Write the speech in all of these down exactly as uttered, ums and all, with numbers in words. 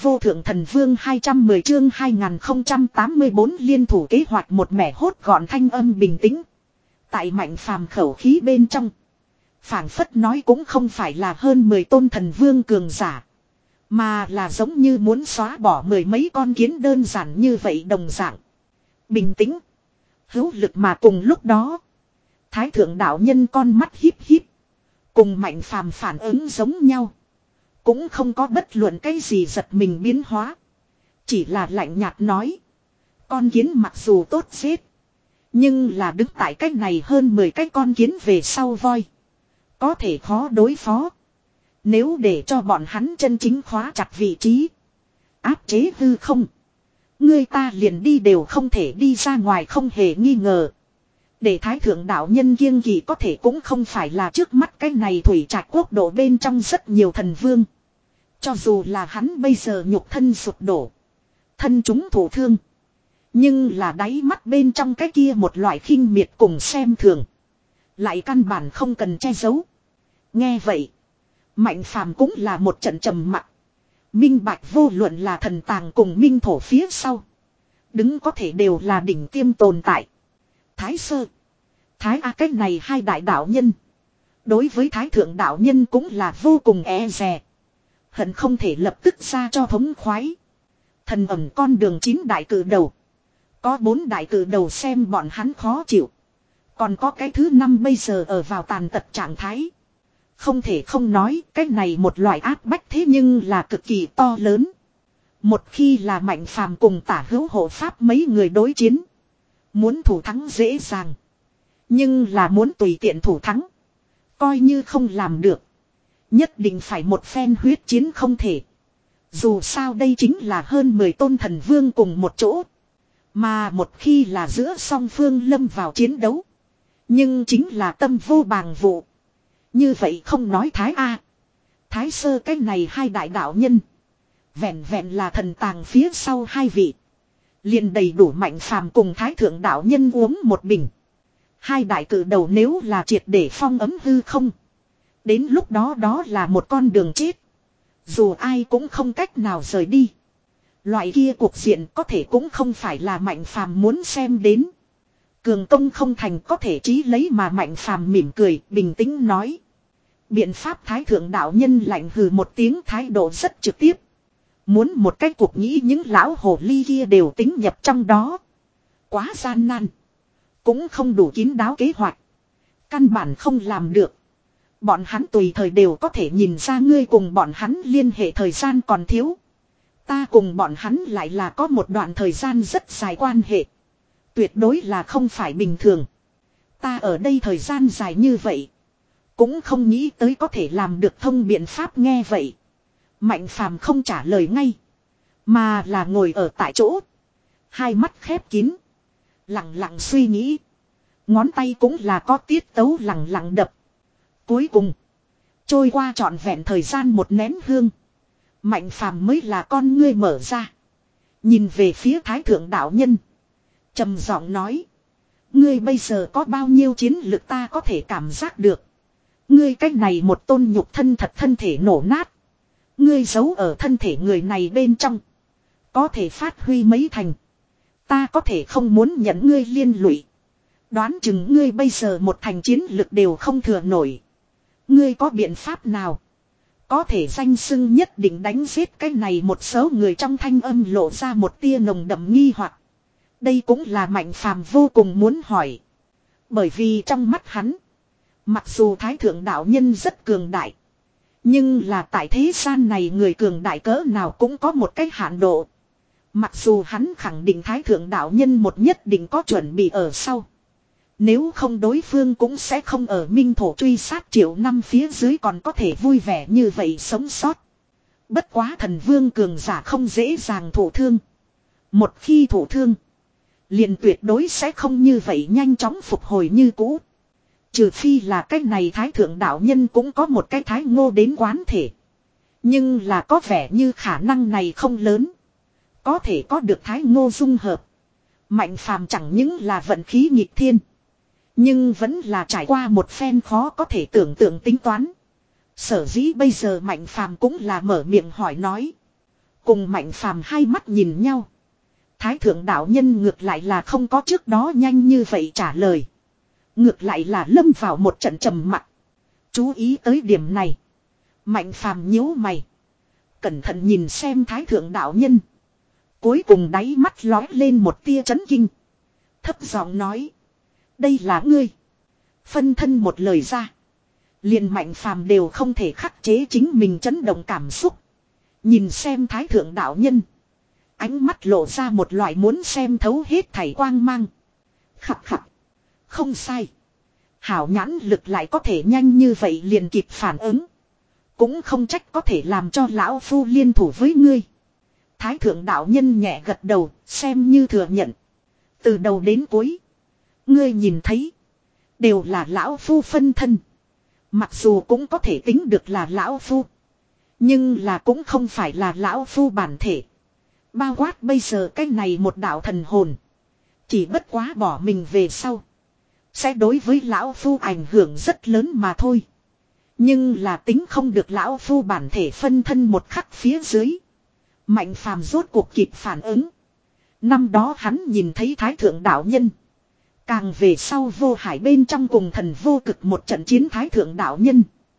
vô thượng thần vương hai trăm mười chương hai nghìn không trăm tám mươi bốn liên thủ kế hoạch một mẻ hốt gọn thanh âm bình tĩnh. Tại Mạnh Phàm khẩu khí bên trong. Phảng phất nói cũng không phải là hơn mười tôn thần vương cường giả. Mà là giống như muốn xóa bỏ mười mấy con kiến đơn giản như vậy đồng dạng. Bình tĩnh. Hữu lực mà cùng lúc đó. Thái thượng đạo nhân con mắt híp híp. Cùng Mạnh Phàm phản ứng giống nhau. Cũng không có bất luận cái gì giật mình biến hóa. Chỉ là lạnh nhạt nói. Con kiến mặc dù tốt xếp. Nhưng là đứng tại cách này hơn mười cái con kiến về sau voi. Có thể khó đối phó. Nếu để cho bọn hắn chân chính khóa chặt vị trí. Áp chế hư không. Người ta liền đi đều không thể đi ra ngoài không hề nghi ngờ. Để thái thượng đạo nhân kiêng kỳ có thể cũng không phải là trước mắt cái này thủy trạch quốc độ bên trong rất nhiều thần vương. Cho dù là hắn bây giờ nhục thân sụp đổ. Thân chúng thổ thương. Nhưng là đáy mắt bên trong cái kia một loại khinh miệt cùng xem thường. Lại căn bản không cần che giấu. Nghe vậy. Mạnh Phàm cũng là một trận trầm mặc. Minh bạch vô luận là thần tàng cùng minh thổ phía sau. Đứng có thể đều là đỉnh tiêm tồn tại. Thái sơ. Thái A cách này hai đại đạo nhân. Đối với thái thượng đạo nhân cũng là vô cùng e dè. Hận không thể lập tức ra cho thống khoái. Thần ẩm con đường chín đại cử đầu. Có bốn đại cử đầu xem bọn hắn khó chịu. Còn có cái thứ năm bây giờ ở vào tàn tật trạng thái. Không thể không nói cái này một loại áp bách thế nhưng là cực kỳ to lớn. Một khi là Mạnh Phàm cùng tả hữu hộ pháp mấy người đối chiến. Muốn thủ thắng dễ dàng. Nhưng là muốn tùy tiện thủ thắng. Coi như không làm được. Nhất định phải một phen huyết chiến không thể. Dù sao đây chính là hơn mười tôn thần vương cùng một chỗ. Mà một khi là giữa song phương lâm vào chiến đấu. Nhưng chính là tâm vô bàng vụ. Như vậy không nói Thái A. Thái sơ cái này hai đại đạo nhân. Vẹn vẹn là thần tàng phía sau hai vị. Liền đầy đủ Mạnh Phàm cùng Thái thượng đạo nhân uống một bình. Hai đại cử đầu nếu là triệt để phong ấm hư không. Đến lúc đó đó là một con đường chết. Dù ai cũng không cách nào rời đi. Loại kia cuộc diện có thể cũng không phải là Mạnh Phàm muốn xem đến. Cường công không thành có thể trí lấy mà Mạnh Phàm mỉm cười bình tĩnh nói. Biện pháp thái thượng đạo nhân lạnh hừ một tiếng thái độ rất trực tiếp. Muốn một cái cuộc nghĩ những lão hồ ly kia đều tính nhập trong đó. Quá gian nan. Cũng không đủ kín đáo kế hoạch. Căn bản không làm được. Bọn hắn tùy thời đều có thể nhìn ra ngươi cùng bọn hắn liên hệ thời gian còn thiếu. Ta cùng bọn hắn lại là có một đoạn thời gian rất dài quan hệ. Tuyệt đối là không phải bình thường. Ta ở đây thời gian dài như vậy. Cũng không nghĩ tới có thể làm được thông biện pháp nghe vậy. Mạnh Phàm không trả lời ngay. Mà là ngồi ở tại chỗ. Hai mắt khép kín. Lặng lặng suy nghĩ. Ngón tay cũng là có tiết tấu lặng lặng đập. Cuối cùng. Trôi qua trọn vẹn thời gian một nén hương. Mạnh Phàm mới là con ngươi mở ra. Nhìn về phía thái thượng đạo nhân. Trầm giọng nói. Ngươi bây giờ có bao nhiêu chiến lực ta có thể cảm giác được. Ngươi cách này một tôn nhục thân thật thân thể nổ nát. Ngươi giấu ở thân thể người này bên trong. Có thể phát huy mấy thành. Ta có thể không muốn nhận ngươi liên lụy. Đoán chừng ngươi bây giờ một thành chiến lực đều không thừa nổi. Ngươi có biện pháp nào? Có thể danh xưng nhất định đánh giết cái này một số người trong thanh âm lộ ra một tia nồng đậm nghi hoặc. Đây cũng là Mạnh Phàm vô cùng muốn hỏi. Bởi vì trong mắt hắn. Mặc dù thái thượng đạo nhân rất cường đại. Nhưng là tại thế gian này người cường đại cỡ nào cũng có một cái hạn độ. Mặc dù hắn khẳng định thái thượng đạo nhân một nhất định có chuẩn bị ở sau. Nếu không đối phương cũng sẽ không ở minh thổ truy sát triệu năm phía dưới còn có thể vui vẻ như vậy sống sót. Bất quá thần vương cường giả không dễ dàng thổ thương. Một khi thổ thương. Liền tuyệt đối sẽ không như vậy nhanh chóng phục hồi như cũ. Trừ phi là cái này thái thượng đạo nhân cũng có một cái thái ngô đến quán thể. Nhưng là có vẻ như khả năng này không lớn. Có thể có được thái ngô dung hợp. Mạnh Phàm chẳng những là vận khí nghịch thiên. Nhưng vẫn là trải qua một phen khó có thể tưởng tượng tính toán. Sở dĩ bây giờ Mạnh Phàm cũng là mở miệng hỏi nói. Cùng Mạnh Phàm hai mắt nhìn nhau. Thái thượng đạo nhân ngược lại là không có trước đó nhanh như vậy trả lời. Ngược lại là lâm vào một trận trầm mặc. Chú ý tới điểm này. Mạnh Phàm nhíu mày. Cẩn thận nhìn xem thái thượng đạo nhân. Cuối cùng đáy mắt lói lên một tia chấn kinh. Thấp giọng nói. Đây là ngươi. Phân thân một lời ra. Liền Mạnh Phàm đều không thể khắc chế chính mình chấn động cảm xúc. Nhìn xem thái thượng đạo nhân. Ánh mắt lộ ra một loại muốn xem thấu hết thảy quang mang. Khặt khặt. Không sai. Hảo nhãn lực lại có thể nhanh như vậy liền kịp phản ứng. Cũng không trách có thể làm cho lão phu liên thủ với ngươi. Thái thượng đạo nhân nhẹ gật đầu, xem như thừa nhận. Từ đầu đến cuối. Ngươi nhìn thấy. Đều là lão phu phân thân. Mặc dù cũng có thể tính được là lão phu. Nhưng là cũng không phải là lão phu bản thể. Bao quát bây giờ cái này một đạo thần hồn. Chỉ bất quá bỏ mình về sau. Sẽ đối với lão phu ảnh hưởng rất lớn mà thôi. Nhưng là tính không được lão phu bản thể phân thân một khắc phía dưới. Mạnh Phàm rốt cuộc kịp phản ứng. Năm đó hắn nhìn thấy thái thượng đạo nhân. Càng về sau vô hải bên trong cùng thần vô cực một trận chiến thái thượng đạo nhân.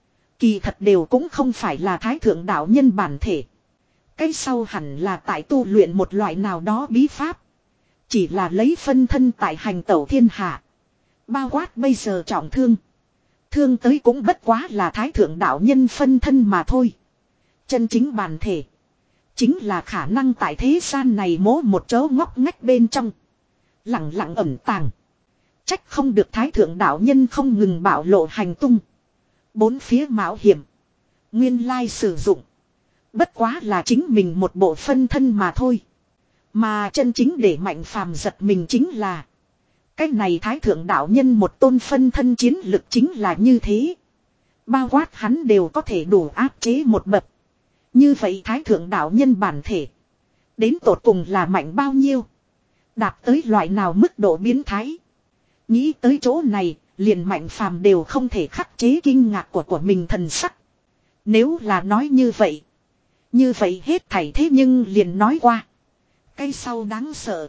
Kỳ thật đều cũng không phải là thái thượng đạo nhân bản thể. Cái sau hẳn là tại tu luyện một loại nào đó bí pháp. Chỉ là lấy phân thân tại hành tẩu thiên hạ. Bao quát bây giờ trọng thương. Thương tới cũng bất quá là thái thượng đạo nhân phân thân mà thôi. Chân chính bản thể. Chính là khả năng tại thế gian này mố một chỗ ngóc ngách bên trong. Lặng lặng ẩn tàng. Trách không được thái thượng đạo nhân không ngừng bạo lộ hành tung. Bốn phía mạo hiểm. Nguyên lai sử dụng. Bất quá là chính mình một bộ phân thân mà thôi. Mà chân chính để Mạnh Phàm giật mình chính là. Cái này thái thượng đạo nhân một tôn phân thân chiến lực chính là như thế. Bao quát hắn đều có thể đủ áp chế một bậc. Như vậy thái thượng đạo nhân bản thể. Đến tột cùng là mạnh bao nhiêu. Đạt tới loại nào mức độ biến thái. Nghĩ tới chỗ này, liền Mạnh Phàm đều không thể khắc chế kinh ngạc của của mình thần sắc. Nếu là nói như vậy. Như vậy hết thảy thế nhưng liền nói qua. Cái sau đáng sợ.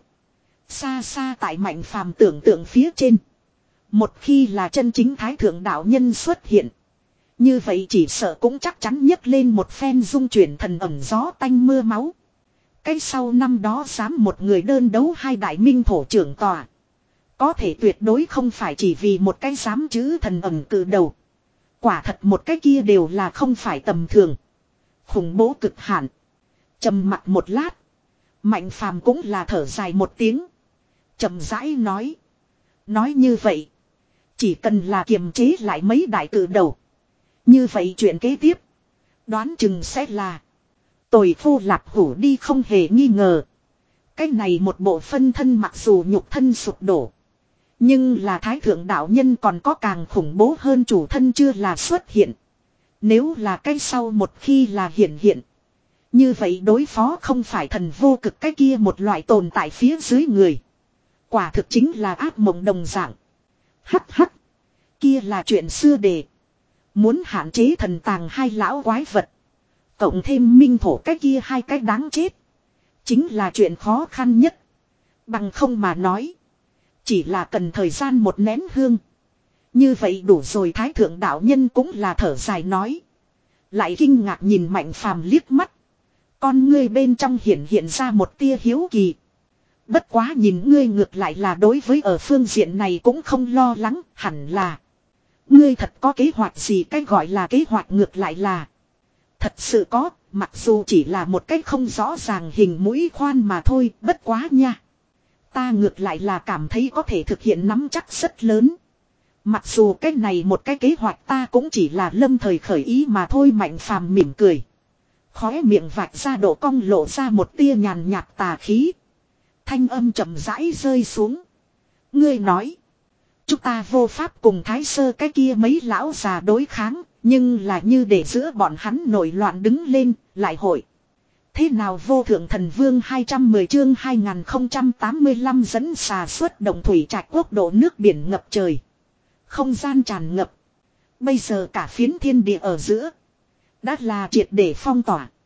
Xa xa tại Mạnh Phàm tưởng tượng phía trên. Một khi là chân chính thái thượng đạo nhân xuất hiện. Như vậy chỉ sợ cũng chắc chắn nhấc lên một phen dung chuyển thần ẩm gió tanh mưa máu. Cái sau năm đó dám một người đơn đấu hai đại minh thổ trưởng tòa. Có thể tuyệt đối không phải chỉ vì một cái dám chữ thần ẩm cử đầu. Quả thật một cái kia đều là không phải tầm thường. Khủng bố cực hạn. Trầm mặt một lát. Mạnh Phàm cũng là thở dài một tiếng. Chậm rãi nói. Nói như vậy. Chỉ cần là kiềm chế lại mấy đại cử đầu. Như vậy chuyện kế tiếp. Đoán chừng sẽ là. Tồi phu lạp hủ đi không hề nghi ngờ. Cái này một bộ phân thân mặc dù nhục thân sụp đổ. Nhưng là thái thượng đạo nhân còn có càng khủng bố hơn chủ thân chưa là xuất hiện. Nếu là cái sau một khi là hiện hiện. Như vậy đối phó không phải thần vô cực cái kia một loại tồn tại phía dưới người. Quả thực chính là ác mộng đồng dạng. Hắc hắc. Kia là chuyện xưa đề. Muốn hạn chế thần tàng hai lão quái vật. Cộng thêm minh thổ cái kia hai cái đáng chết. Chính là chuyện khó khăn nhất. Bằng không mà nói. Chỉ là cần thời gian một nén hương. Như vậy đủ rồi thái thượng đạo nhân cũng là thở dài nói. Lại kinh ngạc nhìn Mạnh Phàm liếc mắt. Con ngươi bên trong hiện hiện ra một tia hiếu kỳ. Bất quá nhìn ngươi ngược lại là đối với ở phương diện này cũng không lo lắng, hẳn là. Ngươi thật có kế hoạch gì cái gọi là kế hoạch ngược lại là. Thật sự có, mặc dù chỉ là một cách không rõ ràng hình mũi khoan mà thôi, bất quá nha. Ta ngược lại là cảm thấy có thể thực hiện nắm chắc rất lớn. Mặc dù cái này một cái kế hoạch ta cũng chỉ là lâm thời khởi ý mà thôi. Mạnh Phàm mỉm cười. Khóe miệng vạch ra độ cong lộ ra một tia nhàn nhạt tà khí. Thanh âm chậm rãi rơi xuống. Ngươi nói. Chúng ta vô pháp cùng thái sơ cái kia mấy lão già đối kháng. Nhưng là như để giữa bọn hắn nổi loạn đứng lên, lại hội. Thế nào vô thượng thần vương hai trăm mười chương hai nghìn không trăm tám mươi lăm dẫn xà xuất động thủy trạch quốc độ nước biển ngập trời. Không gian tràn ngập. Bây giờ cả phiến thiên địa ở giữa. Đã là triệt để phong tỏa.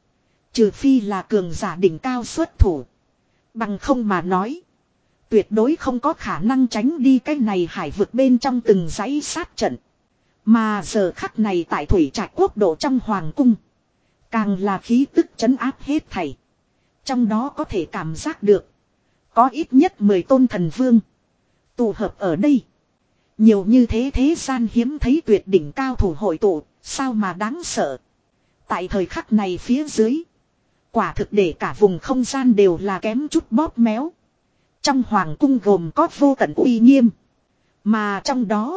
Trừ phi là cường giả đỉnh cao xuất thủ. Bằng không mà nói. Tuyệt đối không có khả năng tránh đi cái này hải vực bên trong từng dãy sát trận. Mà giờ khắc này tại thủy trạch quốc độ trong hoàng cung. Càng là khí tức trấn áp hết thảy. Trong đó có thể cảm giác được. Có ít nhất mười tôn thần vương. Tụ hợp ở đây. Nhiều như thế thế gian hiếm thấy tuyệt đỉnh cao thủ hội tụ. Sao mà đáng sợ. Tại thời khắc này phía dưới. Quả thực để cả vùng không gian đều là kém chút bóp méo. Trong hoàng cung gồm có vô tận uy nghiêm. Mà trong đó.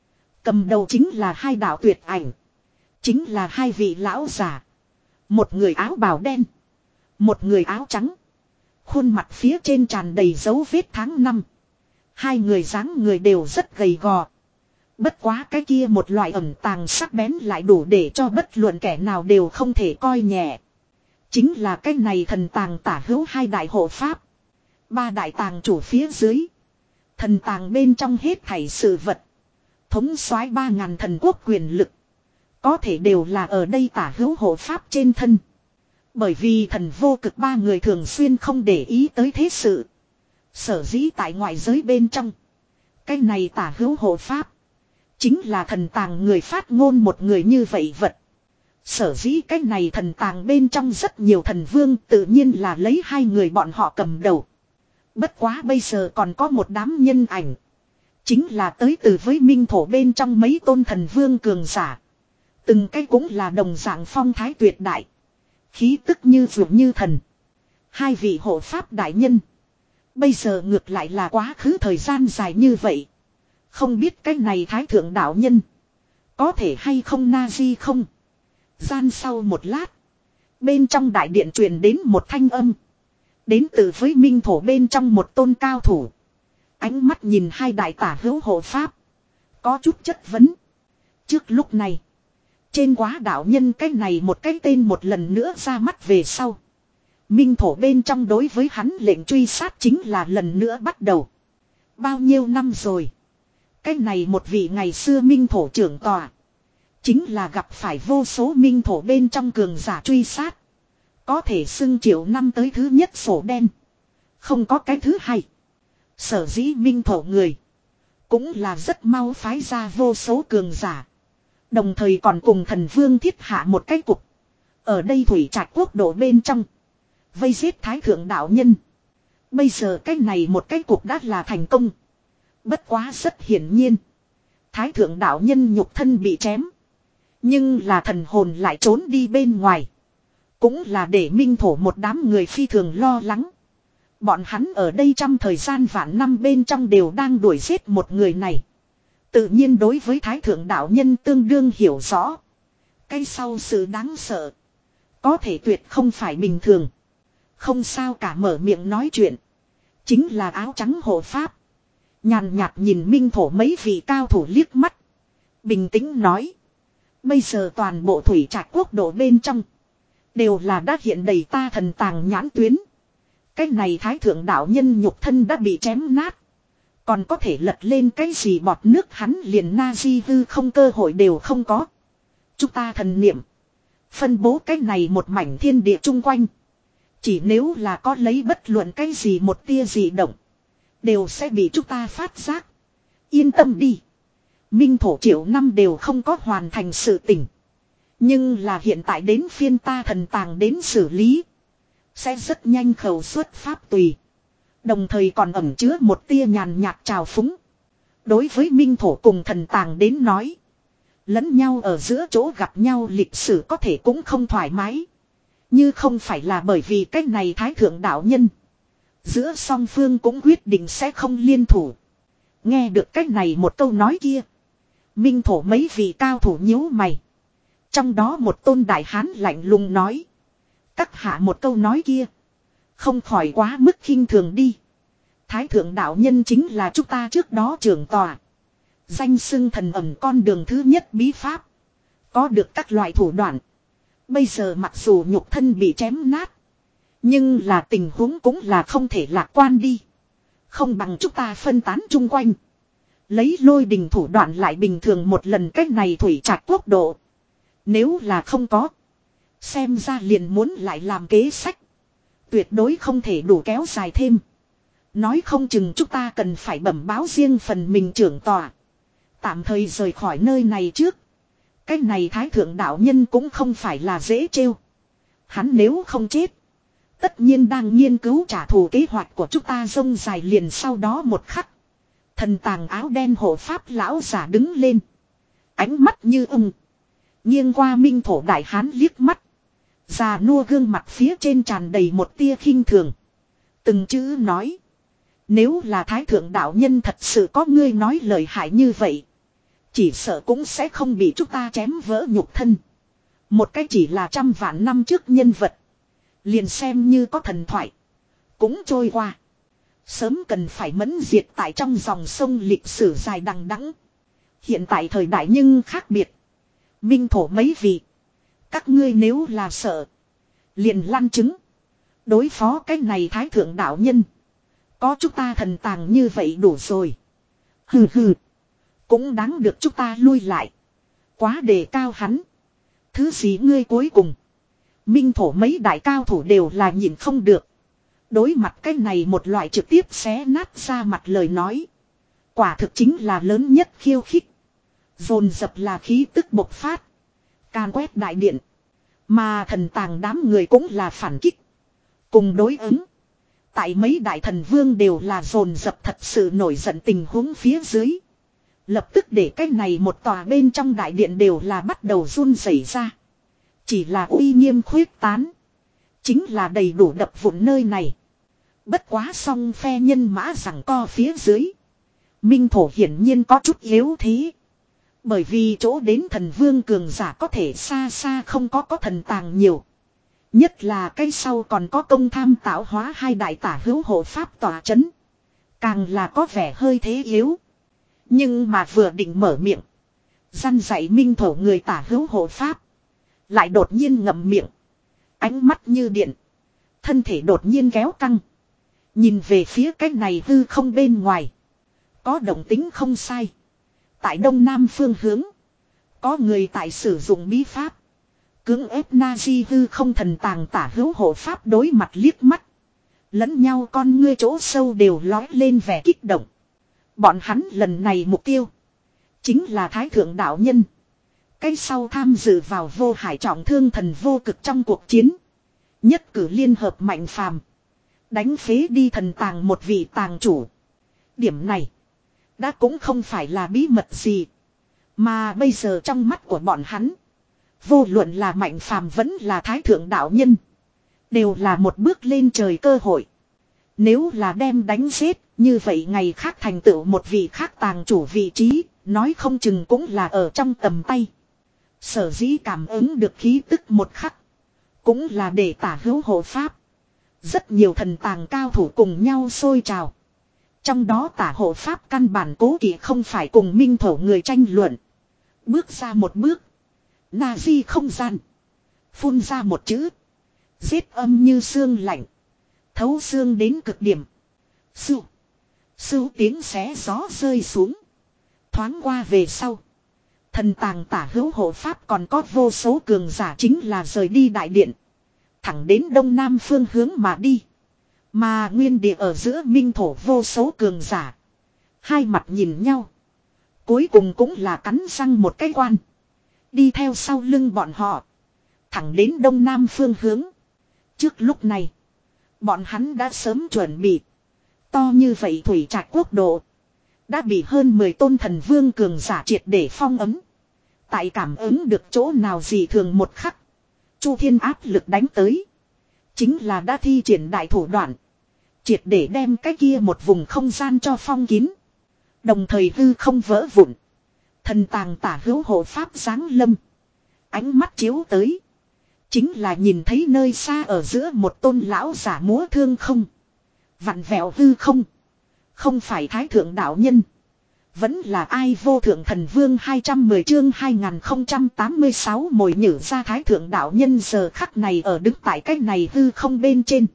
Cầm đầu chính là hai đạo tuyệt ảnh. Chính là hai vị lão già. Một người áo bào đen. Một người áo trắng. Khuôn mặt phía trên tràn đầy dấu vết tháng năm. Hai người dáng người đều rất gầy gò. Bất quá cái kia một loại ẩn tàng sắc bén lại đủ để cho bất luận kẻ nào đều không thể coi nhẹ. Chính là cái này thần tàng tả hữu hai đại hộ pháp. Ba đại tàng chủ phía dưới. Thần tàng bên trong hết thảy sự vật. Thống soái ba ngàn thần quốc quyền lực. Có thể đều là ở đây tả hữu hộ pháp trên thân. Bởi vì thần vô cực ba người thường xuyên không để ý tới thế sự. Sở dĩ tại ngoại giới bên trong. Cái này tả hữu hộ pháp. Chính là thần tàng người phát ngôn một người như vậy vật. Sở dĩ cái này thần tàng bên trong rất nhiều thần vương tự nhiên là lấy hai người bọn họ cầm đầu. Bất quá bây giờ còn có một đám nhân ảnh. Chính là tới từ với minh thổ bên trong mấy tôn thần vương cường giả. Từng cái cũng là đồng dạng phong thái tuyệt đại. Khí tức như dường như thần. Hai vị hộ pháp đại nhân. Bây giờ ngược lại là quá khứ thời gian dài như vậy. Không biết cái này thái thượng đạo nhân. Có thể hay không na di không. Gian sau một lát. Bên trong đại điện truyền đến một thanh âm. Đến từ với minh thổ bên trong một tôn cao thủ. Ánh mắt nhìn hai đại tả hữu hộ pháp. Có chút chất vấn. Trước lúc này. Trên quá đạo nhân cái này một cái tên một lần nữa ra mắt về sau. Minh thổ bên trong đối với hắn lệnh truy sát chính là lần nữa bắt đầu. Bao nhiêu năm rồi. Cái này một vị ngày xưa minh thổ trưởng tòa. Chính là gặp phải vô số minh thổ bên trong cường giả truy sát. Có thể xưng triệu năm tới thứ nhất sổ đen. Không có cái thứ hai. Sở dĩ minh thổ người. Cũng là rất mau phái ra vô số cường giả. Đồng thời còn cùng thần vương thiết hạ một cái cục. Ở đây thủy trạch quốc độ bên trong. Vây giết thái thượng đạo nhân. Bây giờ cái này một cái cục đã là thành công. Bất quá rất hiển nhiên. Thái thượng đạo nhân nhục thân bị chém. Nhưng là thần hồn lại trốn đi bên ngoài. Cũng là để minh thổ một đám người phi thường lo lắng. Bọn hắn ở đây trăm thời gian vạn năm bên trong đều đang đuổi giết một người này. Tự nhiên đối với thái thượng đạo nhân tương đương hiểu rõ. Cái sau sự đáng sợ. Có thể tuyệt không phải bình thường. Không sao cả mở miệng nói chuyện. Chính là áo trắng hộ pháp. Nhàn nhạt nhìn minh thổ mấy vị cao thủ liếc mắt. Bình tĩnh nói. Bây giờ toàn bộ thủy trạch quốc độ bên trong. Đều là đã hiện đầy ta thần tàng nhãn tuyến. Cái này thái thượng đạo nhân nhục thân đã bị chém nát. Còn có thể lật lên cái gì bọt nước hắn liền na di hư không cơ hội đều không có. Chúng ta thần niệm. Phân bố cái này một mảnh thiên địa chung quanh. Chỉ nếu là có lấy bất luận cái gì một tia gì động. Đều sẽ bị chúng ta phát giác. Yên tâm đi. Minh thổ triệu năm đều không có hoàn thành sự tình. Nhưng là hiện tại đến phiên ta thần tàng đến xử lý. Sẽ rất nhanh khẩu xuất pháp tùy. Đồng thời còn ẩn chứa một tia nhàn nhạt trào phúng. Đối với minh thổ cùng thần tàng đến nói. Lẫn nhau ở giữa chỗ gặp nhau lịch sử có thể cũng không thoải mái. Như không phải là bởi vì cách này thái thượng đạo nhân. Giữa song phương cũng quyết định sẽ không liên thủ. Nghe được cách này một câu nói kia. Minh thổ mấy vị cao thủ nhíu mày. Trong đó một tôn đại hán lạnh lùng nói. Các hạ một câu nói kia. Không khỏi quá mức khinh thường đi. Thái thượng đạo nhân chính là chúng ta trước đó trưởng tòa. Danh xưng thần ẩm con đường thứ nhất bí pháp. Có được các loại thủ đoạn. Bây giờ mặc dù nhục thân bị chém nát. Nhưng là tình huống cũng là không thể lạc quan đi. Không bằng chúng ta phân tán chung quanh. Lấy lôi đình thủ đoạn lại bình thường một lần cách này thủy trạch quốc độ. Nếu là không có. Xem ra liền muốn lại làm kế sách. Tuyệt đối không thể đủ kéo dài thêm. Nói không chừng chúng ta cần phải bẩm báo riêng phần mình trưởng tòa. Tạm thời rời khỏi nơi này trước. Cái này thái thượng đạo nhân cũng không phải là dễ trêu. Hắn nếu không chết. Tất nhiên đang nghiên cứu trả thù kế hoạch của chúng ta rông dài liền sau đó một khắc. Thần tàng áo đen hộ pháp lão giả đứng lên. Ánh mắt như ung. Nghiêng qua minh thổ đại hán liếc mắt. Già nua gương mặt phía trên tràn đầy một tia khinh thường. Từng chữ nói. Nếu là thái thượng đạo nhân thật sự có ngươi nói lời hại như vậy. Chỉ sợ cũng sẽ không bị chúng ta chém vỡ nhục thân. Một cái chỉ là trăm vạn năm trước nhân vật. Liền xem như có thần thoại. Cũng trôi qua. Sớm cần phải mẫn diệt tại trong dòng sông lịch sử dài đằng đẵng. Hiện tại thời đại nhưng khác biệt. Minh thổ mấy vị. Các ngươi nếu là sợ. Liền lăn chứng. Đối phó cái này thái thượng đạo nhân. Có chúng ta thần tàng như vậy đủ rồi. Hừ hừ. Cũng đáng được chúng ta lui lại. Quá đề cao hắn. Thứ gì ngươi cuối cùng. Minh thổ mấy đại cao thủ đều là nhìn không được. Đối mặt cái này một loại trực tiếp xé nát ra mặt lời nói. Quả thực chính là lớn nhất khiêu khích. Dồn dập là khí tức bộc phát. Càn quét đại điện. Mà thần tàng đám người cũng là phản kích. Cùng đối ứng. Tại mấy đại thần vương đều là dồn dập thật sự nổi giận tình huống phía dưới. Lập tức để cái này một tòa bên trong đại điện đều là bắt đầu run rẩy ra. Chỉ là uy nghiêm khuyết tán. Chính là đầy đủ đập vụn nơi này. Bất quá song phe nhân mã rằng co phía dưới. Minh thổ hiển nhiên có chút yếu thế. Bởi vì chỗ đến thần vương cường giả có thể xa xa không có có thần tàng nhiều. Nhất là cái sau còn có công tham tạo hóa hai đại tả hữu hộ pháp tỏa chấn. Càng là có vẻ hơi thế yếu. Nhưng mà vừa định mở miệng. Răn dạy minh thổ người tả hữu hộ pháp. Lại đột nhiên ngậm miệng. Ánh mắt như điện. Thân thể đột nhiên kéo căng. Nhìn về phía cái này hư không bên ngoài. Có động tính không sai. Tại đông nam phương hướng. Có người tại sử dụng bí pháp. Cưỡng ép Nazi hư không thần tàng tả hữu hộ pháp đối mặt liếc mắt. Lẫn nhau con ngươi chỗ sâu đều lói lên vẻ kích động. Bọn hắn lần này mục tiêu. Chính là thái thượng đạo nhân. Cái sau tham dự vào vô hải trọng thương thần vô cực trong cuộc chiến. Nhất cử liên hợp mạnh phàm. Đánh phế đi thần tàng một vị tàng chủ. Điểm này. Đã cũng không phải là bí mật gì. Mà bây giờ trong mắt của bọn hắn. Vô luận là mạnh phàm vẫn là thái thượng đạo nhân. Đều là một bước lên trời cơ hội. Nếu là đem đánh giết. Như vậy ngày khác thành tựu một vị khác tàng chủ vị trí. Nói không chừng cũng là ở trong tầm tay. Sở dĩ cảm ứng được khí tức một khắc. Cũng là để tả hữu hộ pháp. Rất nhiều thần tàng cao thủ cùng nhau sôi trào. Trong đó tả hộ pháp căn bản cố kỵ không phải cùng minh thổ người tranh luận. Bước ra một bước. Na-di không gian. Phun ra một chữ. Giết âm như xương lạnh. Thấu xương đến cực điểm. Sưu. Sưu tiếng xé gió rơi xuống. Thoáng qua về sau. Thần tàng tả hữu hộ pháp còn có vô số cường giả chính là rời đi đại điện. Thẳng đến đông nam phương hướng mà đi. Mà nguyên địa ở giữa minh thổ vô số cường giả. Hai mặt nhìn nhau. Cuối cùng cũng là cắn răng một cái quan. Đi theo sau lưng bọn họ. Thẳng đến đông nam phương hướng. Trước lúc này. Bọn hắn đã sớm chuẩn bị. To như vậy thủy trạch quốc độ. Đã bị hơn mười tôn thần vương cường giả triệt để phong ấm. Tại cảm ứng được chỗ nào gì thường một khắc. Chu thiên áp lực đánh tới. Chính là đã thi triển đại thủ đoạn. Triệt để đem cái kia một vùng không gian cho phong kín. Đồng thời hư không vỡ vụn. Thần tàng tả hữu hộ pháp giáng lâm. Ánh mắt chiếu tới. Chính là nhìn thấy nơi xa ở giữa một tôn lão giả múa thương không. Vặn vẹo hư không. Không phải thái thượng đạo nhân. Vẫn là ai vô thượng thần vương hai trăm mười chương hai nghìn không trăm tám mươi sáu mồi nhử ra thái thượng đạo nhân giờ khắc này ở đứng tại cách này hư không bên trên.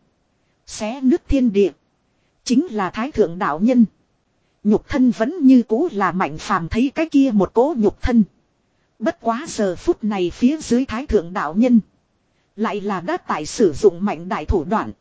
Xé nước thiên địa. Chính là thái thượng đạo nhân. Nhục thân vẫn như cũ là mạnh phàm thấy cái kia một cỗ nhục thân. Bất quá giờ phút này phía dưới thái thượng đạo nhân. Lại là đã tại sử dụng mạnh đại thủ đoạn.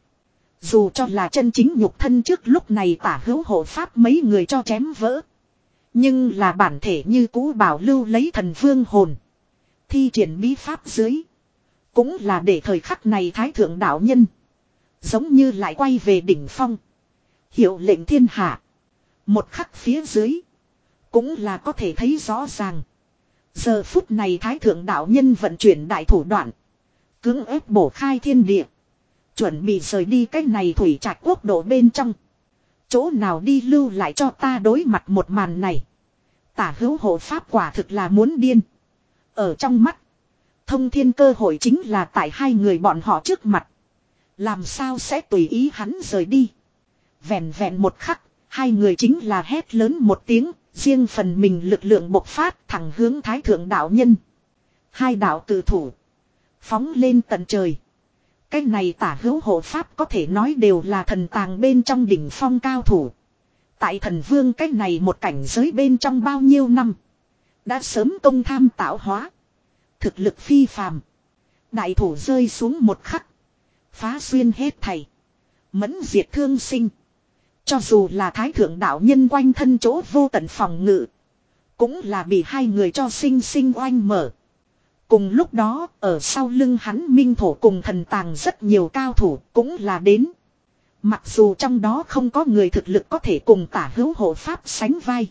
Dù cho là chân chính nhục thân trước lúc này tả hữu hộ pháp mấy người cho chém vỡ. Nhưng là bản thể như cũ bảo lưu lấy thần vương hồn. Thi triển bí pháp dưới. Cũng là để thời khắc này thái thượng đạo nhân. Giống như lại quay về đỉnh phong. Hiệu lệnh thiên hạ. Một khắc phía dưới. Cũng là có thể thấy rõ ràng. Giờ phút này thái thượng đạo nhân vận chuyển đại thủ đoạn. Cưỡng ép bổ khai thiên địa. Chuẩn bị rời đi cách này thủy trạch quốc độ bên trong. Chỗ nào đi lưu lại cho ta đối mặt một màn này. Tả hữu hộ pháp quả thực là muốn điên. Ở trong mắt. Thông thiên cơ hội chính là tại hai người bọn họ trước mặt. Làm sao sẽ tùy ý hắn rời đi. Vẹn vẹn một khắc. Hai người chính là hét lớn một tiếng. Riêng phần mình lực lượng bộc phát thẳng hướng thái thượng đạo nhân. Hai đạo cử thủ. Phóng lên tận trời. Cái này tả hữu hộ pháp có thể nói đều là thần tàng bên trong đỉnh phong cao thủ. Tại thần vương cái này một cảnh giới bên trong bao nhiêu năm. Đã sớm công tham tạo hóa. Thực lực phi phàm. Đại thủ rơi xuống một khắc. Phá xuyên hết thảy. Mẫn diệt thương sinh. Cho dù là thái thượng đạo nhân quanh thân chỗ vô tận phòng ngự. Cũng là bị hai người cho sinh sinh oanh mở. Cùng lúc đó, ở sau lưng hắn minh thổ cùng thần tàng rất nhiều cao thủ cũng là đến. Mặc dù trong đó không có người thực lực có thể cùng tả hữu hộ pháp sánh vai.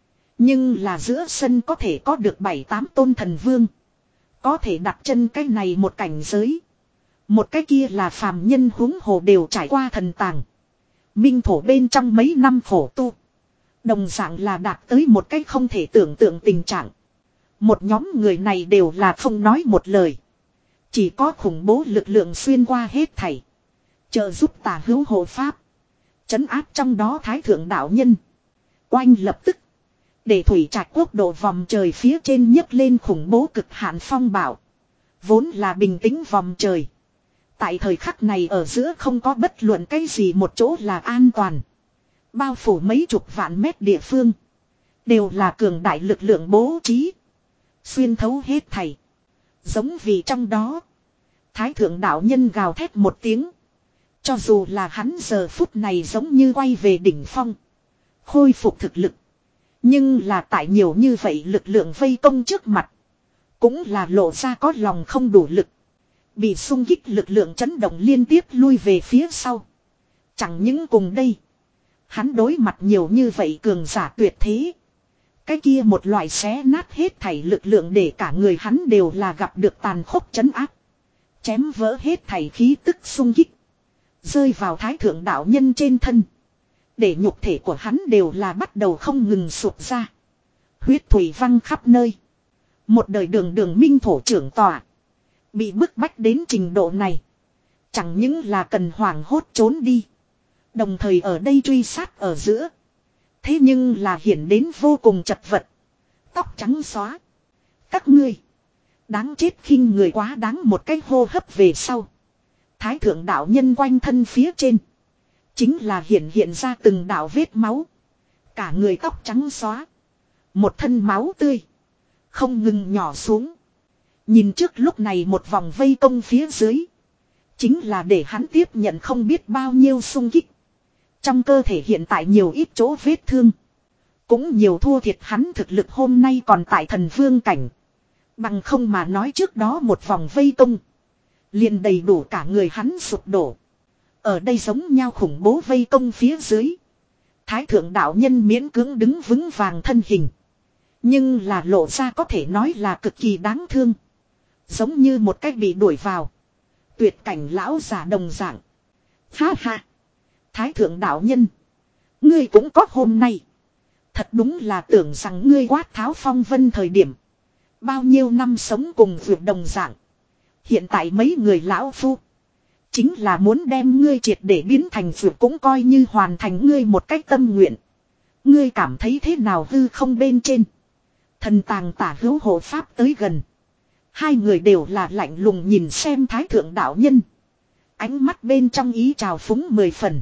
Nhưng là giữa sân có thể có được bảy tám tôn thần vương. Có thể đặt chân cái này một cảnh giới. Một cái kia là phàm nhân huống hồ đều trải qua thần tàng. Minh thổ bên trong mấy năm khổ tu. Đồng dạng là đạt tới một cái không thể tưởng tượng tình trạng. Một nhóm người này đều là không nói một lời. Chỉ có khủng bố lực lượng xuyên qua hết thảy. Trợ giúp tả hữu hộ pháp. Trấn áp trong đó thái thượng đạo nhân. Oanh lập tức. Để thủy trạch quốc độ vòng trời phía trên nhấc lên khủng bố cực hạn phong bạo. Vốn là bình tĩnh vòng trời. Tại thời khắc này ở giữa không có bất luận cái gì một chỗ là an toàn. Bao phủ mấy chục vạn mét địa phương. Đều là cường đại lực lượng bố trí. Xuyên thấu hết thảy. Giống vì trong đó. Thái thượng đạo nhân gào thét một tiếng. Cho dù là hắn giờ phút này giống như quay về đỉnh phong. Khôi phục thực lực. Nhưng là tại nhiều như vậy lực lượng vây công trước mặt. Cũng là lộ ra có lòng không đủ lực. Bị xung kích lực lượng chấn động liên tiếp lui về phía sau. Chẳng những cùng đây. Hắn đối mặt nhiều như vậy cường giả tuyệt thế. Cái kia một loại xé nát hết thảy lực lượng để cả người hắn đều là gặp được tàn khốc chấn áp. Chém vỡ hết thảy khí tức xung kích. Rơi vào thái thượng đạo nhân trên thân. Để nhục thể của hắn đều là bắt đầu không ngừng sụp ra. Huyết thủy văng khắp nơi. Một đời đường đường minh thổ trưởng tòa. Bị bức bách đến trình độ này. Chẳng những là cần hoảng hốt trốn đi. Đồng thời ở đây truy sát ở giữa. Thế nhưng là hiện đến vô cùng chật vật. Tóc trắng xóa. Các ngươi. Đáng chết khinh người quá đáng một cái hô hấp về sau. Thái thượng đạo nhân quanh thân phía trên. Chính là hiện hiện ra từng đạo vết máu. Cả người tóc trắng xóa. Một thân máu tươi. Không ngừng nhỏ xuống. Nhìn trước lúc này một vòng vây công phía dưới. Chính là để hắn tiếp nhận không biết bao nhiêu xung kích. Trong cơ thể hiện tại nhiều ít chỗ vết thương. Cũng nhiều thua thiệt hắn thực lực hôm nay còn tại thần vương cảnh. Bằng không mà nói trước đó một vòng vây công. Liền đầy đủ cả người hắn sụp đổ. Ở đây giống nhau khủng bố vây công phía dưới. Thái thượng đạo nhân miễn cưỡng đứng vững vàng thân hình. Nhưng là lộ ra có thể nói là cực kỳ đáng thương. Giống như một cách bị đuổi vào. Tuyệt cảnh lão giả đồng dạng. Ha ha. Thái thượng đạo nhân. Ngươi cũng có hôm nay. Thật đúng là tưởng rằng ngươi quát tháo phong vân thời điểm. Bao nhiêu năm sống cùng vượt đồng dạng. Hiện tại mấy người lão phu. Chính là muốn đem ngươi triệt để biến thành vượt cũng coi như hoàn thành ngươi một cách tâm nguyện. Ngươi cảm thấy thế nào hư không bên trên. Thần tàng tả hữu hộ pháp tới gần. Hai người đều là lạnh lùng nhìn xem thái thượng đạo nhân. Ánh mắt bên trong ý trào phúng mười phần.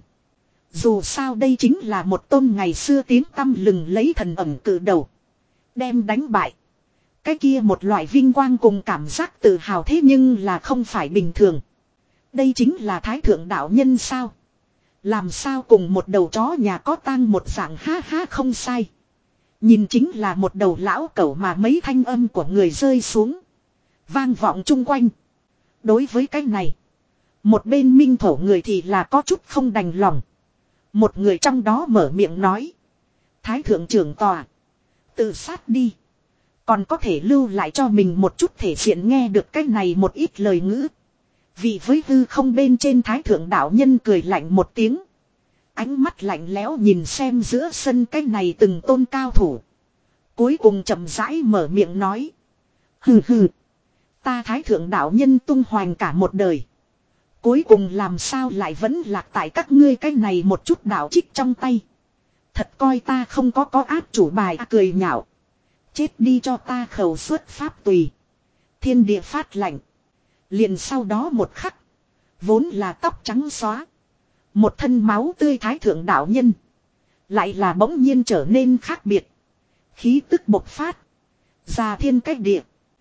Dù sao đây chính là một tôn ngày xưa tiếng tăm lừng lấy thần ẩm cử đầu. Đem đánh bại. Cái kia một loại vinh quang cùng cảm giác tự hào thế nhưng là không phải bình thường. Đây chính là thái thượng đạo nhân sao? Làm sao cùng một đầu chó nhà có tang một dạng, ha ha, không sai. Nhìn chính là một đầu lão cẩu mà mấy thanh âm của người rơi xuống. Vang vọng chung quanh. Đối với cái này. Một bên minh thổ người thì là có chút không đành lòng. Một người trong đó mở miệng nói. Thái thượng trưởng tòa. Tự sát đi. Còn có thể lưu lại cho mình một chút thể diện, nghe được cái này một ít lời ngữ. Vì với hư không bên trên thái thượng đạo nhân cười lạnh một tiếng. Ánh mắt lạnh lẽo nhìn xem giữa sân cái này từng tôn cao thủ. Cuối cùng chậm rãi mở miệng nói. Hừ hừ. Ta thái thượng đạo nhân tung hoành cả một đời. Cuối cùng làm sao lại vẫn lạc tại các ngươi cái này một chút đạo trích trong tay. Thật coi ta không có có áp chủ bài, à, cười nhạo. Chết đi cho ta khẩu xuất pháp tùy. Thiên địa phát lạnh. Liền sau đó một khắc. Vốn là tóc trắng xóa. Một thân máu tươi thái thượng đạo nhân. Lại là bỗng nhiên trở nên khác biệt. Khí tức bộc phát. Ra thiên cách địa.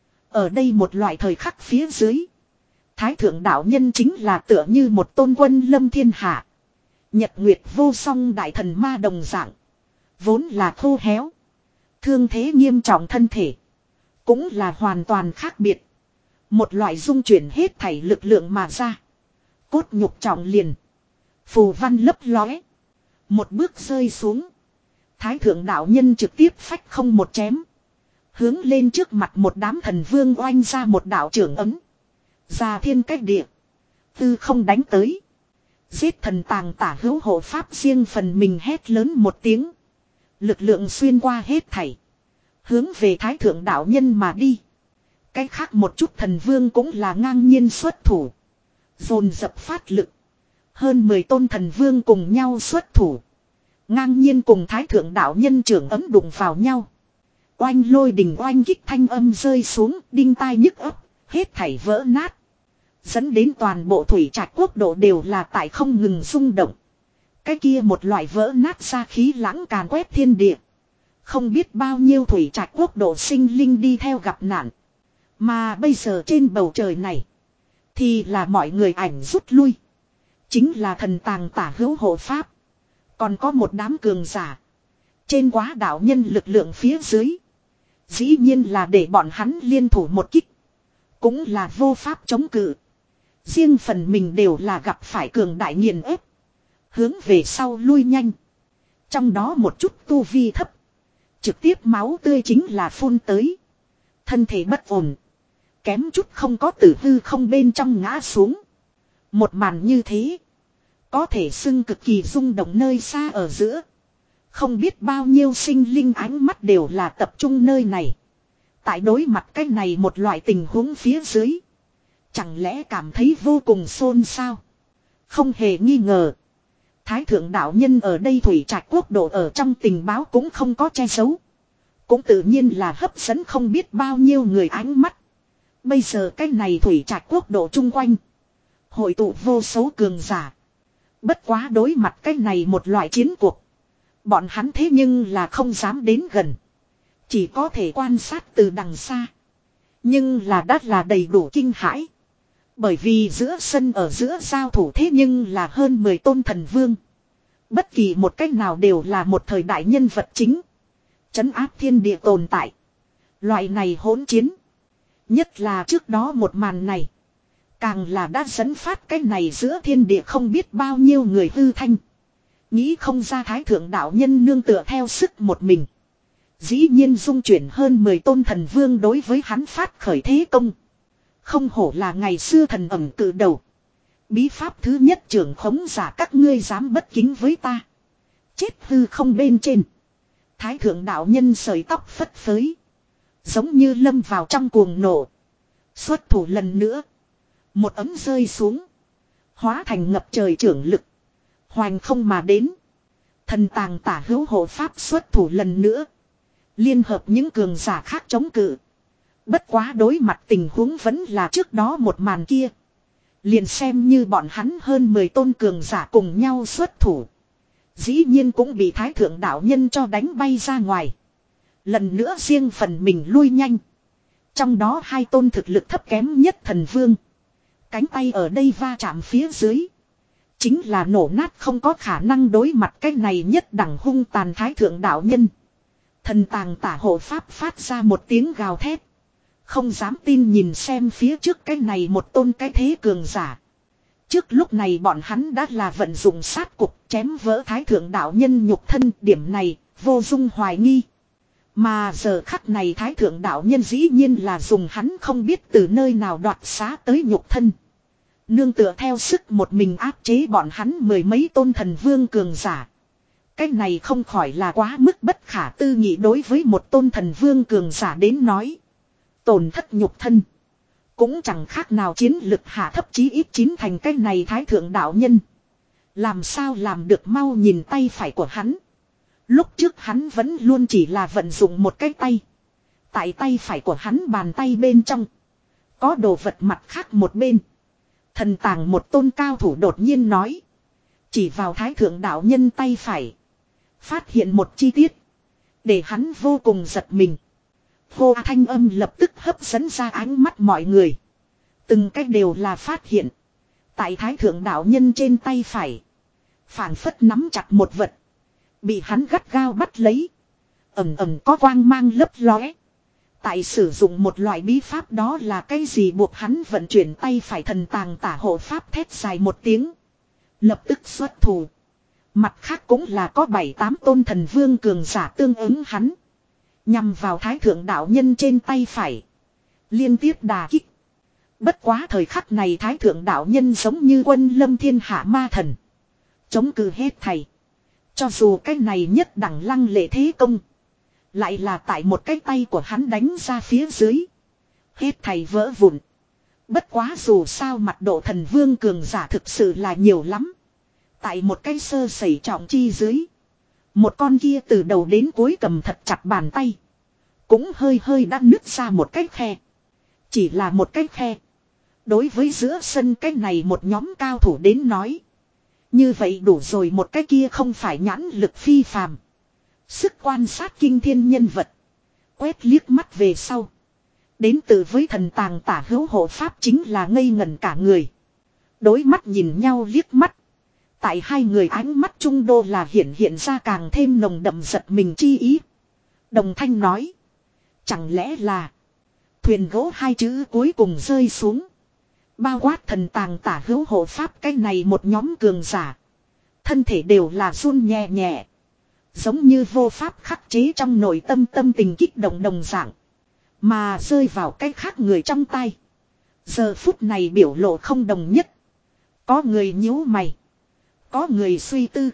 Ở đây một loại thời khắc phía dưới. Thái thượng đạo nhân chính là tựa như một tôn quân lâm thiên hạ. Nhật nguyệt vô song đại thần ma đồng dạng. Vốn là khô héo. Thương thế nghiêm trọng thân thể. Cũng là hoàn toàn khác biệt. Một loại dung chuyển hết thảy lực lượng mà ra. Cốt nhục trọng liền. Phù văn lấp lóe. Một bước rơi xuống. Thái thượng đạo nhân trực tiếp phách không một chém. Hướng lên trước mặt một đám thần vương oanh ra một đạo trưởng ấm. Ra thiên cách địa. Tư không đánh tới. Giết thần tàng tả hữu hộ pháp riêng phần mình hét lớn một tiếng. Lực lượng xuyên qua hết thảy. Hướng về thái thượng đạo nhân mà đi. Cái khác một chút thần vương cũng là ngang nhiên xuất thủ. Dồn dập phát lực. Hơn mười tôn thần vương cùng nhau xuất thủ. Ngang nhiên cùng thái thượng đạo nhân trưởng ấm đụng vào nhau. Oanh lôi đình oanh kích thanh âm rơi xuống, đinh tai nhức ấp, hết thảy vỡ nát. Dẫn đến toàn bộ thủy trạch quốc độ đều là tại không ngừng rung động. Cái kia một loại vỡ nát ra khí lãng càn quét thiên địa. Không biết bao nhiêu thủy trạch quốc độ sinh linh đi theo gặp nạn. Mà bây giờ trên bầu trời này. Thì là mọi người ảnh rút lui. Chính là thần tàng tả hữu hộ pháp. Còn có một đám cường giả. Trên quá đạo nhân lực lượng phía dưới. Dĩ nhiên là để bọn hắn liên thủ một kích. Cũng là vô pháp chống cự. Riêng phần mình đều là gặp phải cường đại nghiền ép. Hướng về sau lui nhanh. Trong đó một chút tu vi thấp. Trực tiếp máu tươi chính là phun tới. Thân thể bất ổn. Kém chút không có tử hư không bên trong ngã xuống. Một màn như thế. Có thể xưng cực kỳ rung động nơi xa ở giữa. Không biết bao nhiêu sinh linh ánh mắt đều là tập trung nơi này. Tại đối mặt cái này một loại tình huống phía dưới. Chẳng lẽ cảm thấy vô cùng xôn xao. Không hề nghi ngờ. Thái thượng đạo nhân ở đây thủy trạch quốc độ ở trong tình báo cũng không có che giấu. Cũng tự nhiên là hấp dẫn không biết bao nhiêu người ánh mắt. Bây giờ cái này thủy trạch quốc độ chung quanh. Hội tụ vô số cường giả. Bất quá đối mặt cái này một loại chiến cuộc. Bọn hắn thế nhưng là không dám đến gần. Chỉ có thể quan sát từ đằng xa. Nhưng là đắt là đầy đủ kinh hãi. Bởi vì giữa sân ở giữa giao thủ thế nhưng là hơn mười tôn thần vương. Bất kỳ một cách nào đều là một thời đại nhân vật chính. Trấn áp thiên địa tồn tại. Loại này hỗn chiến. Nhất là trước đó một màn này. Càng là đã dẫn phát cái này giữa thiên địa không biết bao nhiêu người hư thanh. Nghĩ không ra thái thượng đạo nhân nương tựa theo sức một mình. Dĩ nhiên dung chuyển hơn mười tôn thần vương đối với hắn phát khởi thế công. Không hổ là ngày xưa thần ẩm cự đầu. Bí pháp thứ nhất trưởng khống giả, các ngươi dám bất kính với ta. Chết hư không bên trên. Thái thượng đạo nhân sợi tóc phất phới. Giống như lâm vào trong cuồng nổ. Xuất thủ lần nữa. Một ấm rơi xuống. Hóa thành ngập trời trưởng lực. Hoành không mà đến. Thần tàng tả hữu hộ pháp xuất thủ lần nữa. Liên hợp những cường giả khác chống cự. Bất quá đối mặt tình huống vẫn là trước đó một màn kia. Liền xem như bọn hắn hơn mười tôn cường giả cùng nhau xuất thủ. Dĩ nhiên cũng bị thái thượng đạo nhân cho đánh bay ra ngoài. Lần nữa riêng phần mình lui nhanh. Trong đó hai tôn thực lực thấp kém nhất thần vương. Cánh tay ở đây va chạm phía dưới. Chính là nổ nát không có khả năng đối mặt cái này nhất đẳng hung tàn thái thượng đạo nhân. Thần tàng tả hộ pháp phát ra một tiếng gào thét. Không dám tin nhìn xem phía trước cái này một tôn cái thế cường giả. Trước lúc này bọn hắn đã là vận dụng sát cục chém vỡ thái thượng đạo nhân nhục thân, điểm này vô dung hoài nghi. Mà giờ khắc này thái thượng đạo nhân dĩ nhiên là dùng hắn không biết từ nơi nào đoạt xá tới nhục thân. Nương tựa theo sức một mình áp chế bọn hắn mười mấy tôn thần vương cường giả. Cái này không khỏi là quá mức bất khả tư nghị đối với một tôn thần vương cường giả đến nói. Tổn thất nhục thân. Cũng chẳng khác nào chiến lực hạ thấp chí ít chín thành cái này thái thượng đạo nhân. Làm sao làm được mau nhìn tay phải của hắn. Lúc trước hắn vẫn luôn chỉ là vận dụng một cái tay. Tại tay phải của hắn bàn tay bên trong. Có đồ vật mặt khác một bên. Thần tàng một tôn cao thủ đột nhiên nói. Chỉ vào thái thượng đạo nhân tay phải. Phát hiện một chi tiết. Để hắn vô cùng giật mình. Hô thanh âm lập tức hấp dẫn ra ánh mắt mọi người. Từng cách đều là phát hiện. Tại thái thượng đạo nhân trên tay phải. Phảng phất nắm chặt một vật. Bị hắn gắt gao bắt lấy. Ẩm ẩm có quang mang lấp lóe. Tại sử dụng một loại bí pháp đó là cái gì buộc hắn vận chuyển tay phải thần tàng tả hộ pháp thét dài một tiếng. Lập tức xuất thủ. Mặt khác cũng là có bảy tám tôn thần vương cường giả tương ứng hắn. Nhằm vào thái thượng đạo nhân trên tay phải. Liên tiếp đà kích. Bất quá thời khắc này thái thượng đạo nhân giống như quân lâm thiên hạ ma thần. Chống cự hết thầy. Cho dù cái này nhất đẳng lăng lệ thế công. Lại là tại một cái tay của hắn đánh ra phía dưới. Hết thầy vỡ vụn. Bất quá dù sao mặt độ thần vương cường giả thực sự là nhiều lắm. Tại một cái sơ sẩy trọng chi dưới. Một con kia từ đầu đến cuối cầm thật chặt bàn tay. Cũng hơi hơi đã nứt ra một cái khe. Chỉ là một cái khe. Đối với giữa sân cái này một nhóm cao thủ đến nói. Như vậy đủ rồi, một cái kia không phải nhãn lực phi phàm. Sức quan sát kinh thiên nhân vật. Quét liếc mắt về sau. Đến từ với thần tàng tả hữu hộ pháp chính là ngây ngẩn cả người. Đối mắt nhìn nhau liếc mắt. Tại hai người ánh mắt trung đô là hiện hiện ra càng thêm nồng đậm giật mình chi ý. Đồng thanh nói. Chẳng lẽ là. Thuyền gỗ hai chữ cuối cùng rơi xuống. Bao quát thần tàng tả hữu hộ pháp cái này một nhóm cường giả. Thân thể đều là run nhẹ nhẹ. Giống như vô pháp khắc chế trong nội tâm tâm tình kích động đồng dạng. Mà rơi vào cái khác người trong tay. Giờ phút này biểu lộ không đồng nhất. Có người nhíu mày. Có người suy tư.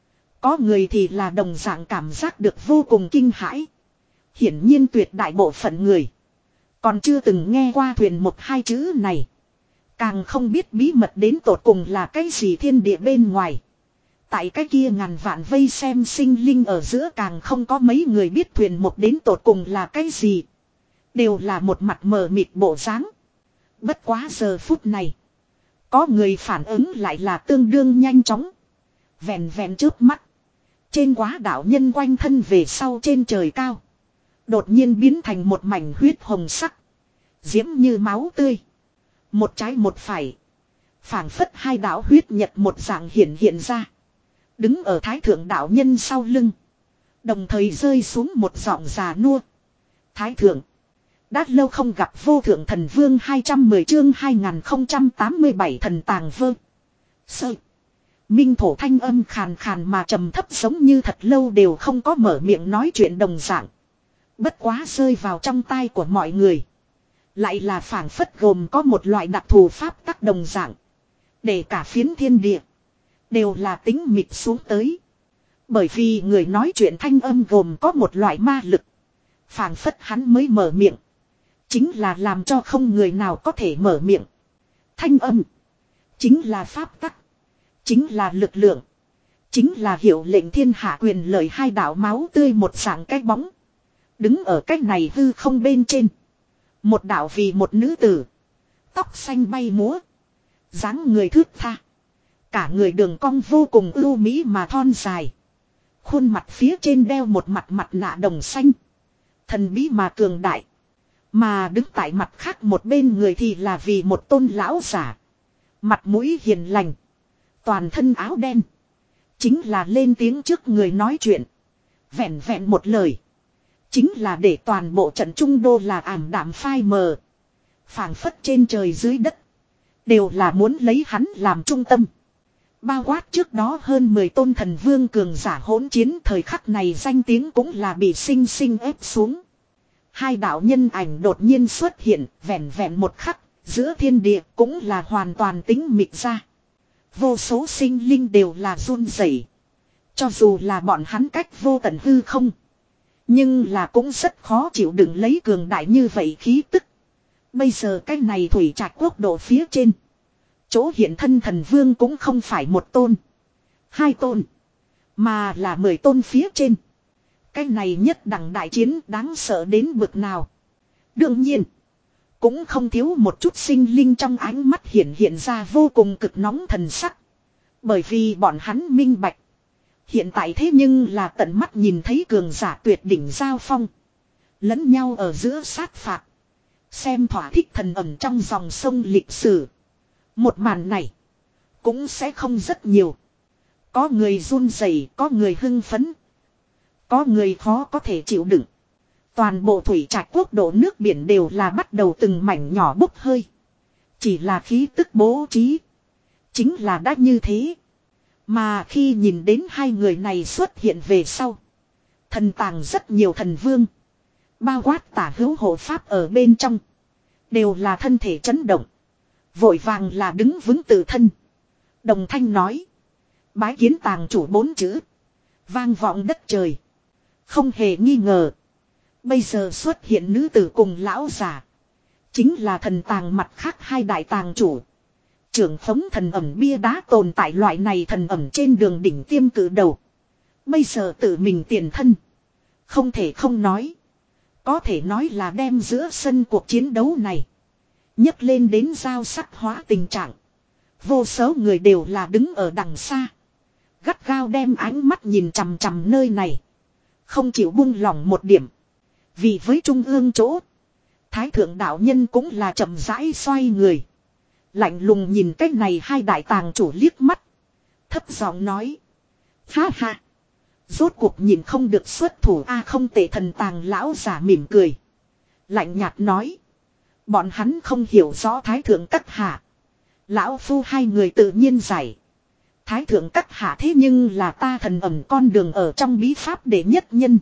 Có người thì là đồng dạng cảm giác được vô cùng kinh hãi. Hiển nhiên tuyệt đại bộ phận người. Còn chưa từng nghe qua thuyền một hai chữ này. Càng không biết bí mật đến tột cùng là cái gì thiên địa bên ngoài. Tại cái kia ngàn vạn vây xem sinh linh ở giữa càng không có mấy người biết thuyền một đến tột cùng là cái gì. Đều là một mặt mờ mịt bộ dáng. Bất quá giờ phút này. Có người phản ứng lại là tương đương nhanh chóng. Vẹn vẹn trước mắt. Trên quá đạo nhân quanh thân về sau trên trời cao. Đột nhiên biến thành một mảnh huyết hồng sắc. Diễm như máu tươi. Một trái một phải. Phảng phất hai đạo huyết nhật một dạng hiện hiện ra. Đứng ở thái thượng đạo nhân sau lưng. Đồng thời rơi xuống một giọng già nua. Thái thượng. Đã lâu không gặp vô thượng thần vương hai trăm mười chương hai nghìn không trăm tám mươi bảy thần tàng vơ. Sơ. Minh thổ thanh âm khàn khàn mà trầm thấp giống như thật lâu đều không có mở miệng nói chuyện đồng dạng. Bất quá rơi vào trong tai của mọi người. Lại là phảng phất gồm có một loại đặc thù pháp tắc đồng dạng. Để cả phiến thiên địa. Đều là tính mịt xuống tới. Bởi vì người nói chuyện thanh âm gồm có một loại ma lực. Phảng phất hắn mới mở miệng. Chính là làm cho không người nào có thể mở miệng. Thanh âm. Chính là pháp tắc. Chính là lực lượng. Chính là hiệu lệnh thiên hạ quyền lợi hai đạo máu tươi một dạng cái bóng. Đứng ở cách này hư không bên trên. Một đạo vì một nữ tử. Tóc xanh bay múa. dáng người thướt tha. Cả người đường cong vô cùng ưu mỹ mà thon dài. Khuôn mặt phía trên đeo một mặt mặt nạ đồng xanh. Thần bí mà cường đại. Mà đứng tại mặt khác một bên người thì là vì một tôn lão giả. Mặt mũi hiền lành. Toàn thân áo đen. Chính là lên tiếng trước người nói chuyện. Vẹn vẹn một lời. Chính là để toàn bộ trận trung đô là ảm đạm phai mờ. Phảng phất trên trời dưới đất. Đều là muốn lấy hắn làm trung tâm. Bao quát trước đó hơn mười tôn thần vương cường giả hỗn chiến thời khắc này danh tiếng cũng là bị sinh sinh ép xuống. Hai đạo nhân ảnh đột nhiên xuất hiện, vẹn vẹn một khắc, giữa thiên địa cũng là hoàn toàn tĩnh mịch ra. Vô số sinh linh đều là run rẩy. Cho dù là bọn hắn cách vô tận hư không. Nhưng là cũng rất khó chịu đựng lấy cường đại như vậy khí tức. Bây giờ cái này thủy trạch quốc độ phía trên. Chỗ hiện thân thần vương cũng không phải một tôn. Hai tôn. Mà là mười tôn phía trên. Cái này nhất đẳng đại chiến đáng sợ đến bực nào. Đương nhiên. Cũng không thiếu một chút sinh linh trong ánh mắt hiện hiện ra vô cùng cực nóng thần sắc. Bởi vì bọn hắn minh bạch. Hiện tại thế nhưng là tận mắt nhìn thấy cường giả tuyệt đỉnh giao phong. Lẫn nhau ở giữa sát phạt. Xem thỏa thích thần ẩn trong dòng sông lịch sử. Một màn này. Cũng sẽ không rất nhiều. Có người run rẩy, có người hưng phấn. Có người khó có thể chịu đựng. Toàn bộ thủy trạch quốc độ nước biển đều là bắt đầu từng mảnh nhỏ bốc hơi. Chỉ là khí tức bố trí. Chính là đã như thế. Mà khi nhìn đến hai người này xuất hiện về sau. Thần tàng rất nhiều thần vương. Bao quát tả hữu hộ pháp ở bên trong. Đều là thân thể chấn động. Vội vàng là đứng vững tự thân. Đồng thanh nói. Bái kiến tàng chủ bốn chữ. Vang vọng đất trời. Không hề nghi ngờ. Bây giờ xuất hiện nữ tử cùng lão giả. Chính là thần tàng mặt khác hai đại tàng chủ. Trưởng phóng thần ẩm bia đá tồn tại loại này thần ẩm trên đường đỉnh tiêm cử đầu. Bây giờ tự mình tiền thân. Không thể không nói. Có thể nói là đem giữa sân cuộc chiến đấu này. nhấc lên đến giao sắc hóa tình trạng. Vô số người đều là đứng ở đằng xa. Gắt gao đem ánh mắt nhìn chằm chằm nơi này. Không chịu buông lỏng một điểm. Vì với trung ương chỗ. Thái thượng đạo nhân cũng là chậm rãi xoay người. Lạnh lùng nhìn cái này hai đại tàng chủ liếc mắt. Thấp giọng nói. Ha ha. Rốt cuộc nhìn không được xuất thủ a không tệ thần tàng lão giả mỉm cười. Lạnh nhạt nói. Bọn hắn không hiểu rõ thái thượng các hạ. Lão phu hai người tự nhiên giải. Thái thượng các hạ thế nhưng là ta thần ẩm con đường ở trong bí pháp đệ nhất nhân.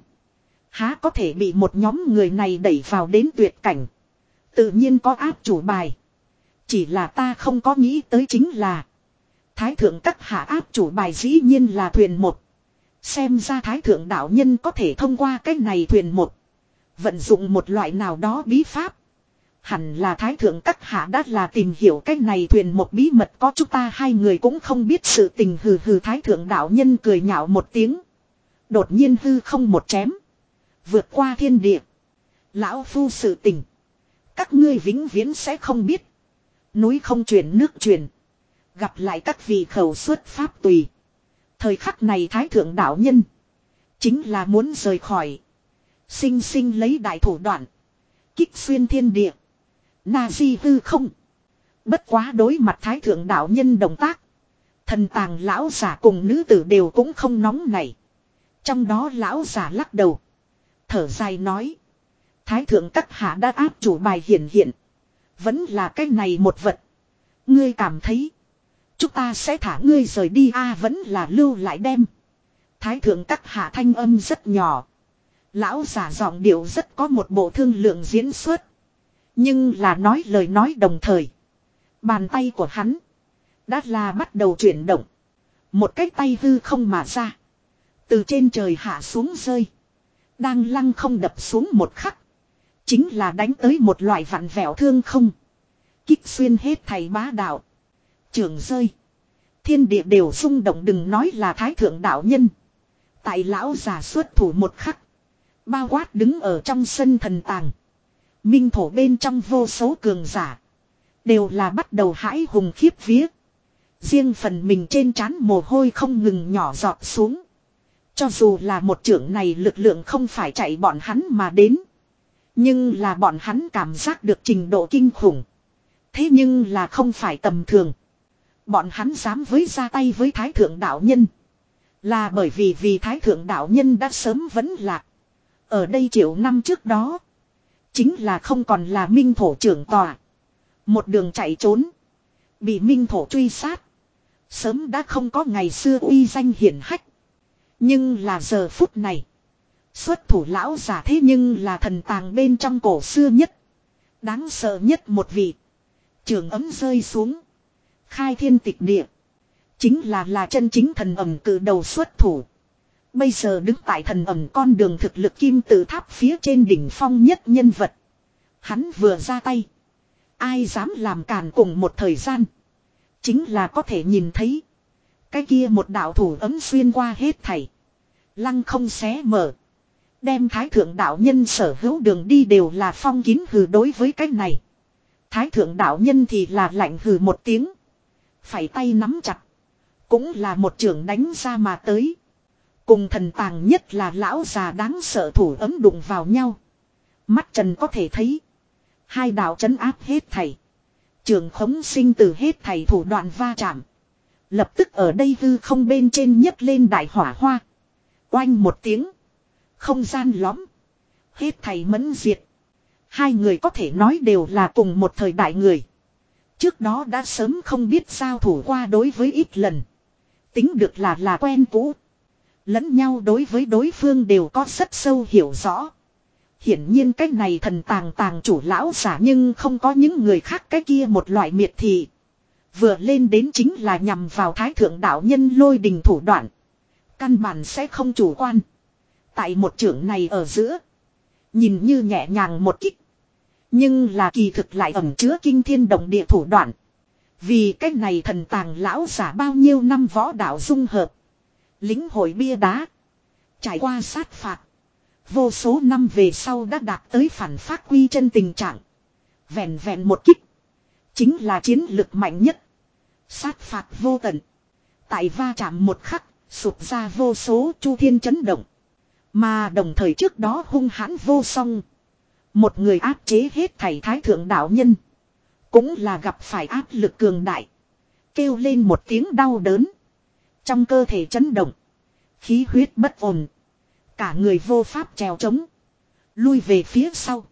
Há có thể bị một nhóm người này đẩy vào đến tuyệt cảnh. Tự nhiên có áp chủ bài. Chỉ là ta không có nghĩ tới chính là. Thái thượng các hạ áp chủ bài dĩ nhiên là thuyền một. Xem ra thái thượng đạo nhân có thể thông qua cái này thuyền một. Vận dụng một loại nào đó bí pháp. Hẳn là thái thượng các hạ đã là tìm hiểu cái này thuyền một bí mật có chúng ta hai người cũng không biết sự tình hừ hừ thái thượng đạo nhân cười nhạo một tiếng. Đột nhiên hư không một chém. Vượt qua thiên địa. Lão phu sự tình. Các ngươi vĩnh viễn sẽ không biết. Núi không chuyển nước chuyển. Gặp lại các vị khẩu xuất pháp tùy. Thời khắc này thái thượng đạo nhân. Chính là muốn rời khỏi. Sinh sinh lấy đại thủ đoạn. Kích xuyên thiên địa. Na di hư không. Bất quá đối mặt thái thượng đạo nhân động tác. Thần tàng lão giả cùng nữ tử đều cũng không nóng nảy. Trong đó lão giả lắc đầu. Thở dài nói. Thái thượng các hạ đã áp chủ bài hiển hiện. Vẫn là cái này một vật. Ngươi cảm thấy. Chúng ta sẽ thả ngươi rời đi a à, vẫn là lưu lại đem. Thái thượng các hạ thanh âm rất nhỏ. Lão giả giọng điệu rất có một bộ thương lượng diễn xuất. Nhưng là nói lời nói đồng thời. Bàn tay của hắn. Đã là bắt đầu chuyển động. Một cái tay hư không mà ra. Từ trên trời hạ xuống rơi. Đang lăng không đập xuống một khắc. Chính là đánh tới một loại vặn vẹo thương không. Kích xuyên hết thầy bá đạo. Trường rơi. Thiên địa đều rung động đừng nói là thái thượng đạo nhân. Tại lão giả xuất thủ một khắc. Bao quát đứng ở trong sân thần tàng. Minh thổ bên trong vô số cường giả. Đều là bắt đầu hãi hùng khiếp vía. Riêng phần mình trên trán mồ hôi không ngừng nhỏ giọt xuống. Cho dù là một trưởng này lực lượng không phải chạy bọn hắn mà đến. Nhưng là bọn hắn cảm giác được trình độ kinh khủng. Thế nhưng là không phải tầm thường. Bọn hắn dám với ra tay với Thái Thượng đạo nhân. Là bởi vì vì Thái Thượng đạo nhân đã sớm vấn lạc. Ở đây triệu năm trước đó. Chính là không còn là Minh Thổ trưởng tòa. Một đường chạy trốn. Bị Minh Thổ truy sát. Sớm đã không có ngày xưa uy danh hiển hách. Nhưng là giờ phút này. Xuất thủ lão giả thế nhưng là thần tàng bên trong cổ xưa nhất. Đáng sợ nhất một vị. Trường ấm rơi xuống. Khai thiên tịch địa. Chính là là chân chính thần ẩm cử đầu xuất thủ. Bây giờ đứng tại thần ẩm con đường thực lực kim tự tháp phía trên đỉnh phong nhất nhân vật. Hắn vừa ra tay. Ai dám làm càn cùng một thời gian. Chính là có thể nhìn thấy. Cái kia một đạo thủ ấm xuyên qua hết thảy. Lăng không xé mở. Đem thái thượng đạo nhân sở hữu đường đi đều là phong kín hừ đối với cái này. Thái thượng đạo nhân thì là lạnh hừ một tiếng. Phải tay nắm chặt. Cũng là một trường đánh ra mà tới. Cùng thần tàng nhất là lão già đáng sợ thủ ấm đụng vào nhau. Mắt trần có thể thấy. Hai đạo trấn áp hết thảy. Trường khống sinh từ hết thảy thủ đoạn va chạm. Lập tức ở đây hư không bên trên nhấc lên đại hỏa hoa. Oanh một tiếng. Không gian lõm. Hết thảy mẫn diệt. Hai người có thể nói đều là cùng một thời đại người. Trước đó đã sớm không biết sao thủ qua đối với ít lần. Tính được là là quen cũ. Lẫn nhau đối với đối phương đều có rất sâu hiểu rõ. Hiển nhiên cái này thần tàng tàng chủ lão giả nhưng không có những người khác cái kia một loại miệt thị. Vừa lên đến chính là nhằm vào thái thượng đạo nhân lôi đình thủ đoạn. Căn bản sẽ không chủ quan. Tại một trưởng này ở giữa. Nhìn như nhẹ nhàng một kích. Nhưng là kỳ thực lại ẩn chứa kinh thiên động địa thủ đoạn. Vì cái này thần tàng lão giả bao nhiêu năm võ đạo dung hợp. Lính hội bia đá. Trải qua sát phạt. Vô số năm về sau đã đạt tới phản phát quy chân tình trạng. Vẹn vẹn một kích. Chính là chiến lực mạnh nhất. Sát phạt vô tận. Tại va chạm một khắc. Sụp ra vô số chu thiên chấn động. Mà đồng thời trước đó hung hãn vô song. Một người áp chế hết thảy thái thượng đạo nhân. Cũng là gặp phải áp lực cường đại. Kêu lên một tiếng đau đớn. Trong cơ thể chấn động. Khí huyết bất ổn. Cả người vô pháp trèo trống. Lui về phía sau.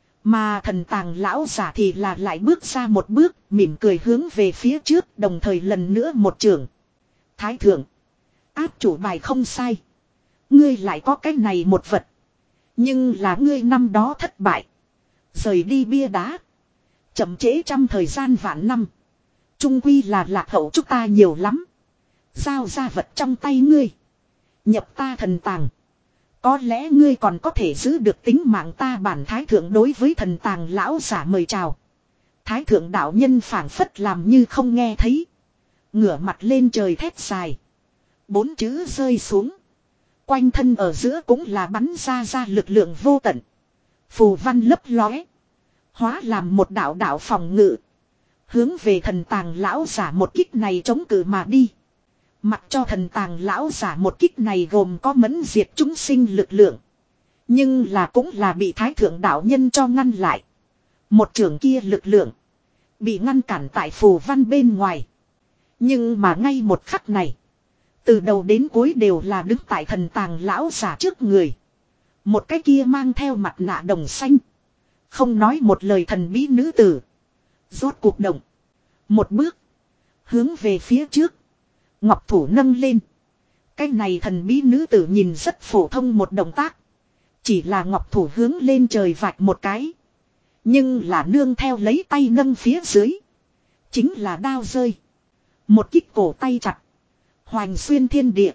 Mà thần tàng lão giả thì là lại bước ra một bước. Mỉm cười hướng về phía trước. Đồng thời lần nữa một trường. Thái thượng. Áp chủ bài không sai. Ngươi lại có cái này một vật. Nhưng là ngươi năm đó thất bại. Rời đi bia đá. Chậm trễ trăm thời gian vạn năm. Trung quy là lạc hậu chúng ta nhiều lắm. Giao ra vật trong tay ngươi. Nhập ta thần tàng. Có lẽ ngươi còn có thể giữ được tính mạng ta bản thái thượng đối với thần tàng lão giả mời chào. Thái thượng đạo nhân phảng phất làm như không nghe thấy. Ngửa mặt lên trời thét dài. Bốn chữ rơi xuống. Quanh thân ở giữa cũng là bắn ra ra lực lượng vô tận. Phù văn lấp lóe. Hóa làm một đạo đạo phòng ngự. Hướng về thần tàng lão giả một kích này chống cự mà đi. Mặc cho thần tàng lão giả một kích này gồm có mẫn diệt chúng sinh lực lượng. Nhưng là cũng là bị thái thượng đạo nhân cho ngăn lại. Một trường kia lực lượng. Bị ngăn cản tại phù văn bên ngoài. Nhưng mà ngay một khắc này. Từ đầu đến cuối đều là đứng tại thần tàng lão giả trước người. Một cái kia mang theo mặt nạ đồng xanh. Không nói một lời thần bí nữ tử. Rốt cuộc động. Một bước. Hướng về phía trước. Ngọc thủ nâng lên. Cái này thần bí nữ tử nhìn rất phổ thông một động tác. Chỉ là ngọc thủ hướng lên trời vạch một cái. Nhưng là nương theo lấy tay nâng phía dưới. Chính là đao rơi. Một kích cổ tay chặt. Hoành xuyên thiên địa.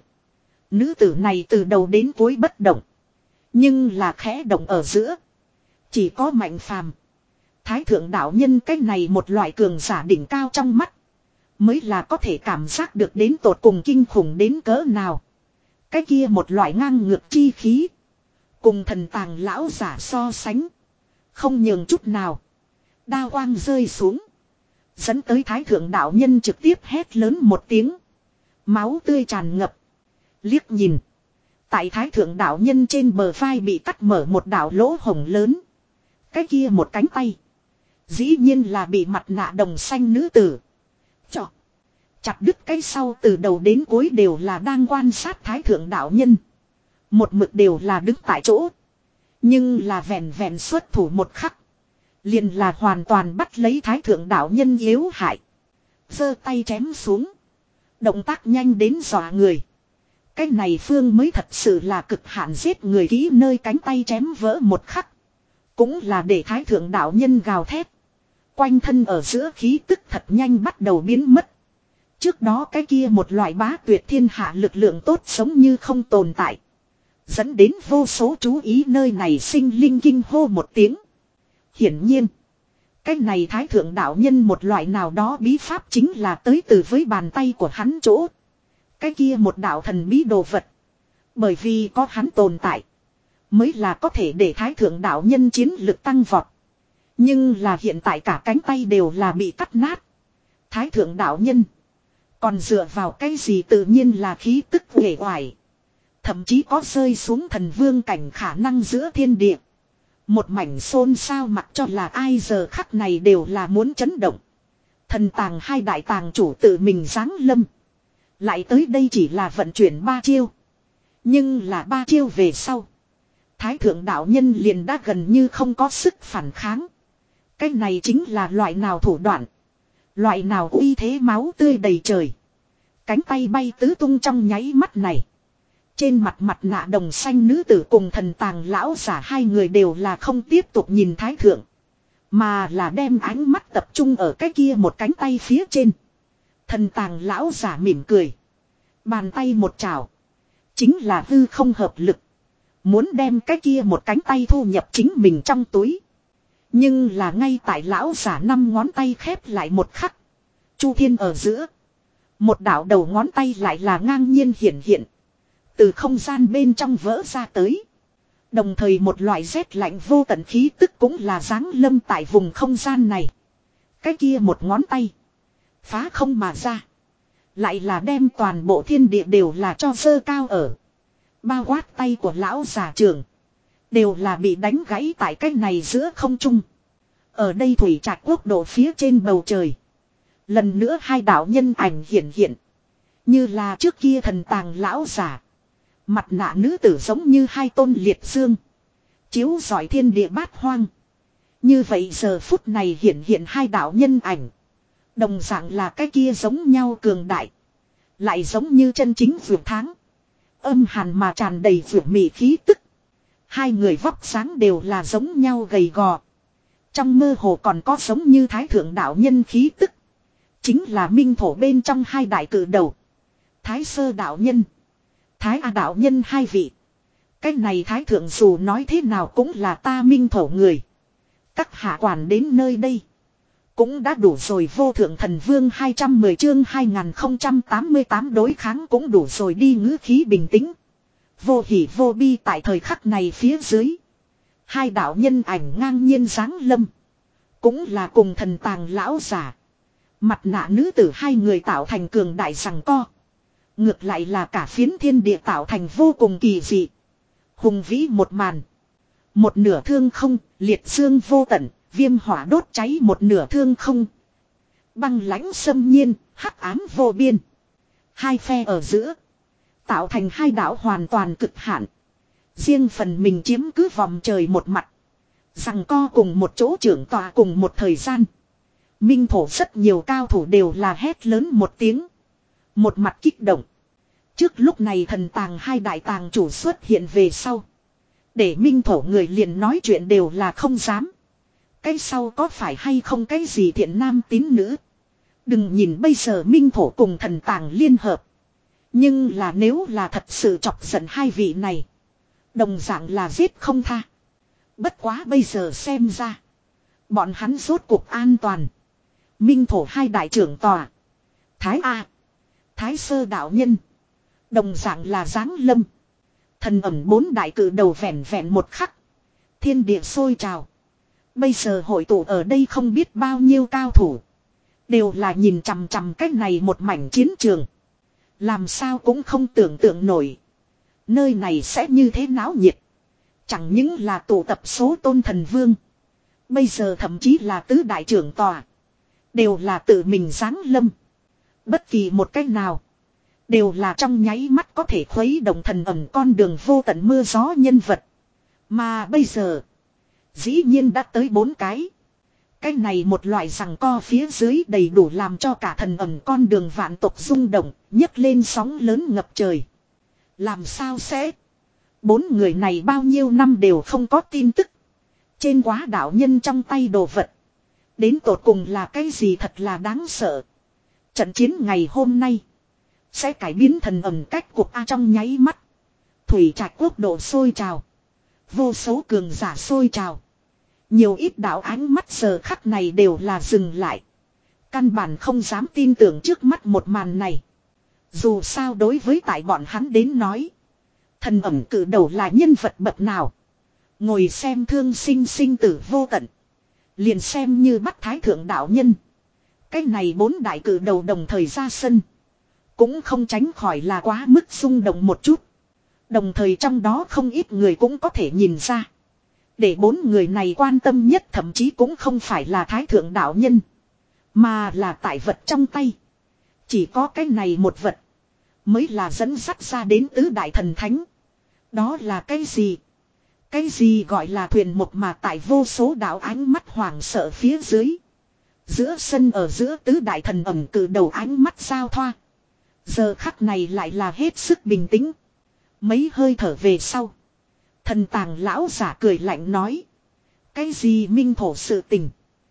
Nữ tử này từ đầu đến cuối bất động. Nhưng là khẽ động ở giữa. Chỉ có mạnh phàm. Thái thượng đạo nhân cái này một loại cường giả đỉnh cao trong mắt. Mới là có thể cảm giác được đến tột cùng kinh khủng đến cỡ nào. Cái kia một loại ngang ngược chi khí. Cùng thần tàng lão giả so sánh. Không nhường chút nào. Đao quang rơi xuống. Dẫn tới thái thượng đạo nhân trực tiếp hét lớn một tiếng. Máu tươi tràn ngập. Liếc nhìn. Tại thái thượng đạo nhân trên bờ vai bị cắt mở một đạo lỗ hổng lớn. Cái kia một cánh tay. Dĩ nhiên là bị mặt nạ đồng xanh nữ tử. Chọ. Chặt đứt cái sau từ đầu đến cuối đều là đang quan sát thái thượng đạo nhân. Một mực đều là đứng tại chỗ. Nhưng là vẹn vẹn xuất thủ một khắc. Liền là hoàn toàn bắt lấy thái thượng đạo nhân yếu hại. Giơ tay chém xuống. Động tác nhanh đến dọa người. Cái này Phương mới thật sự là cực hạn giết người kỹ nơi cánh tay chém vỡ một khắc. Cũng là để thái thượng đạo nhân gào thét. Quanh thân ở giữa khí tức thật nhanh bắt đầu biến mất. Trước đó cái kia một loại bá tuyệt thiên hạ lực lượng tốt giống như không tồn tại. Dẫn đến vô số chú ý nơi này sinh linh kinh hô một tiếng. Hiển nhiên. Cái này thái thượng đạo nhân một loại nào đó bí pháp chính là tới từ với bàn tay của hắn chỗ. Cái kia một đạo thần bí đồ vật. Bởi vì có hắn tồn tại. Mới là có thể để thái thượng đạo nhân chiến lực tăng vọt. Nhưng là hiện tại cả cánh tay đều là bị cắt nát. Thái thượng đạo nhân. Còn dựa vào cái gì tự nhiên là khí tức uể oải. Thậm chí có rơi xuống thần vương cảnh khả năng giữa thiên địa. Một mảnh xôn xao mặc cho là ai giờ khắc này đều là muốn chấn động. Thần tàng hai đại tàng chủ tự mình giáng lâm. Lại tới đây chỉ là vận chuyển ba chiêu. Nhưng là ba chiêu về sau. Thái thượng đạo nhân liền đã gần như không có sức phản kháng. Cái này chính là loại nào thủ đoạn. Loại nào uy thế máu tươi đầy trời. Cánh tay bay tứ tung trong nháy mắt này. Trên mặt mặt nạ đồng xanh nữ tử cùng thần tàng lão giả hai người đều là không tiếp tục nhìn thái thượng. Mà là đem ánh mắt tập trung ở cái kia một cánh tay phía trên. Thần tàng lão giả mỉm cười. Bàn tay một chảo. Chính là hư không hợp lực. Muốn đem cái kia một cánh tay thu nhập chính mình trong túi. Nhưng là ngay tại lão giả năm ngón tay khép lại một khắc. Chu thiên ở giữa. Một đạo đầu ngón tay lại là ngang nhiên hiển hiện. Từ không gian bên trong vỡ ra tới. Đồng thời một loại rét lạnh vô tận khí tức cũng là giáng lâm tại vùng không gian này. Cái kia một ngón tay. Phá không mà ra. Lại là đem toàn bộ thiên địa đều là cho sơ cao ở. Bao quát tay của lão già trưởng. Đều là bị đánh gãy tại cái này giữa không trung. Ở đây thủy trạch quốc độ phía trên bầu trời. Lần nữa hai đạo nhân ảnh hiển hiện. Như là trước kia thần tàng lão giả. Mặt nạ nữ tử giống như hai tôn liệt dương. Chiếu rọi thiên địa bát hoang. Như vậy giờ phút này hiển hiện hai đạo nhân ảnh. Đồng dạng là cái kia giống nhau cường đại. Lại giống như chân chính vượt tháng. Âm hàn mà tràn đầy vượt mị khí tức. Hai người vóc sáng đều là giống nhau gầy gò. Trong mơ hồ còn có giống như thái thượng đạo nhân khí tức. Chính là minh thổ bên trong hai đại cử đầu. Thái sơ đạo nhân. Thái A đạo nhân hai vị. Cái này thái thượng dù nói thế nào cũng là ta minh thổ người. Các hạ quản đến nơi đây. Cũng đã đủ rồi vô thượng thần vương hai trăm mười chương hai nghìn không trăm tám mươi tám đối kháng cũng đủ rồi đi ngữ khí bình tĩnh. Vô hỉ vô bi tại thời khắc này phía dưới. Hai đạo nhân ảnh ngang nhiên giáng lâm. Cũng là cùng thần tàng lão giả. Mặt nạ nữ tử hai người tạo thành cường đại rằng co. Ngược lại là cả phiến thiên địa tạo thành vô cùng kỳ dị. Hùng vĩ một màn. Một nửa thương không, liệt dương vô tận, viêm hỏa đốt cháy một nửa thương không. Băng lãnh xâm nhiên, hắc ám vô biên. Hai phe ở giữa. Tạo thành hai đảo hoàn toàn cực hạn. Riêng phần mình chiếm cứ vòng trời một mặt. Rằng co cùng một chỗ trưởng tọa cùng một thời gian. Minh thổ rất nhiều cao thủ đều là hét lớn một tiếng. Một mặt kích động. Trước lúc này thần tàng hai đại tàng chủ xuất hiện về sau. Để minh thổ người liền nói chuyện đều là không dám. Cái sau có phải hay không cái gì thiện nam tín nữ. Đừng nhìn bây giờ minh thổ cùng thần tàng liên hợp. Nhưng là nếu là thật sự chọc giận hai vị này. Đồng dạng là giết không tha. Bất quá bây giờ xem ra. Bọn hắn rốt cuộc an toàn. Minh thổ hai đại trưởng tòa. Thái A. Thái sơ đạo nhân. Đồng dạng là giáng lâm. Thần ẩm bốn đại cử đầu vẹn vẹn một khắc. Thiên địa sôi trào. Bây giờ hội tụ ở đây không biết bao nhiêu cao thủ. Đều là nhìn chằm chằm cách này một mảnh chiến trường. Làm sao cũng không tưởng tượng nổi. Nơi này sẽ như thế náo nhiệt. Chẳng những là tụ tập số tôn thần vương. Bây giờ thậm chí là tứ đại trưởng tòa. Đều là tự mình giáng lâm. Bất kỳ một cách nào. Đều là trong nháy mắt có thể khuấy động thần ẩm con đường vô tận mưa gió nhân vật. Mà bây giờ. Dĩ nhiên đã tới bốn cái. Cái này một loại rằng co phía dưới đầy đủ làm cho cả thần ẩm con đường vạn tộc rung động. Nhấc lên sóng lớn ngập trời. Làm sao sẽ. Bốn người này bao nhiêu năm đều không có tin tức. Trên quá đạo nhân trong tay đồ vật. Đến tột cùng là cái gì thật là đáng sợ. Trận chiến ngày hôm nay. Sẽ cải biến thần ẩm cách cuộc A trong nháy mắt. Thủy Trạch quốc độ sôi trào. Vô số cường giả sôi trào. Nhiều ít đạo ánh mắt giờ khắc này đều là dừng lại. Căn bản không dám tin tưởng trước mắt một màn này. Dù sao đối với tại bọn hắn đến nói. Thần ẩm cử đầu là nhân vật bậc nào. Ngồi xem thương sinh sinh tử vô tận. Liền xem như bắt thái thượng đạo nhân. Cái này bốn đại cử đầu đồng thời ra sân. Cũng không tránh khỏi là quá mức xung động một chút. Đồng thời trong đó không ít người cũng có thể nhìn ra. Để bốn người này quan tâm nhất thậm chí cũng không phải là thái thượng đạo nhân. Mà là tại vật trong tay. Chỉ có cái này một vật. Mới là dẫn dắt ra đến tứ đại thần thánh. Đó là cái gì? Cái gì gọi là thuyền một mà tại vô số đạo ánh mắt hoảng sợ phía dưới. Giữa sân ở giữa tứ đại thần ẩm cử đầu ánh mắt giao thoa. Giờ khắc này lại là hết sức bình tĩnh. Mấy hơi thở về sau. Thần tàng lão giả cười lạnh nói. Cái gì minh thổ sự tình.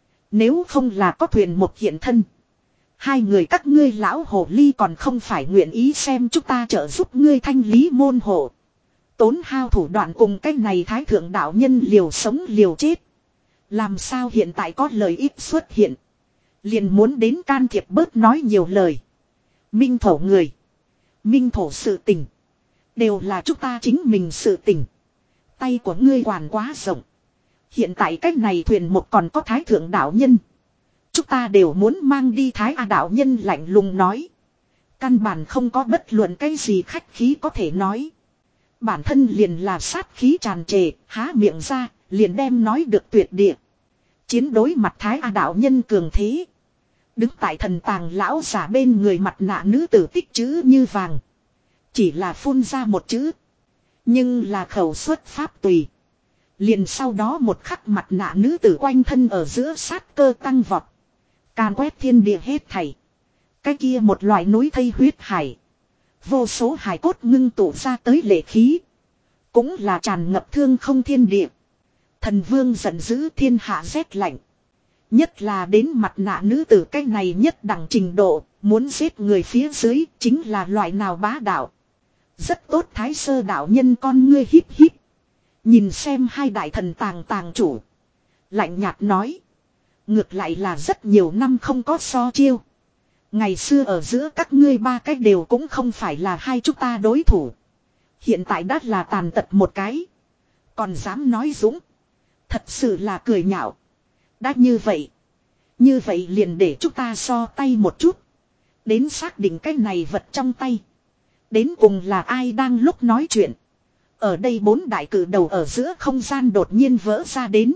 Nếu không là có thuyền một hiện thân. Hai người các ngươi lão hồ ly còn không phải nguyện ý xem chúng ta trợ giúp ngươi thanh lý môn hộ. Tốn hao thủ đoạn cùng cái này thái thượng đạo nhân liều sống liều chết. Làm sao hiện tại có lời ít xuất hiện. Liền muốn đến can thiệp bớt nói nhiều lời. Minh thổ người. Minh thổ sự tình. Đều là chúng ta chính mình sự tình. Tay của ngươi quản quá rộng. Hiện tại cách này thuyền một còn có thái thượng đạo nhân. Chúng ta đều muốn mang đi thái A đạo nhân lạnh lùng nói. Căn bản không có bất luận cái gì khách khí có thể nói. Bản thân liền là sát khí tràn trề, há miệng ra, liền đem nói được tuyệt địa. Chiến đối mặt thái A đạo nhân cường thế. Đứng tại thần tàng lão giả bên người mặt nạ nữ tử tích chữ như vàng. Chỉ là phun ra một chữ. Nhưng là khẩu xuất pháp tùy. Liền sau đó một khắc mặt nạ nữ tử quanh thân ở giữa sát cơ tăng vọt. Càn quét thiên địa hết thảy. Cái kia một loại núi thây huyết hải. Vô số hải cốt ngưng tụ ra tới lệ khí. Cũng là tràn ngập thương không thiên địa. Thần vương giận dữ thiên hạ rét lạnh. Nhất là đến mặt nạ nữ tử cái này nhất đẳng trình độ. Muốn giết người phía dưới chính là loại nào bá đạo. Rất tốt thái sơ đạo nhân con ngươi híp híp. Nhìn xem hai đại thần tàng tàng chủ. Lạnh nhạt nói. Ngược lại là rất nhiều năm không có so chiêu. Ngày xưa ở giữa các ngươi ba cái đều cũng không phải là hai chúng ta đối thủ. Hiện tại đã là tàn tật một cái. Còn dám nói dũng. Thật sự là cười nhạo. Đã như vậy. Như vậy liền để chúng ta so tay một chút. Đến xác định cái này vật trong tay. Đến cùng là ai đang lúc nói chuyện. Ở đây bốn đại cử đầu ở giữa không gian đột nhiên vỡ ra đến.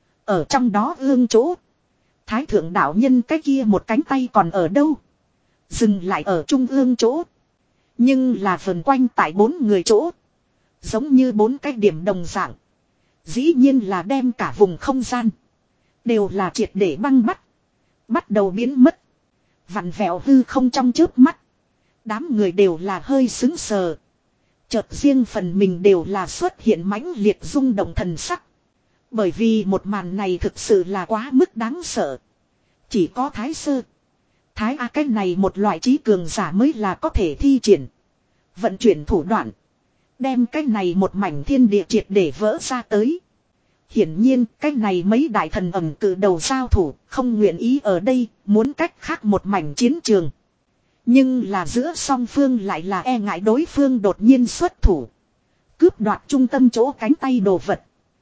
Ở trong đó ương chỗ. Thái thượng đạo nhân cái kia một cánh tay còn ở đâu. Dừng lại ở trung ương chỗ. Nhưng là vần quanh tại bốn người chỗ. Giống như bốn cái điểm đồng dạng. Dĩ nhiên là đem cả vùng không gian. Đều là triệt để băng bắt. Bắt đầu biến mất. Vặn vẹo hư không trong chớp mắt. Đám người đều là hơi xứng sờ. Chợt riêng phần mình đều là xuất hiện mãnh liệt rung động thần sắc. Bởi vì một màn này thực sự là quá mức đáng sợ. Chỉ có thái sơ. Thái A cái này một loại trí cường giả mới là có thể thi triển. Vận chuyển thủ đoạn. Đem cái này một mảnh thiên địa triệt để vỡ ra tới. Hiển nhiên cái này mấy đại thần ẩm cử đầu giao thủ không nguyện ý ở đây muốn cách khác một mảnh chiến trường. Nhưng là giữa song phương lại là e ngại đối phương đột nhiên xuất thủ. Cướp đoạt trung tâm chỗ cánh tay đồ vật.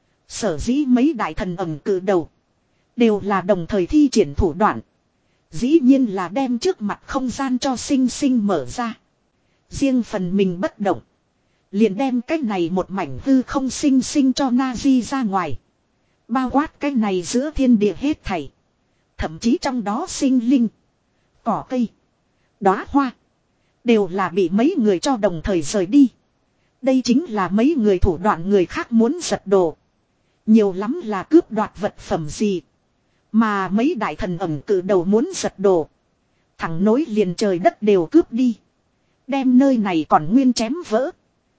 Sở dĩ mấy đại thần ẩm cử đầu. Đều là đồng thời thi triển thủ đoạn. Dĩ nhiên là đem trước mặt không gian cho sinh sinh mở ra. Riêng phần mình bất động. Liền đem cái này một mảnh hư không sinh sinh cho Nazi ra ngoài. Bao quát cái này giữa thiên địa hết thảy. Thậm chí trong đó sinh linh. Cỏ cây. Đóa hoa. Đều là bị mấy người cho đồng thời rời đi. Đây chính là mấy người thủ đoạn người khác muốn giật đồ. Nhiều lắm là cướp đoạt vật phẩm gì. Mà mấy đại thần ẩm cử đầu muốn giật đồ. Thẳng nối liền trời đất đều cướp đi. Đem nơi này còn nguyên chém vỡ.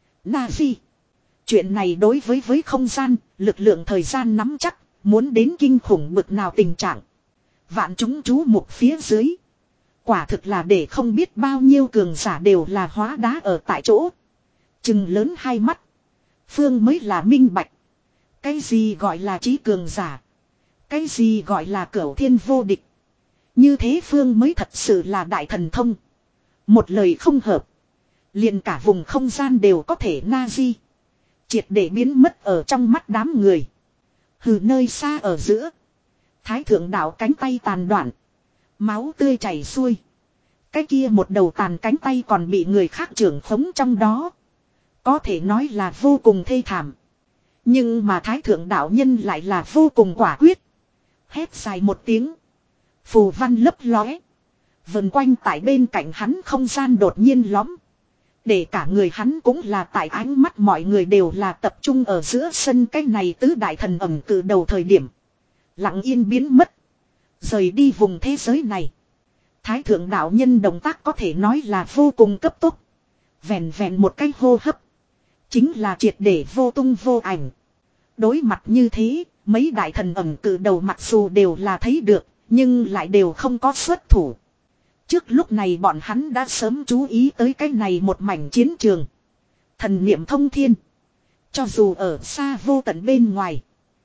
Nazi. Chuyện này đối với với không gian, lực lượng thời gian nắm chắc, muốn đến kinh khủng bực nào tình trạng. Vạn chúng chú mục phía dưới. Quả thực là để không biết bao nhiêu cường giả đều là hóa đá ở tại chỗ. Chừng lớn hai mắt. Phương mới là minh bạch. Cái gì gọi là trí cường giả. Cái gì gọi là cửu thiên vô địch. Như thế Phương mới thật sự là đại thần thông. Một lời không hợp. Liền cả vùng không gian đều có thể na di. Triệt để biến mất ở trong mắt đám người. Hừ, nơi xa ở giữa. Thái thượng đạo cánh tay tàn đoạn. Máu tươi chảy xuôi. Cái kia một đầu tàn cánh tay còn bị người khác trưởng khống trong đó. Có thể nói là vô cùng thê thảm. Nhưng mà thái thượng đạo nhân lại là vô cùng quả quyết. Hét dài một tiếng. Phù văn lấp lóe. Vần quanh tại bên cạnh hắn không gian đột nhiên lõm. Để cả người hắn cũng là tại ánh mắt mọi người đều là tập trung ở giữa sân cái này tứ đại thần ẩm cử đầu thời điểm. Lặng yên biến mất. Rời đi vùng thế giới này. Thái thượng đạo nhân động tác có thể nói là vô cùng cấp tốc. Vẹn vẹn một cái hô hấp. Chính là triệt để vô tung vô ảnh. Đối mặt như thế, mấy đại thần ẩm cử đầu mặc dù đều là thấy được, nhưng lại đều không có xuất thủ. Trước lúc này bọn hắn đã sớm chú ý tới cái này một mảnh chiến trường. Thần niệm thông thiên. Cho dù ở xa vô tận bên ngoài.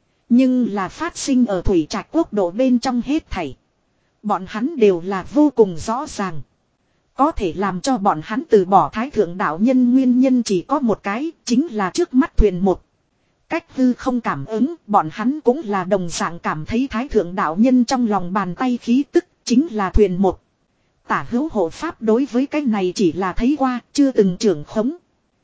Nhưng là phát sinh ở thủy trạch quốc độ bên trong hết thảy. Bọn hắn đều là vô cùng rõ ràng. Có thể làm cho bọn hắn từ bỏ thái thượng đạo nhân nguyên nhân chỉ có một cái, chính là trước mắt thuyền một. Cách hư không cảm ứng, bọn hắn cũng là đồng dạng cảm thấy thái thượng đạo nhân trong lòng bàn tay khí tức, chính là thuyền một. Tả hữu hộ pháp đối với cái này chỉ là thấy qua, chưa từng trưởng khống.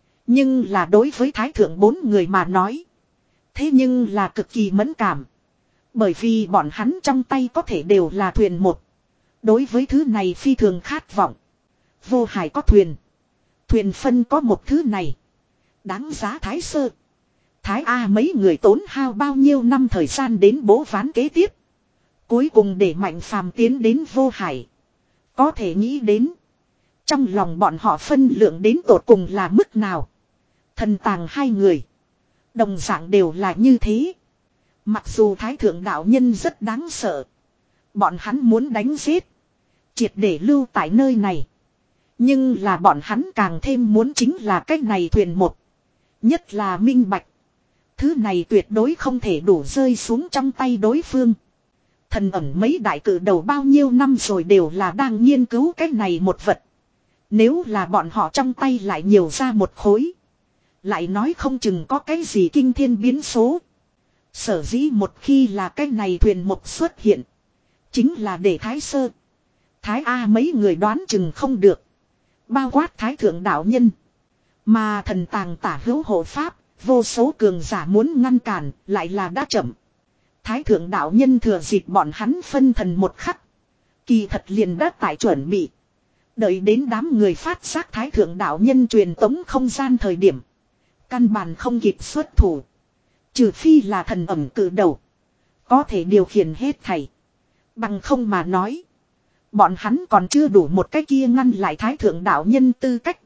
Nhưng là đối với thái thượng bốn người mà nói. Thế nhưng là cực kỳ mẫn cảm. Bởi vì bọn hắn trong tay có thể đều là thuyền một. Đối với thứ này phi thường khát vọng. Vô hải có thuyền. Thuyền phân có một thứ này. Đáng giá thái sơ. Thái A mấy người tốn hao bao nhiêu năm thời gian đến bố ván kế tiếp. Cuối cùng để Mạnh Phàm tiến đến vô hải. Có thể nghĩ đến. Trong lòng bọn họ phân lượng đến tột cùng là mức nào. Thần tàng hai người. Đồng dạng đều là như thế. Mặc dù thái thượng đạo nhân rất đáng sợ. Bọn hắn muốn đánh giết. Triệt để lưu tại nơi này. Nhưng là bọn hắn càng thêm muốn chính là cách này thuyền một. Nhất là minh bạch. Thứ này tuyệt đối không thể đủ rơi xuống trong tay đối phương. Thần ẩn mấy đại cử đầu bao nhiêu năm rồi đều là đang nghiên cứu cái này một vật. Nếu là bọn họ trong tay lại nhiều ra một khối. Lại nói không chừng có cái gì kinh thiên biến số. Sở dĩ một khi là cái này thuyền một xuất hiện. Chính là để Thái Sơ. Thái A mấy người đoán chừng không được. Bao quát Thái Thượng đạo nhân. Mà thần tàng tả hữu hộ pháp. Vô số cường giả muốn ngăn cản. Lại là đã chậm. Thái Thượng đạo nhân thừa dịp bọn hắn phân thần một khắc. Kỳ thật liền đã tại chuẩn bị. Đợi đến đám người phát giác Thái Thượng đạo nhân truyền tống không gian thời điểm. Căn bản không kịp xuất thủ. Trừ phi là thần ẩm cử đầu. Có thể điều khiển hết thảy. Bằng không mà nói. Bọn hắn còn chưa đủ một cái kia ngăn lại Thái Thượng đạo nhân tư cách.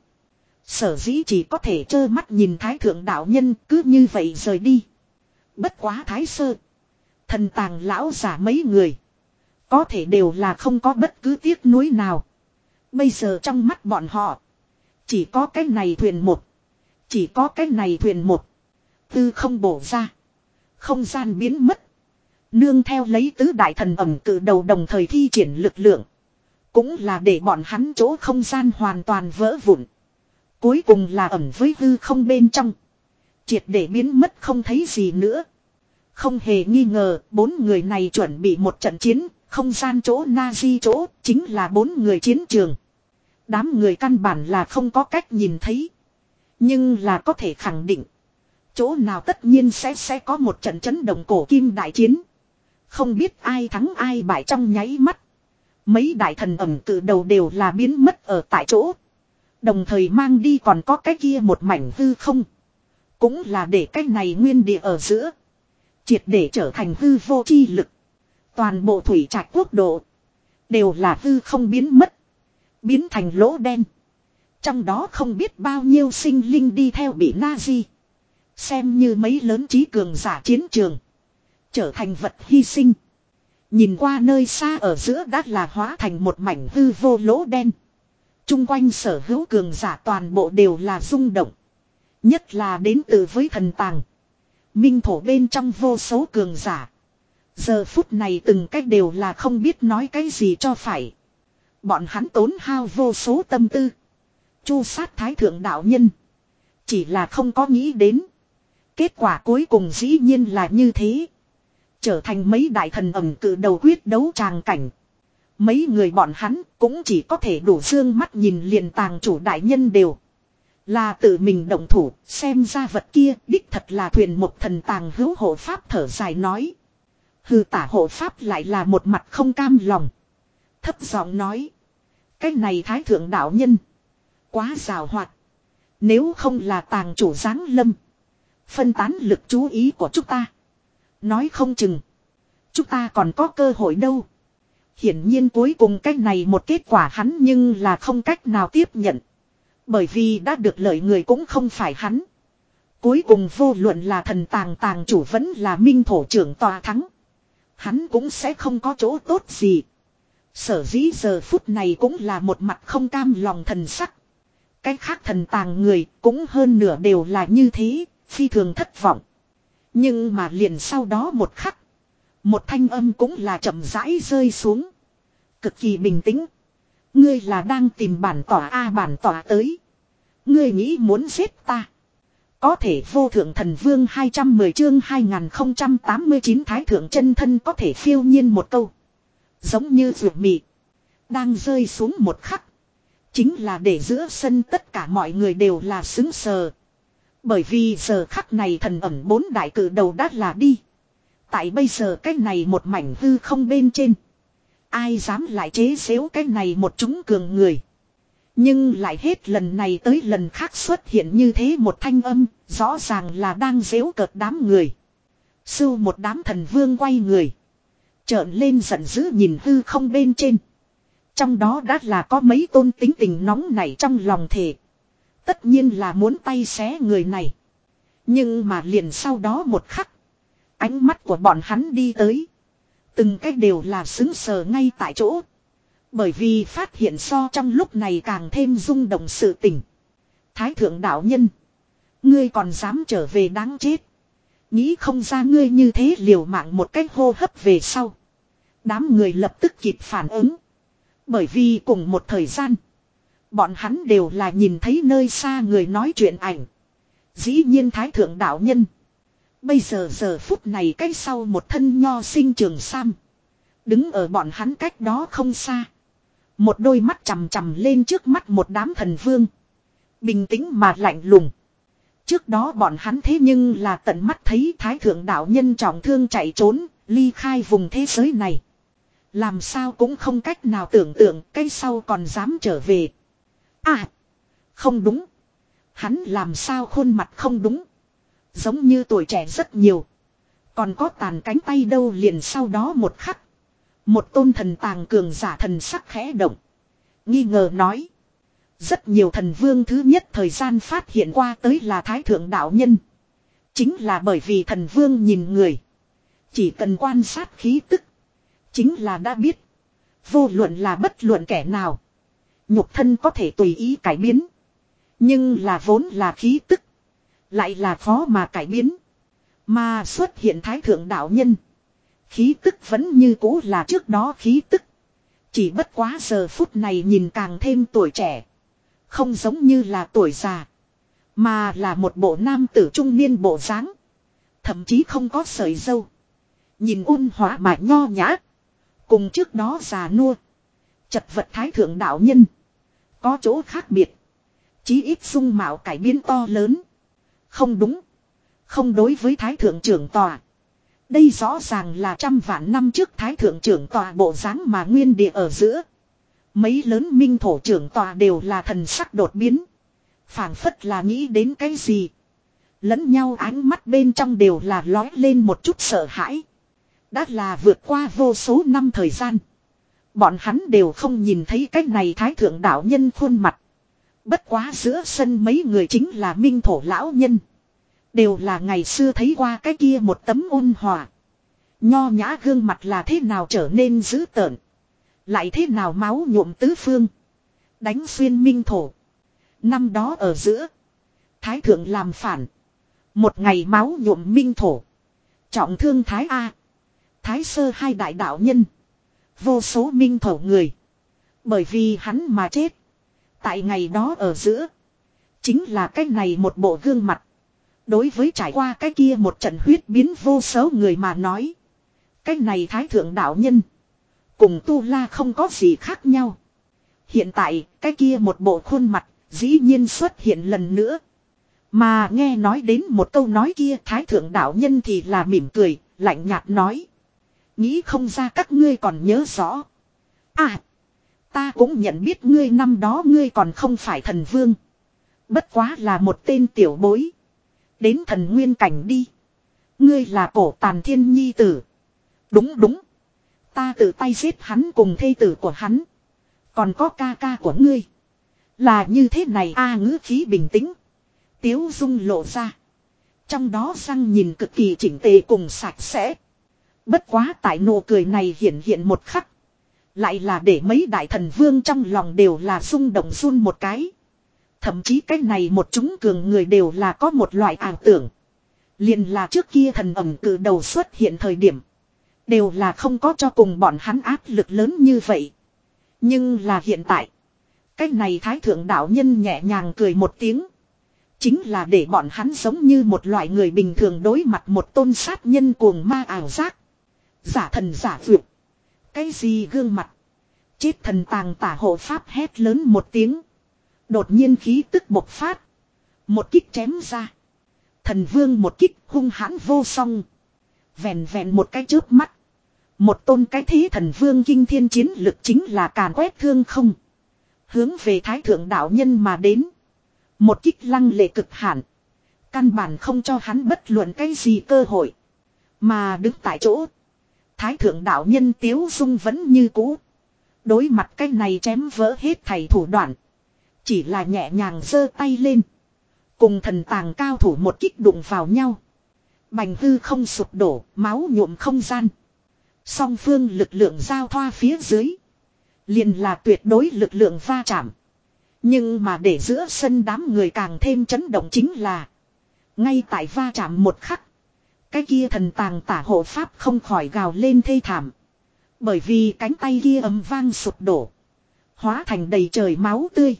Sở dĩ chỉ có thể trơ mắt nhìn Thái Thượng đạo nhân cứ như vậy rời đi. Bất quá Thái Sơ. Thần tàng lão giả mấy người. Có thể đều là không có bất cứ tiếc nuối nào. Bây giờ trong mắt bọn họ. Chỉ có cái này thuyền một. Chỉ có cái này thuyền một. Tư không bổ ra. Không gian biến mất. Nương theo lấy tứ đại thần ẩm cử đầu đồng thời thi triển lực lượng. Cũng là để bọn hắn chỗ không gian hoàn toàn vỡ vụn. Cuối cùng là ẩm với hư không bên trong. Triệt để biến mất không thấy gì nữa. Không hề nghi ngờ, bốn người này chuẩn bị một trận chiến, không gian chỗ Nazi chỗ, chính là bốn người chiến trường. Đám người căn bản là không có cách nhìn thấy. Nhưng là có thể khẳng định. Chỗ nào tất nhiên sẽ sẽ có một trận chấn động cổ kim đại chiến. Không biết ai thắng ai bại trong nháy mắt. Mấy đại thần ẩm cử đầu đều là biến mất ở tại chỗ. Đồng thời mang đi còn có cái kia một mảnh hư không. Cũng là để cái này nguyên địa ở giữa. Triệt để trở thành hư vô chi lực. Toàn bộ thủy trạch quốc độ. Đều là hư không biến mất. Biến thành lỗ đen. Trong đó không biết bao nhiêu sinh linh đi theo bị Nazi. Xem như mấy lớn trí cường giả chiến trường. Trở thành vật hy sinh. Nhìn qua nơi xa ở giữa đã là hóa thành một mảnh hư vô lỗ đen. Trung quanh sở hữu cường giả toàn bộ đều là rung động. Nhất là đến từ với thần tàng. Minh thổ bên trong vô số cường giả. Giờ phút này từng cách đều là không biết nói cái gì cho phải. Bọn hắn tốn hao vô số tâm tư. Chu sát thái thượng đạo nhân. Chỉ là không có nghĩ đến. Kết quả cuối cùng dĩ nhiên là như thế. Trở thành mấy đại thần ẩm cử đầu quyết đấu tràng cảnh. Mấy người bọn hắn cũng chỉ có thể đủ dương mắt nhìn liền tàng chủ đại nhân đều. Là tự mình động thủ xem ra vật kia đích thật là thuyền một thần tàng hữu hộ pháp thở dài nói. Hư tả hộ pháp lại là một mặt không cam lòng. Thấp giọng nói. Cái này thái thượng đạo nhân. Quá rào hoạt. Nếu không là tàng chủ giáng lâm. Phân tán lực chú ý của chúng ta. Nói không chừng. Chúng ta còn có cơ hội đâu. Hiển nhiên cuối cùng cái này một kết quả hắn nhưng là không cách nào tiếp nhận. Bởi vì đã được lợi người cũng không phải hắn. Cuối cùng vô luận là thần tàng tàng chủ vẫn là minh thổ trưởng tòa thắng. Hắn cũng sẽ không có chỗ tốt gì. Sở dĩ giờ phút này cũng là một mặt không cam lòng thần sắc. Cái khác thần tàng người cũng hơn nửa đều là như thế, phi thường thất vọng. Nhưng mà liền sau đó một khắc. Một thanh âm cũng là chậm rãi rơi xuống. Cực kỳ bình tĩnh. Ngươi là đang tìm bản tỏa A bản tỏa tới. Ngươi nghĩ muốn giết ta. Có thể vô thượng thần vương hai trăm mười chương hai nghìn không trăm tám mươi chín thái thượng chân thân có thể phiêu nhiên một câu. Giống như ruột mị. Đang rơi xuống một khắc. Chính là để giữa sân tất cả mọi người đều là xứng sờ. Bởi vì giờ khắc này thần ẩn bốn đại cử đầu đã là đi. Tại bây giờ cái này một mảnh hư không bên trên. Ai dám lại chế xếu cái này một chúng cường người. Nhưng lại hết lần này tới lần khác xuất hiện như thế một thanh âm. Rõ ràng là đang giễu cợt đám người. Sưu một đám thần vương quay người. Trợn lên giận dữ nhìn hư không bên trên. Trong đó đã là có mấy tôn tính tình nóng nảy trong lòng thề. Tất nhiên là muốn tay xé người này. Nhưng mà liền sau đó một khắc. Ánh mắt của bọn hắn đi tới. Từng cách đều là xứng sờ ngay tại chỗ. Bởi vì phát hiện so trong lúc này càng thêm rung động sự tình. Thái thượng đạo nhân. Ngươi còn dám trở về đáng chết. Nghĩ không ra ngươi như thế liều mạng một cách hô hấp về sau. Đám người lập tức kịp phản ứng. Bởi vì cùng một thời gian. Bọn hắn đều là nhìn thấy nơi xa người nói chuyện ảnh. Dĩ nhiên thái thượng đạo nhân. Bây giờ giờ phút này cách sau một thân nho sinh trường sam. Đứng ở bọn hắn cách đó không xa. Một đôi mắt chằm chằm lên trước mắt một đám thần vương. Bình tĩnh mà lạnh lùng. Trước đó bọn hắn thế nhưng là tận mắt thấy thái thượng đạo nhân trọng thương chạy trốn, ly khai vùng thế giới này. Làm sao cũng không cách nào tưởng tượng cái sau còn dám trở về. À, không đúng. Hắn làm sao khuôn mặt không đúng. Giống như tuổi trẻ rất nhiều. Còn có tàn cánh tay đâu liền sau đó một khắc. Một tôn thần tàng cường giả thần sắc khẽ động. Nghi ngờ nói. Rất nhiều thần vương thứ nhất thời gian phát hiện qua tới là thái thượng đạo nhân. Chính là bởi vì thần vương nhìn người. Chỉ cần quan sát khí tức. Chính là đã biết. Vô luận là bất luận kẻ nào. Nhục thân có thể tùy ý cải biến. Nhưng là vốn là khí tức. Lại là khó mà cải biến. Mà xuất hiện thái thượng đạo nhân. Khí tức vẫn như cũ là trước đó khí tức. Chỉ bất quá giờ phút này nhìn càng thêm tuổi trẻ. Không giống như là tuổi già. Mà là một bộ nam tử trung niên bộ dáng. Thậm chí không có sợi râu. Nhìn ôn hòa mà nho nhã. Cùng trước đó già nua. Chật vật thái thượng đạo nhân. Có chỗ khác biệt. Chí ít dung mạo cải biến to lớn. Không đúng. Không đối với thái thượng trưởng tòa. Đây rõ ràng là trăm vạn năm trước thái thượng trưởng tòa bộ dáng mà nguyên địa ở giữa. Mấy lớn minh thổ trưởng tòa đều là thần sắc đột biến. Phảng phất là nghĩ đến cái gì. Lẫn nhau ánh mắt bên trong đều là lói lên một chút sợ hãi. Đã là vượt qua vô số năm thời gian. Bọn hắn đều không nhìn thấy cái này thái thượng đạo nhân khuôn mặt. Bất quá giữa sân mấy người chính là minh thổ lão nhân. Đều là ngày xưa thấy qua cái kia một tấm ôn hòa. Nho nhã gương mặt là thế nào trở nên dữ tợn. Lại thế nào máu nhuộm tứ phương. Đánh xuyên minh thổ. Năm đó ở giữa. Thái thượng làm phản. Một ngày máu nhuộm minh thổ. Trọng thương Thái A. Thái sơ hai đại đạo nhân. Vô số minh thổ người. Bởi vì hắn mà chết. Tại ngày đó ở giữa. Chính là cái này một bộ gương mặt. Đối với trải qua cái kia một trận huyết biến vô số người mà nói. Cái này thái thượng đạo nhân. Cùng tu la không có gì khác nhau. Hiện tại cái kia một bộ khuôn mặt dĩ nhiên xuất hiện lần nữa. Mà nghe nói đến một câu nói kia thái thượng đạo nhân thì là mỉm cười, lạnh nhạt nói. Nghĩ không ra các ngươi còn nhớ rõ. À, ta cũng nhận biết ngươi năm đó ngươi còn không phải thần vương. Bất quá là một tên tiểu bối. Đến thần nguyên cảnh đi. Ngươi là cổ tàn thiên nhi tử. Đúng đúng. Ta tự tay giết hắn cùng thê tử của hắn. Còn có ca ca của ngươi. Là như thế này a ngữ khí bình tĩnh. Tiếu dung lộ ra. Trong đó răng nhìn cực kỳ chỉnh tề cùng sạch sẽ. Bất quá tại nụ cười này hiện hiện một khắc. Lại là để mấy đại thần vương trong lòng đều là rung động run một cái. Thậm chí cái này một chúng cường người đều là có một loại ảo tưởng. Liền là trước kia thần ẩm cử đầu xuất hiện thời điểm. Đều là không có cho cùng bọn hắn áp lực lớn như vậy. Nhưng là hiện tại. Cái này thái thượng đạo nhân nhẹ nhàng cười một tiếng. Chính là để bọn hắn giống như một loại người bình thường đối mặt một tôn sát nhân cuồng ma ảo giác. Giả thần giả vượt. Cái gì gương mặt. Chết thần tàng tả hộ pháp hét lớn một tiếng. Đột nhiên khí tức bộc phát. Một kích chém ra. Thần vương một kích hung hãn vô song. Vẹn vẹn một cái chớp mắt. Một tôn cái thế thần vương kinh thiên chiến lực chính là càn quét thương không. Hướng về thái thượng đạo nhân mà đến. Một kích lăng lệ cực hạn. Căn bản không cho hắn bất luận cái gì cơ hội. Mà đứng tại chỗ. Thái thượng đạo nhân tiếu dung vẫn như cũ. Đối mặt cái này chém vỡ hết thảy thủ đoạn. Chỉ là nhẹ nhàng giơ tay lên. Cùng thần tàng cao thủ một kích đụng vào nhau. Bành hư không sụp đổ, máu nhuộm không gian. Song phương lực lượng giao thoa phía dưới. Liền là tuyệt đối lực lượng va chạm. Nhưng mà để giữa sân đám người càng thêm chấn động chính là. Ngay tại va chạm một khắc. Cái kia thần tàng tả hộ pháp không khỏi gào lên thê thảm. Bởi vì cánh tay kia ầm vang sụp đổ. Hóa thành đầy trời máu tươi.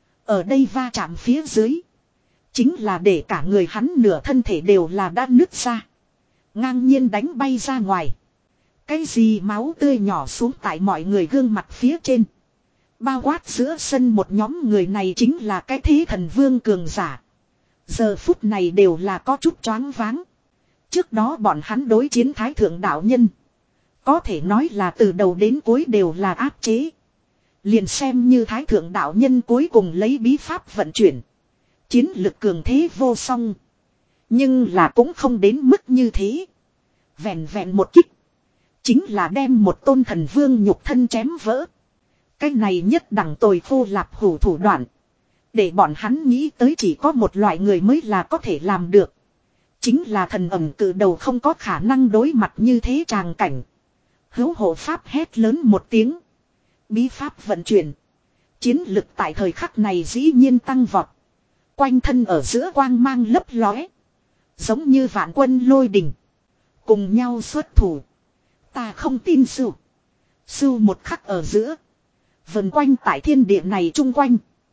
Ở đây va chạm phía dưới. Chính là để cả người hắn nửa thân thể đều là đã nứt ra. Ngang nhiên đánh bay ra ngoài. Cái gì máu tươi nhỏ xuống tại mọi người gương mặt phía trên. Bao quát giữa sân một nhóm người này chính là cái thế thần vương cường giả. Giờ phút này đều là có chút choáng váng. Trước đó bọn hắn đối chiến thái thượng đạo nhân. Có thể nói là từ đầu đến cuối đều là áp chế. Liền xem như thái thượng đạo nhân cuối cùng lấy bí pháp vận chuyển. Chiến lực cường thế vô song. Nhưng là cũng không đến mức như thế. Vẹn vẹn một kích. Chính là đem một tôn thần vương nhục thân chém vỡ. Cái này nhất đẳng tồi khô lạp hủ thủ đoạn. Để bọn hắn nghĩ tới chỉ có một loại người mới là có thể làm được. Chính là thần ẩm cử đầu không có khả năng đối mặt như thế tràng cảnh. Hữu hộ pháp hét lớn một tiếng. Bí pháp vận chuyển. Chiến lực tại thời khắc này dĩ nhiên tăng vọt. Quanh thân ở giữa quang mang lấp lóe. Giống như vạn quân lôi đình. Cùng nhau xuất thủ. Ta không tin sư. Sư một khắc ở giữa. Vần quanh tại thiên địa này chung quanh.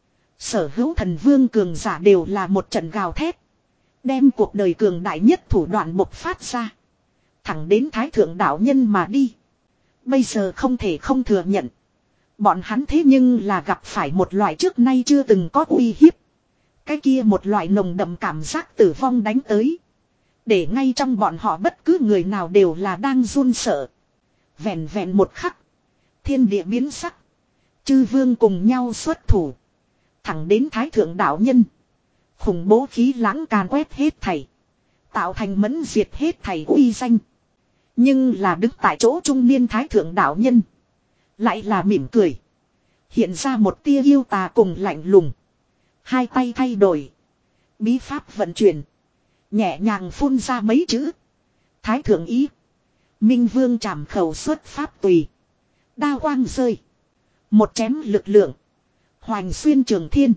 Sở hữu thần vương cường giả đều là một trận gào thét. Đem cuộc đời cường đại nhất thủ đoạn bộc phát ra. Thẳng đến thái thượng đạo nhân mà đi. Bây giờ không thể không thừa nhận. Bọn hắn thế nhưng là gặp phải một loại trước nay chưa từng có uy hiếp. Cái kia một loại nồng đậm cảm giác tử vong đánh tới. Để ngay trong bọn họ bất cứ người nào đều là đang run sợ. Vẹn vẹn một khắc. Thiên địa biến sắc. Chư vương cùng nhau xuất thủ. Thẳng đến thái thượng đạo nhân. Khủng bố khí lãng càn quét hết thảy. Tạo thành mẫn diệt hết thảy uy danh. Nhưng là đứng tại chỗ trung niên thái thượng đạo nhân. Lại là mỉm cười. Hiện ra một tia yêu tà cùng lạnh lùng. Hai tay thay đổi. Bí pháp vận chuyển. Nhẹ nhàng phun ra mấy chữ. Thái thượng ý. Minh vương trảm khẩu xuất pháp tùy. Đao quang rơi. Một chém lực lượng. Hoành xuyên trường thiên.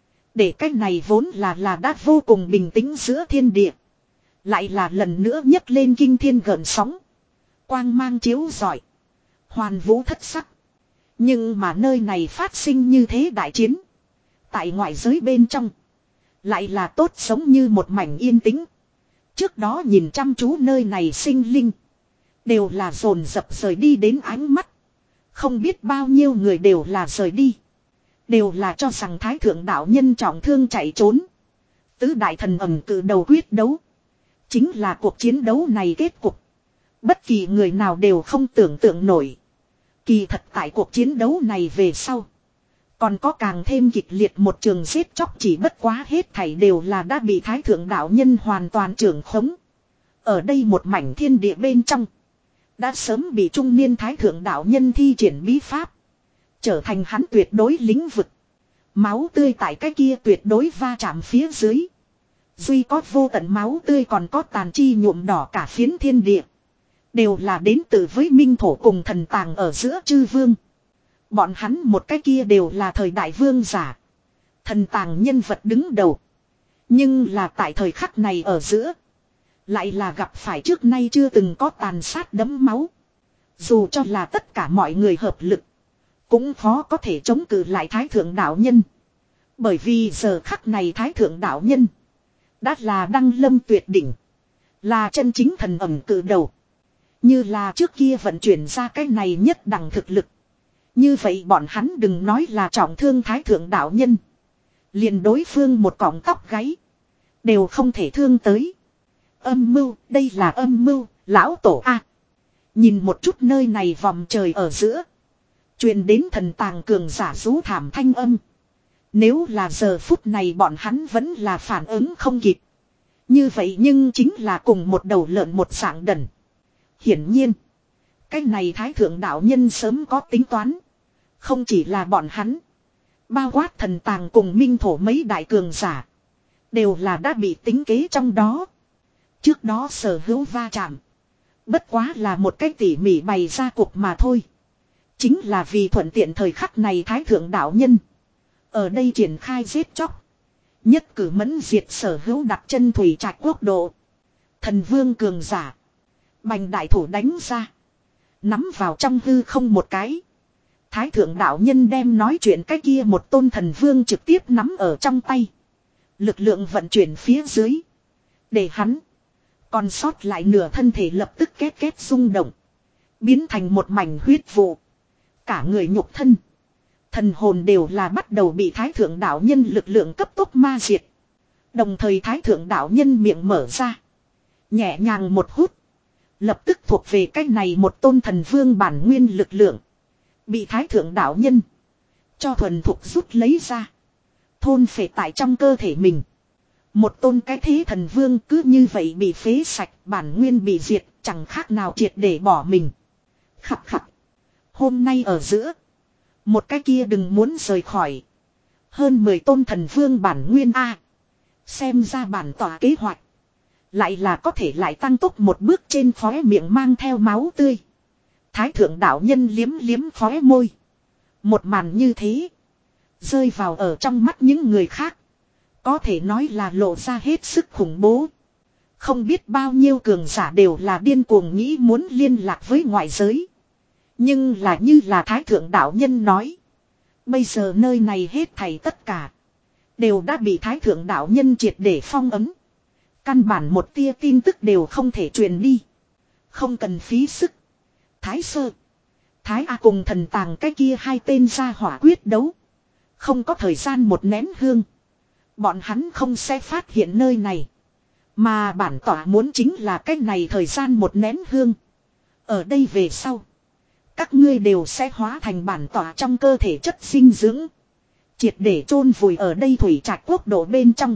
Để cách này vốn là là đã vô cùng bình tĩnh giữa thiên địa. Lại là lần nữa nhấc lên kinh thiên gợn sóng. Quang mang chiếu rọi. Hoàn vũ thất sắc. Nhưng mà nơi này phát sinh như thế đại chiến. Tại ngoại giới bên trong. Lại là tốt sống như một mảnh yên tĩnh. Trước đó nhìn chăm chú nơi này sinh linh. Đều là dồn dập rời đi đến ánh mắt. Không biết bao nhiêu người đều là rời đi. Đều là cho rằng thái thượng đạo nhân trọng thương chạy trốn. Tứ đại thần ẩm cử đầu quyết đấu. Chính là cuộc chiến đấu này kết cục. Bất kỳ người nào đều không tưởng tượng nổi. Kỳ thật tại cuộc chiến đấu này về sau. Còn có càng thêm kịch liệt một trường giết chóc, chỉ bất quá hết thảy đều là đã bị thái thượng đạo nhân hoàn toàn trưởng khống. Ở đây một mảnh thiên địa bên trong. Đã sớm bị trung niên thái thượng đạo nhân thi triển bí pháp. Trở thành hắn tuyệt đối lĩnh vực. Máu tươi tại cái kia tuyệt đối va chạm phía dưới. Duy có vô tận máu tươi còn có tàn chi nhuộm đỏ cả phiến thiên địa. Đều là đến từ với minh thổ cùng thần tàng ở giữa chư vương. Bọn hắn một cái kia đều là thời đại vương giả. Thần tàng nhân vật đứng đầu. Nhưng là tại thời khắc này ở giữa. Lại là gặp phải trước nay chưa từng có tàn sát đẫm máu. Dù cho là tất cả mọi người hợp lực. Cũng khó có thể chống cự lại thái thượng đạo nhân. Bởi vì giờ khắc này thái thượng đạo nhân. Đã là đăng lâm tuyệt đỉnh. Là chân chính thần ẩm cự đầu. Như là trước kia vận chuyển ra cái này nhất đẳng thực lực. Như vậy bọn hắn đừng nói là trọng thương thái thượng đạo nhân. Liền đối phương một cọng tóc gáy. Đều không thể thương tới. Âm mưu, đây là âm mưu, lão tổ A. Nhìn một chút nơi này vòng trời ở giữa. Truyền đến thần tàng cường giả rú thảm thanh âm. Nếu là giờ phút này bọn hắn vẫn là phản ứng không kịp. Như vậy nhưng chính là cùng một đầu lợn một dạng đần. Hiển nhiên. Cái này thái thượng đạo nhân sớm có tính toán. Không chỉ là bọn hắn. Bao quát thần tàng cùng minh thổ mấy đại cường giả. Đều là đã bị tính kế trong đó. Trước đó sở hữu va chạm. Bất quá là một cách tỉ mỉ bày ra cuộc mà thôi. Chính là vì thuận tiện thời khắc này thái thượng đạo nhân. Ở đây triển khai giết chóc. Nhất cử mẫn diệt sở hữu đặt chân thủy trạch quốc độ. Thần vương cường giả. Bành đại thủ đánh ra. Nắm vào trong hư không một cái. Thái thượng đạo nhân đem nói chuyện cái kia một tôn thần vương trực tiếp nắm ở trong tay. Lực lượng vận chuyển phía dưới. Để hắn. Còn sót lại nửa thân thể lập tức két két rung động. Biến thành một mảnh huyết vụ. Cả người nhục thân. Thần hồn đều là bắt đầu bị thái thượng đạo nhân lực lượng cấp tốc ma diệt. Đồng thời thái thượng đạo nhân miệng mở ra. Nhẹ nhàng một hút. Lập tức thuộc về cái này một tôn thần vương bản nguyên lực lượng. Bị thái thượng đạo nhân. Cho thuần thục rút lấy ra. Thôn phệ tại trong cơ thể mình. Một tôn cái thế thần vương cứ như vậy bị phế sạch, bản nguyên bị diệt, chẳng khác nào triệt để bỏ mình. Khặt khặt. Hôm nay ở giữa. Một cái kia đừng muốn rời khỏi. Hơn mười tôn thần vương bản nguyên A. Xem ra bản tỏa kế hoạch. Lại là có thể lại tăng tốc một bước trên khóe miệng mang theo máu tươi. Thái thượng đạo nhân liếm liếm khóe môi. Một màn như thế. Rơi vào ở trong mắt những người khác. Có thể nói là lộ ra hết sức khủng bố. Không biết bao nhiêu cường giả đều là điên cuồng nghĩ muốn liên lạc với ngoại giới. Nhưng là như là thái thượng đạo nhân nói. Bây giờ nơi này hết thảy tất cả. Đều đã bị thái thượng đạo nhân triệt để phong ấn. Căn bản một tia tin tức đều không thể truyền đi. Không cần phí sức. Thái sơ. Thái A cùng thần tàng cái kia hai tên ra hỏa quyết đấu. Không có thời gian một nén hương. Bọn hắn không sẽ phát hiện nơi này. Mà bản tỏa muốn chính là cách này thời gian một nén hương. Ở đây về sau. Các ngươi đều sẽ hóa thành bản tỏa trong cơ thể chất dinh dưỡng. Triệt để chôn vùi ở đây thủy trạch quốc độ bên trong.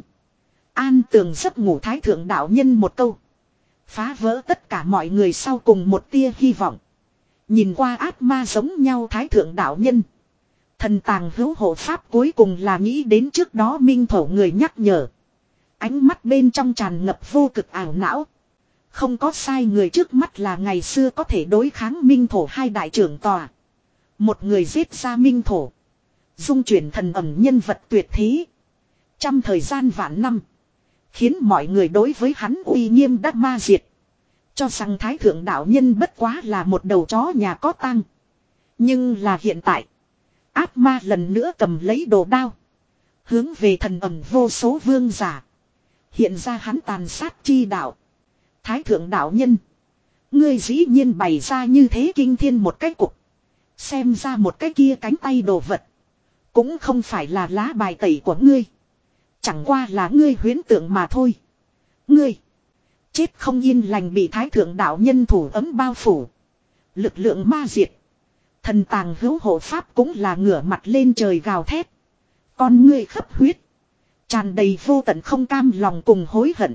An tường giấc ngủ thái thượng đạo nhân một câu. Phá vỡ tất cả mọi người sau cùng một tia hy vọng. Nhìn qua ác ma giống nhau thái thượng đạo nhân. Thần tàng hữu hộ pháp cuối cùng là nghĩ đến trước đó minh thổ người nhắc nhở. Ánh mắt bên trong tràn ngập vô cực ảo não. Không có sai, người trước mắt là ngày xưa có thể đối kháng minh thổ hai đại trưởng tòa. Một người giết ra minh thổ. Dung chuyển thần ẩm nhân vật tuyệt thế. Trăm thời gian vạn năm. Khiến mọi người đối với hắn uy nghiêm đắc ma diệt. Cho rằng thái thượng đạo nhân bất quá là một đầu chó nhà có tang. Nhưng là hiện tại. Ác ma lần nữa cầm lấy đồ đao. Hướng về thần ẩm vô số vương giả. Hiện ra hắn tàn sát chi đạo. Thái thượng đạo nhân. Ngươi dĩ nhiên bày ra như thế kinh thiên một cái cục. Xem ra một cái kia cánh tay đồ vật. Cũng không phải là lá bài tẩy của ngươi. Chẳng qua là ngươi huyễn tượng mà thôi. Ngươi. Chết không yên lành bị thái thượng đạo nhân thủ ấm bao phủ. Lực lượng ma diệt. Thần tàng hữu hộ pháp cũng là ngửa mặt lên trời gào thét. Con ngươi khắp huyết. Tràn đầy vô tận không cam lòng cùng hối hận.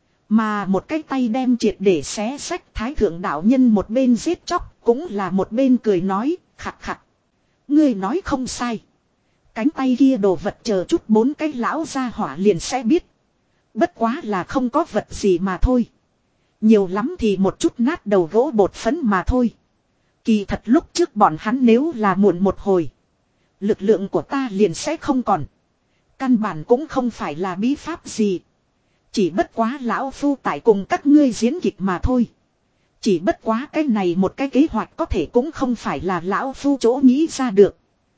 Mà một cái tay đem triệt để xé sách thái thượng đạo nhân một bên giết chóc. Cũng là một bên cười nói khặt khặt. Ngươi nói không sai. Cánh tay kia đồ vật chờ chút bốn cái lão ra hỏa liền sẽ biết. Bất quá là không có vật gì mà thôi. Nhiều lắm thì một chút nát đầu gỗ bột phấn mà thôi. Kỳ thật lúc trước bọn hắn nếu là muộn một hồi. Lực lượng của ta liền sẽ không còn. Căn bản cũng không phải là bí pháp gì. Chỉ bất quá lão phu tại cùng các ngươi diễn kịch mà thôi. Chỉ bất quá cái này một cái kế hoạch có thể cũng không phải là lão phu chỗ nghĩ ra được.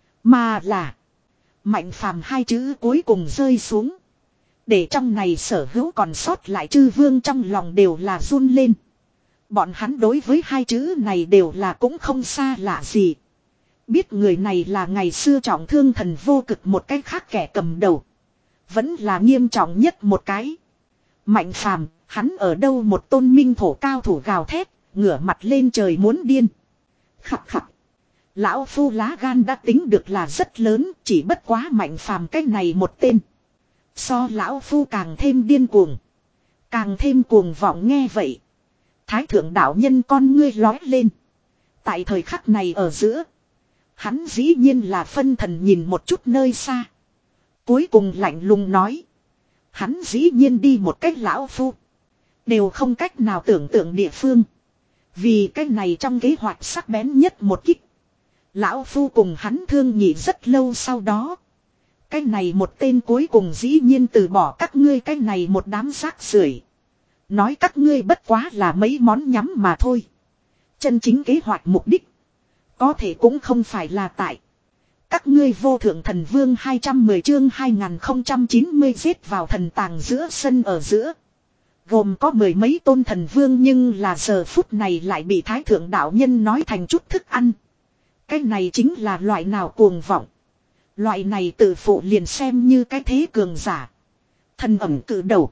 Mà là. Mạnh phàm hai chữ cuối cùng rơi xuống. Để trong này sở hữu còn sót lại chư vương trong lòng đều là run lên. Bọn hắn đối với hai chữ này đều là cũng không xa lạ gì. Biết người này là ngày xưa trọng thương thần vô cực một cái khác kẻ cầm đầu. Vẫn là nghiêm trọng nhất một cái. Mạnh phàm, hắn ở đâu một tôn minh thổ cao thủ gào thét, ngửa mặt lên trời muốn điên. Khặt khặt. Lão phu lá gan đã tính được là rất lớn, chỉ bất quá mạnh phàm cái này một tên. So lão phu càng thêm điên cuồng. Càng thêm cuồng vọng nghe vậy. Thái thượng đạo nhân con ngươi lói lên. Tại thời khắc này ở giữa. Hắn dĩ nhiên là phân thần nhìn một chút nơi xa. Cuối cùng lạnh lùng nói. Hắn dĩ nhiên đi một cách lão phu. Đều không cách nào tưởng tượng địa phương. Vì cái này trong kế hoạch sắc bén nhất một kích. Lão phu cùng hắn thương nhị rất lâu sau đó. Cái này một tên cuối cùng dĩ nhiên từ bỏ các ngươi cái này một đám rác rưởi. Nói các ngươi bất quá là mấy món nhắm mà thôi. Chân chính kế hoạch mục đích. Có thể cũng không phải là tại. Các ngươi vô thượng thần vương hai trăm mười chương hai nghìn không trăm chín mươi giết vào thần tàng giữa sân ở giữa. Gồm có mười mấy tôn thần vương nhưng là giờ phút này lại bị thái thượng đạo nhân nói thành chút thức ăn. Cái này chính là loại nào cuồng vọng. Loại này tự phụ liền xem như cái thế cường giả. Thần ẩm cử đầu.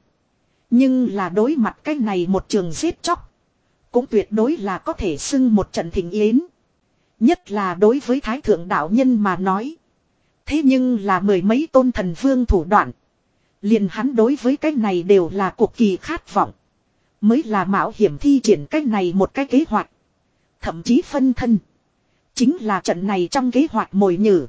Nhưng là đối mặt cái này một trường giết chóc. Cũng tuyệt đối là có thể xưng một trận thịnh yến. Nhất là đối với thái thượng đạo nhân mà nói. Thế nhưng là mười mấy tôn thần vương thủ đoạn. Liền hắn đối với cái này đều là cực kỳ khát vọng. Mới là mạo hiểm thi triển cái này một cái kế hoạch. Thậm chí phân thân. Chính là trận này trong kế hoạch mồi nhử.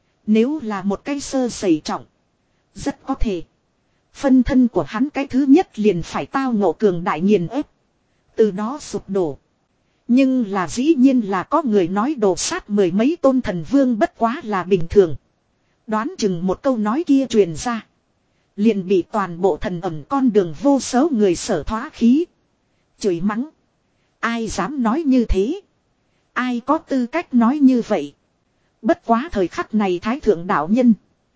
Nếu là một cái sơ sẩy trọng. Rất có thể. Phân thân của hắn cái thứ nhất liền phải tao ngộ cường đại nghiền ép. Từ đó sụp đổ. Nhưng là dĩ nhiên là có người nói đồ sát mười mấy tôn thần vương bất quá là bình thường. Đoán chừng một câu nói kia truyền ra. Liền bị toàn bộ thần ẩm con đường vô số người sở thoá khí. Chửi mắng. Ai dám nói như thế? Ai có tư cách nói như vậy? Bất quá thời khắc này thái thượng đạo nhân.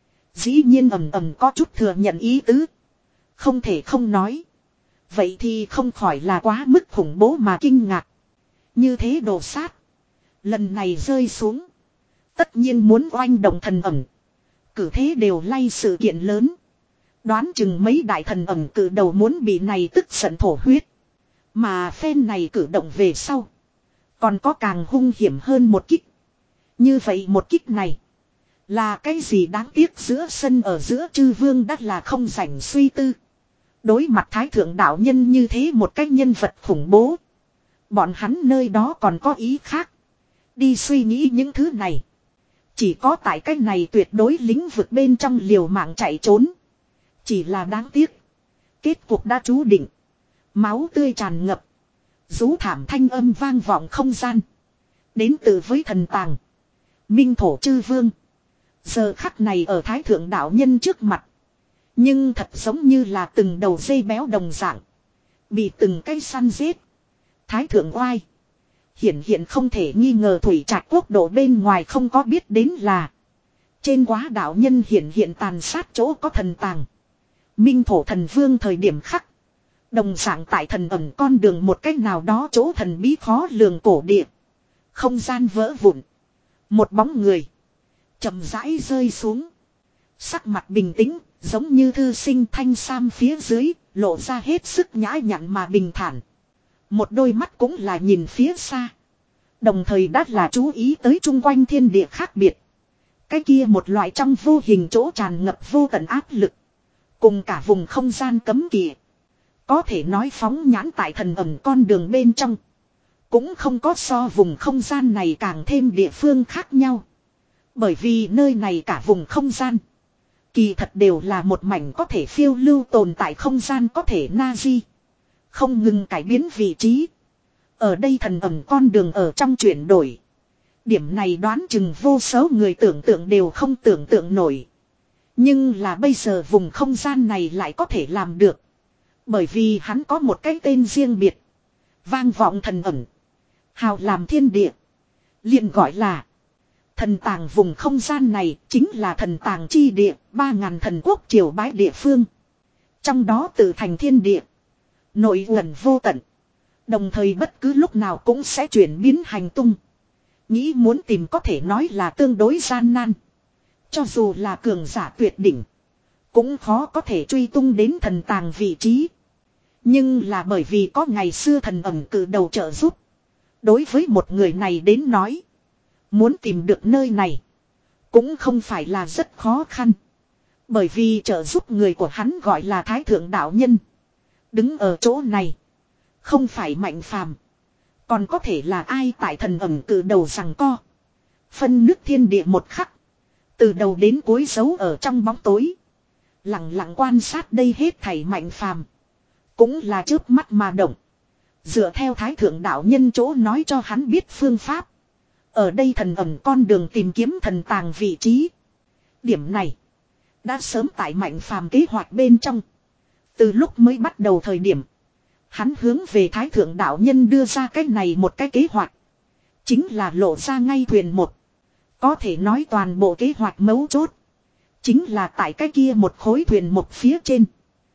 Dĩ nhiên ầm ầm có chút thừa nhận ý tứ. Không thể không nói. Vậy thì không khỏi là quá mức khủng bố mà kinh ngạc. Như thế đồ sát. Lần này rơi xuống. Tất nhiên muốn oanh động thần ẩm. Cử thế đều lay sự kiện lớn. Đoán chừng mấy đại thần ẩm cử đầu muốn bị này tức giận thổ huyết. Mà phen này cử động về sau. Còn có càng hung hiểm hơn một kích. Như vậy một kích này. Là cái gì đáng tiếc giữa sân ở giữa chư vương đắt là không rảnh suy tư. Đối mặt thái thượng đạo nhân như thế một cái nhân vật khủng bố. Bọn hắn nơi đó còn có ý khác. Đi suy nghĩ những thứ này. Chỉ có tại cái này tuyệt đối lĩnh vực bên trong liều mạng chạy trốn. Chỉ là đáng tiếc. Kết cuộc đã chú định. Máu tươi tràn ngập. Rú thảm thanh âm vang vọng không gian. Đến từ với thần tàng. Minh thổ chư vương. Giờ khắc này ở thái thượng đạo nhân trước mặt. Nhưng thật giống như là từng đầu dây béo đồng dạng. Bị từng cây săn giết. Thái thượng oai. Hiển hiện không thể nghi ngờ thủy trạch quốc độ bên ngoài không có biết đến là. Trên quá đạo nhân hiển hiện tàn sát chỗ có thần tàng. Minh thổ thần vương thời điểm khắc. Đồng dạng tại thần ẩn con đường một cách nào đó chỗ thần bí khó lường cổ địa. Không gian vỡ vụn. Một bóng người. Chậm rãi rơi xuống. Sắc mặt bình tĩnh, giống như thư sinh thanh sam phía dưới, lộ ra hết sức nhã nhặn mà bình thản. Một đôi mắt cũng là nhìn phía xa. Đồng thời đã là chú ý tới chung quanh thiên địa khác biệt. Cái kia một loại trong vô hình chỗ tràn ngập vô tận áp lực. Cùng cả vùng không gian cấm kỵ. Có thể nói phóng nhãn tại thần ẩn con đường bên trong. Cũng không có so vùng không gian này càng thêm địa phương khác nhau. Bởi vì nơi này cả vùng không gian. Kỳ thật đều là một mảnh có thể phiêu lưu tồn tại không gian có thể na di. Không ngừng cải biến vị trí. Ở đây thần ẩn con đường ở trong chuyển đổi. Điểm này đoán chừng vô số người tưởng tượng đều không tưởng tượng nổi. Nhưng là bây giờ vùng không gian này lại có thể làm được. Bởi vì hắn có một cái tên riêng biệt. Vang vọng thần ẩn. Hào làm thiên địa. Liền gọi là. Thần tàng vùng không gian này chính là thần tàng chi địa. Ba ngàn thần quốc triều bái địa phương. Trong đó tự thành thiên địa. Nội ẩn vô tận. Đồng thời bất cứ lúc nào cũng sẽ chuyển biến hành tung. Nghĩ muốn tìm có thể nói là tương đối gian nan. Cho dù là cường giả tuyệt đỉnh. Cũng khó có thể truy tung đến thần tàng vị trí. Nhưng là bởi vì có ngày xưa thần ẩn cử đầu trợ giúp. Đối với một người này đến nói. Muốn tìm được nơi này. Cũng không phải là rất khó khăn. Bởi vì trợ giúp người của hắn gọi là Thái Thượng Đạo Nhân. Đứng ở chỗ này. Không phải Mạnh Phàm. Còn có thể là ai tại thần ẩn cử đầu rằng co. Phân nước thiên địa một khắc. Từ đầu đến cuối giấu ở trong bóng tối. Lặng lặng quan sát đây hết thảy Mạnh Phàm. Cũng là chớp mắt mà động. Dựa theo Thái Thượng Đạo Nhân chỗ nói cho hắn biết phương pháp. Ở đây thần ẩn con đường tìm kiếm thần tàng vị trí. Điểm này. Đã sớm tại Mạnh Phàm kế hoạch bên trong. Từ lúc mới bắt đầu thời điểm. Hắn hướng về Thái Thượng Đạo Nhân đưa ra cái này một cái kế hoạch. Chính là lộ ra ngay thuyền một. Có thể nói toàn bộ kế hoạch mấu chốt. Chính là tại cái kia một khối thuyền một phía trên.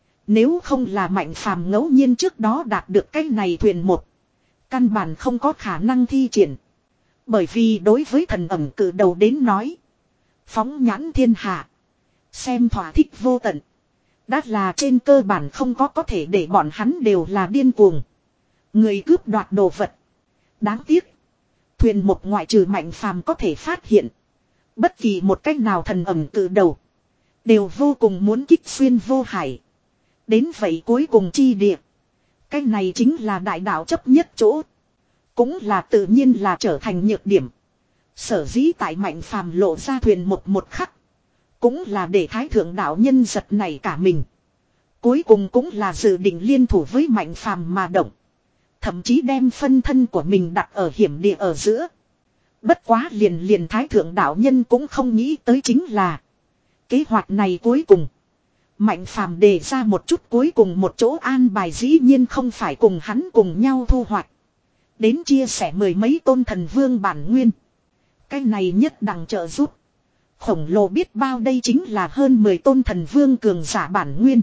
Nếu không là Mạnh Phàm ngẫu nhiên trước đó đạt được cái này thuyền một. Căn bản không có khả năng thi triển. Bởi vì đối với thần ẩm cử đầu đến nói. Phóng nhãn thiên hạ. Xem thỏa thích vô tận. Đã là trên cơ bản không có có thể để bọn hắn đều là điên cuồng. Người cướp đoạt đồ vật. Đáng tiếc. Thuyền một ngoại trừ Mạnh Phàm có thể phát hiện. Bất kỳ một cách nào thần ẩm cử đầu. Đều vô cùng muốn kích xuyên vô hải. Đến vậy cuối cùng chi địa. Cái này chính là đại đạo chấp nhất chỗ. Cũng là tự nhiên là trở thành nhược điểm. Sở dĩ tại Mạnh Phàm lộ ra thuyền một một khắc. Cũng là để Thái Thượng Đạo Nhân giật nảy cả mình. Cuối cùng cũng là dự định liên thủ với Mạnh Phàm mà động. Thậm chí đem phân thân của mình đặt ở hiểm địa ở giữa. Bất quá liền liền Thái Thượng Đạo Nhân cũng không nghĩ tới chính là. Kế hoạch này cuối cùng. Mạnh Phàm đề ra một chút cuối cùng một chỗ an bài dĩ nhiên không phải cùng hắn cùng nhau thu hoạch. Đến chia sẻ mười mấy tôn thần vương bản nguyên. Cái này nhất đẳng trợ giúp. Khổng lồ biết bao đây chính là hơn mười tôn thần vương cường giả bản nguyên.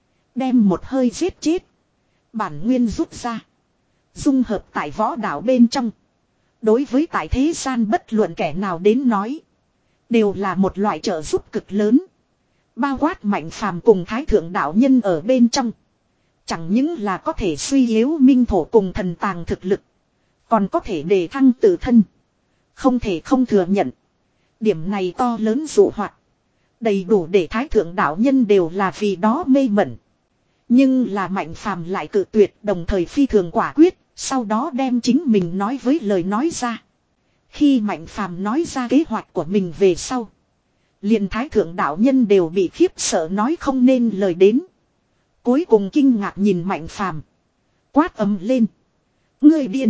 Đem một hơi giết chết. Bản nguyên rút ra. Dung hợp tại võ đạo bên trong. Đối với tại thế gian bất luận kẻ nào đến nói. Đều là một loại trợ giúp cực lớn. Bao quát Mạnh Phàm cùng Thái Thượng đạo nhân ở bên trong. Chẳng những là có thể suy yếu minh thổ cùng thần tàng thực lực. Còn có thể đề thăng tự thân. Không thể không thừa nhận. Điểm này to lớn dụ hoạt. Đầy đủ để Thái Thượng đạo nhân đều là vì đó mê mẩn. Nhưng là Mạnh Phàm lại cự tuyệt, đồng thời phi thường quả quyết. Sau đó đem chính mình nói với lời nói ra. Khi Mạnh Phàm nói ra kế hoạch của mình về sau. Liền Thái Thượng đạo nhân đều bị khiếp sợ nói không nên lời đến. Cuối cùng kinh ngạc nhìn Mạnh Phàm, quát ầm lên. Ngươi điên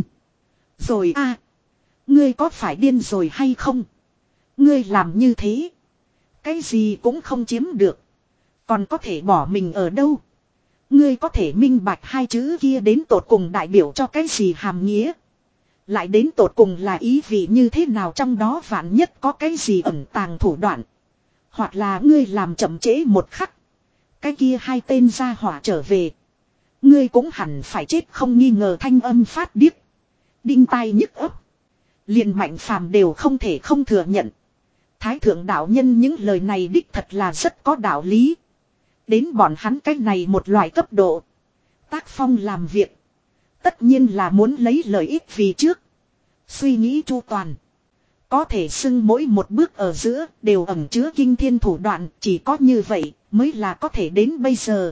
rồi a? À, ngươi có phải điên rồi hay không? Ngươi làm như thế, cái gì cũng không chiếm được, còn có thể bỏ mình ở đâu? Ngươi có thể minh bạch hai chữ kia đến tột cùng đại biểu cho cái gì hàm nghĩa? Lại đến tột cùng là ý vị như thế nào, trong đó vạn nhất có cái gì ẩn tàng thủ đoạn? Hoặc là ngươi làm chậm trễ một khắc, cái kia hai tên gia hỏa trở về, ngươi cũng hẳn phải chết không nghi ngờ. Thanh âm phát điếc, đinh tai nhức ấp. Liền Mạnh Phàm đều không thể không thừa nhận. Thái Thượng đạo nhân những lời này đích thật là rất có đạo lý. Đến bọn hắn cái này một loại cấp độ, tác phong làm việc, tất nhiên là muốn lấy lợi ích vì trước. Suy nghĩ chu toàn. Có thể xưng mỗi một bước ở giữa đều ẩn chứa kinh thiên thủ đoạn, chỉ có như vậy mới là có thể đến bây giờ.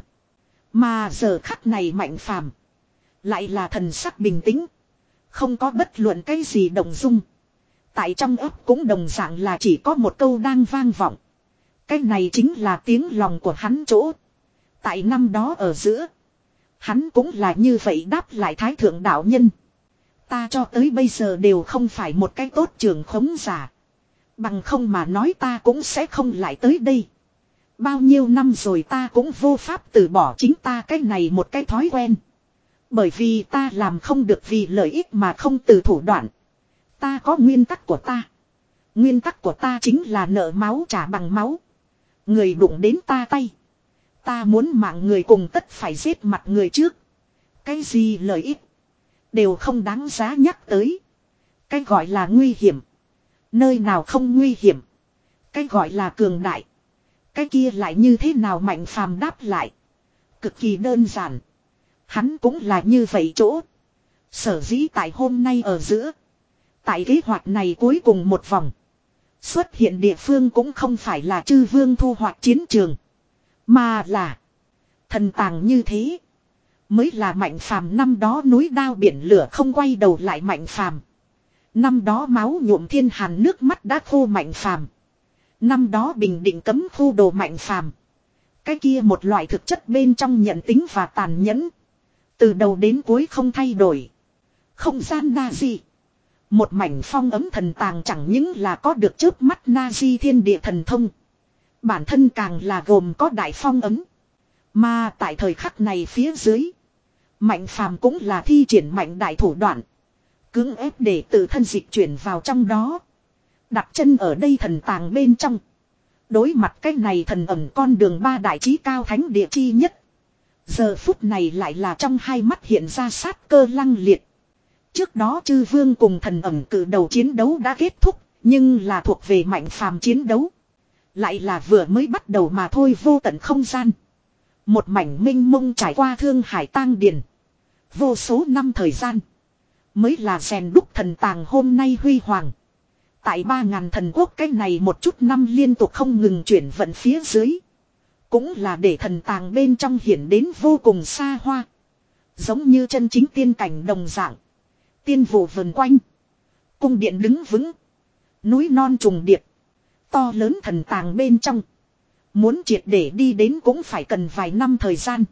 Mà giờ khắc này Mạnh Phàm lại là thần sắc bình tĩnh, không có bất luận cái gì động dung. Tại trong ấp cũng đồng dạng là chỉ có một câu đang vang vọng. Cái này chính là tiếng lòng của hắn chỗ. Tại năm đó ở giữa, hắn cũng là như vậy đáp lại Thái Thượng đạo nhân. Ta cho tới bây giờ đều không phải một cái tốt trưởng khống giả. Bằng không mà nói ta cũng sẽ không lại tới đây. Bao nhiêu năm rồi ta cũng vô pháp từ bỏ chính ta cái này một cái thói quen. Bởi vì ta làm không được vì lợi ích mà không từ thủ đoạn. Ta có nguyên tắc của ta. Nguyên tắc của ta chính là nợ máu trả bằng máu. Người đụng đến ta tay, ta muốn mạng người cùng tất phải giết mặt người trước. Cái gì lợi ích đều không đáng giá nhắc tới. Cái gọi là nguy hiểm, nơi nào không nguy hiểm. Cái gọi là cường đại, cái kia lại như thế nào? Mạnh Phàm đáp lại cực kỳ đơn giản. Hắn cũng là như vậy chỗ. Sở dĩ tại hôm nay ở giữa, tại kế hoạch này cuối cùng một vòng, xuất hiện địa phương cũng không phải là chư vương thu hoạch chiến trường, mà là thần tàng. Như thế mới là Mạnh Phàm năm đó núi đao biển lửa không quay đầu lại Mạnh Phàm. Năm đó máu nhuộm thiên hàn nước mắt đã khô Mạnh Phàm. Năm đó bình định cấm khu đồ Mạnh Phàm. Cái kia một loại thực chất bên trong nhận tính và tàn nhẫn, từ đầu đến cuối không thay đổi. Không gian na di, một mảnh phong ấm thần tàng chẳng những là có được chớp mắt na di thiên địa thần thông, bản thân càng là gồm có đại phong ấm. Mà tại thời khắc này phía dưới, Mạnh Phàm cũng là thi triển mạnh đại thủ đoạn, cưỡng ép để tự thân dịch chuyển vào trong đó, đặt chân ở đây thần tàng bên trong. Đối mặt cái này thần ẩn con đường ba đại chí cao thánh địa chi nhất, giờ phút này lại là trong hai mắt hiện ra sát cơ lăng liệt. Trước đó chư vương cùng thần ẩn cử đầu chiến đấu đã kết thúc, nhưng là thuộc về Mạnh Phàm chiến đấu lại là vừa mới bắt đầu mà thôi. Vô tận không gian, một mảnh minh mông trải qua thương hải tang điền, vô số năm thời gian mới là rèn đúc thần tàng hôm nay huy hoàng. Tại ba ngàn thần quốc cái này một chút năm liên tục không ngừng chuyển vận phía dưới, cũng là để thần tàng bên trong hiển đến vô cùng xa hoa, giống như chân chính tiên cảnh đồng dạng. Tiên vụ vần quanh, cung điện đứng vững, núi non trùng điệp, to lớn thần tàng bên trong, muốn triệt để đi đến cũng phải cần vài năm thời gian.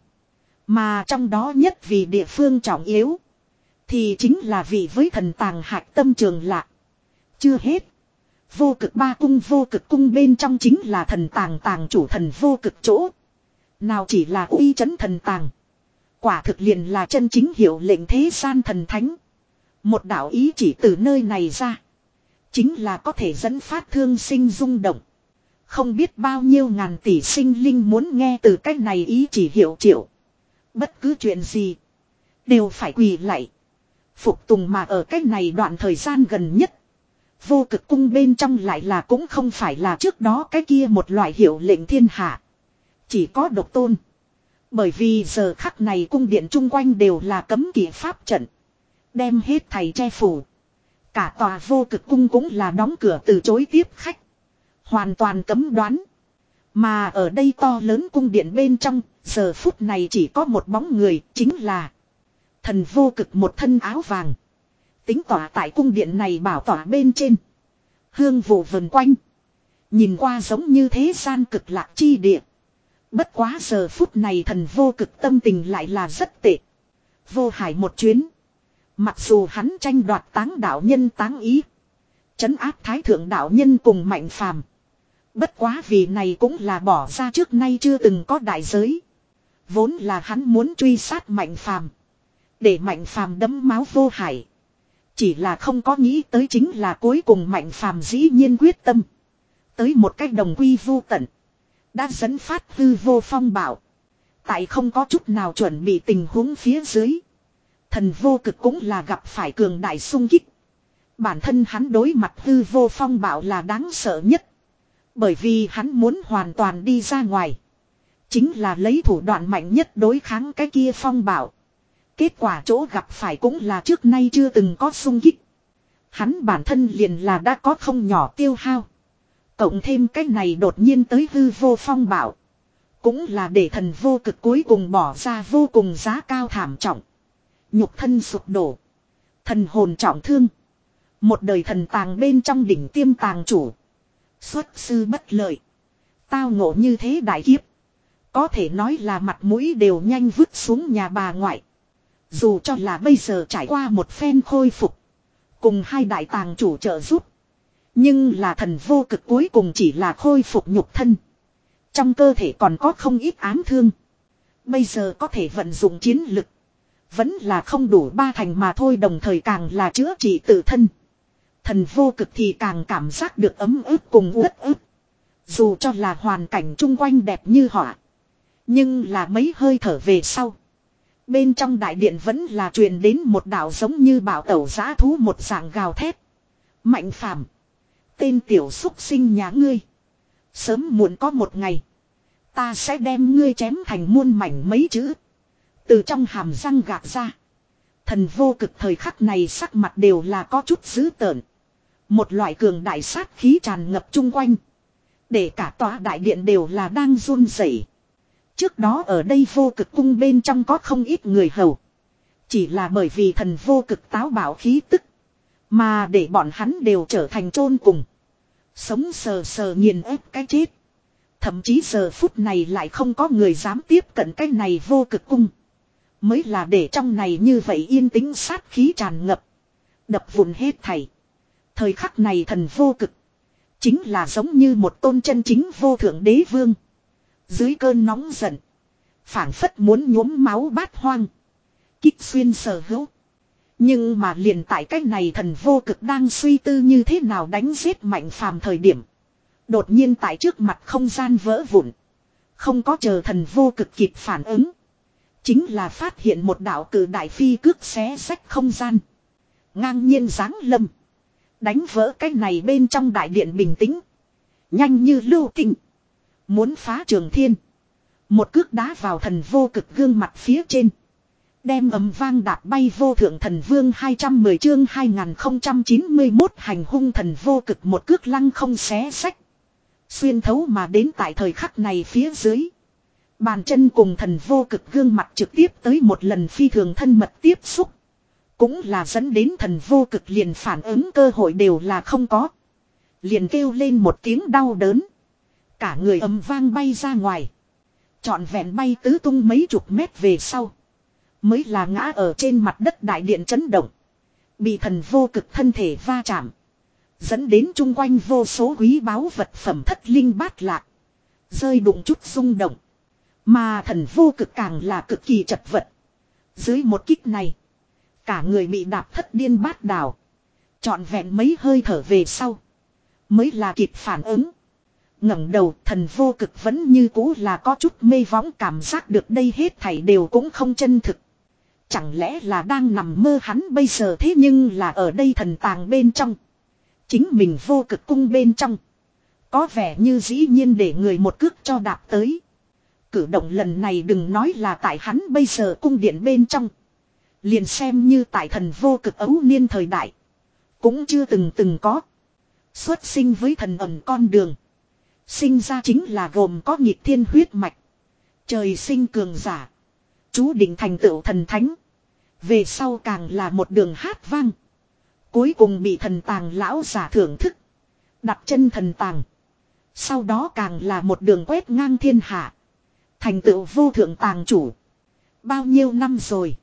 Mà trong đó nhất vì địa phương trọng yếu, thì chính là vị với thần tàng hạch tâm Trường Lạc. Chưa hết, vô cực ba cung. Vô cực cung bên trong chính là thần tàng tàng chủ thần vô cực chỗ. Nào chỉ là uy chấn thần tàng, quả thực liền là chân chính hiệu lệnh thế gian thần thánh. Một đạo ý chỉ từ nơi này ra, chính là có thể dẫn phát thương sinh rung động. Không biết bao nhiêu ngàn tỷ sinh linh muốn nghe từ cách này ý chỉ hiệu triệu. Bất cứ chuyện gì đều phải quỳ lạy phục tùng. Mà ở cách này đoạn thời gian gần nhất, vô cực cung bên trong lại là cũng không phải là trước đó cái kia một loại hiệu lệnh thiên hạ, Chỉ có độc tôn. Bởi vì giờ khắc này cung điện chung quanh đều là cấm kỵ pháp trận. Đem hết thầy che phủ. Cả tòa vô cực cung cũng là đóng cửa từ chối tiếp khách. Hoàn toàn cấm đoán. Mà ở đây to lớn cung điện bên trong, giờ phút này chỉ có một bóng người, chính là thần vô cực một thân áo vàng. Tính tỏa tại cung điện này bảo tỏa bên trên. Hương vụ vần quanh. Nhìn qua giống như thế gian cực lạc chi địa. Bất quá giờ phút này thần vô cực tâm tình lại là rất tệ. Vô hải một chuyến. Mặc dù hắn tranh đoạt táng đạo nhân táng ý. Trấn áp thái thượng đạo nhân cùng mạnh phàm. Bất quá vì này cũng là bỏ ra trước nay chưa từng có đại giới. Vốn là hắn muốn truy sát mạnh phàm. Để mạnh phàm đấm máu vô hải. Chỉ là không có nghĩ tới chính là cuối cùng mạnh phàm dĩ nhiên quyết tâm. Tới một cách đồng quy vô tận. Đã dẫn phát hư vô phong bảo. Tại không có chút nào chuẩn bị tình huống phía dưới. Thần vô cực cũng là gặp phải cường đại sung kích. Bản thân hắn đối mặt hư vô phong bảo là đáng sợ nhất. Bởi vì hắn muốn hoàn toàn đi ra ngoài. Chính là lấy thủ đoạn mạnh nhất đối kháng cái kia phong bảo. Kết quả chỗ gặp phải cũng là trước nay chưa từng có sung kích. Hắn bản thân liền là đã có không nhỏ tiêu hao. Cộng thêm cái này đột nhiên tới hư vô phong bảo. Cũng là để thần vô cực cuối cùng bỏ ra vô cùng giá cao thảm trọng. Nhục thân sụp đổ. Thần hồn trọng thương. Một đời thần tàng bên trong đỉnh tiêm tàng chủ. Xuất sư bất lợi. Tao ngộ như thế đại kiếp. Có thể nói là mặt mũi đều nhanh vứt xuống nhà bà ngoại. Dù cho là bây giờ trải qua một phen khôi phục. Cùng hai đại tàng chủ trợ giúp. Nhưng là thần vô cực cuối cùng chỉ là khôi phục nhục thân. Trong cơ thể còn có không ít ám thương. Bây giờ có thể vận dụng chiến lực. Vẫn là không đủ ba thành mà thôi, đồng thời càng là chữa trị tự thân. Thần vô cực thì càng cảm giác được ấm ức cùng uất ức. Dù cho là hoàn cảnh chung quanh đẹp như họa. Nhưng là mấy hơi thở về sau. Bên trong đại điện vẫn là truyền đến một đạo giống như bảo tẩu giã thú một dạng gào thét. Mạnh phàm. Tên tiểu xúc sinh nhà ngươi. Sớm muộn có một ngày. Ta sẽ đem ngươi chém thành muôn mảnh mấy chữ. Từ trong hàm răng gạt ra. Thần vô cực thời khắc này sắc mặt đều là có chút dữ tợn. Một loại cường đại sát khí tràn ngập chung quanh. Để cả tòa đại điện đều là đang run rẩy. Trước đó ở đây vô cực cung bên trong có không ít người hầu. Chỉ là bởi vì thần vô cực táo bạo khí tức. Mà để bọn hắn đều trở thành chôn cùng. Sống sờ sờ nghiền ép cái chết. Thậm chí giờ phút này lại không có người dám tiếp cận cái này vô cực cung. Mới là để trong này như vậy yên tĩnh sát khí tràn ngập. Đập vụn hết thảy. Thời khắc này thần vô cực. Chính là giống như một tôn chân chính vô thượng đế vương. Dưới cơn nóng giận. Phảng phất muốn nhuốm máu bát hoang. Kích xuyên sở hữu. Nhưng mà liền tại cách này thần vô cực đang suy tư như thế nào đánh giết mạnh phàm thời điểm. Đột nhiên tại trước mặt không gian vỡ vụn. Không có chờ thần vô cực kịp phản ứng. Chính là phát hiện một đạo cử đại phi cước xé rách không gian. Ngang nhiên giáng lâm. Đánh vỡ cái này bên trong đại điện bình tĩnh. Nhanh như lưu tinh. Muốn phá trường thiên. Một cước đá vào thần vô cực gương mặt phía trên. Đem ầm vang đạp bay vô thượng thần vương hai trăm mười chương hai nghìn không trăm chín mươi mốt hành hung thần vô cực một cước lăng không xé sách. Xuyên thấu mà đến tại thời khắc này phía dưới. Bàn chân cùng thần vô cực gương mặt trực tiếp tới một lần phi thường thân mật tiếp xúc. Cũng là dẫn đến thần vô cực liền phản ứng cơ hội đều là không có. Liền kêu lên một tiếng đau đớn. Cả người ầm vang bay ra ngoài. Trọn vẹn bay tứ tung mấy chục mét về sau. Mới là ngã ở trên mặt đất đại điện chấn động. Bị thần vô cực thân thể va chạm. Dẫn đến chung quanh vô số quý báu vật phẩm thất linh bát lạc. Rơi đụng chút rung động. Mà thần vô cực càng là cực kỳ chật vật. Dưới một kích này. Cả người bị đạp thất điên bát đảo. Trọn vẹn mấy hơi thở về sau. Mới là kịp phản ứng. Ngẩng đầu thần vô cực vẫn như cũ là có chút mê võng cảm giác được đây hết thảy đều cũng không chân thực. Chẳng lẽ là đang nằm mơ hắn bây giờ thế nhưng là ở đây thần tàng bên trong. Chính mình vô cực cung bên trong. Có vẻ như dĩ nhiên để người một cước cho đạp tới. Cử động lần này đừng nói là tại hắn bây giờ cung điện bên trong. Liền xem như tại thần vô cực ấu niên thời đại. Cũng chưa từng từng có. Xuất sinh với thần ẩn con đường. Sinh ra chính là gồm có nhịp thiên huyết mạch. Trời sinh cường giả. Chú định thành tựu thần thánh. Về sau càng là một đường hát vang. Cuối cùng bị thần tàng lão giả thưởng thức. Đặt chân thần tàng. Sau đó càng là một đường quét ngang thiên hạ. Thành tựu vô thượng tàng chủ. Bao nhiêu năm rồi.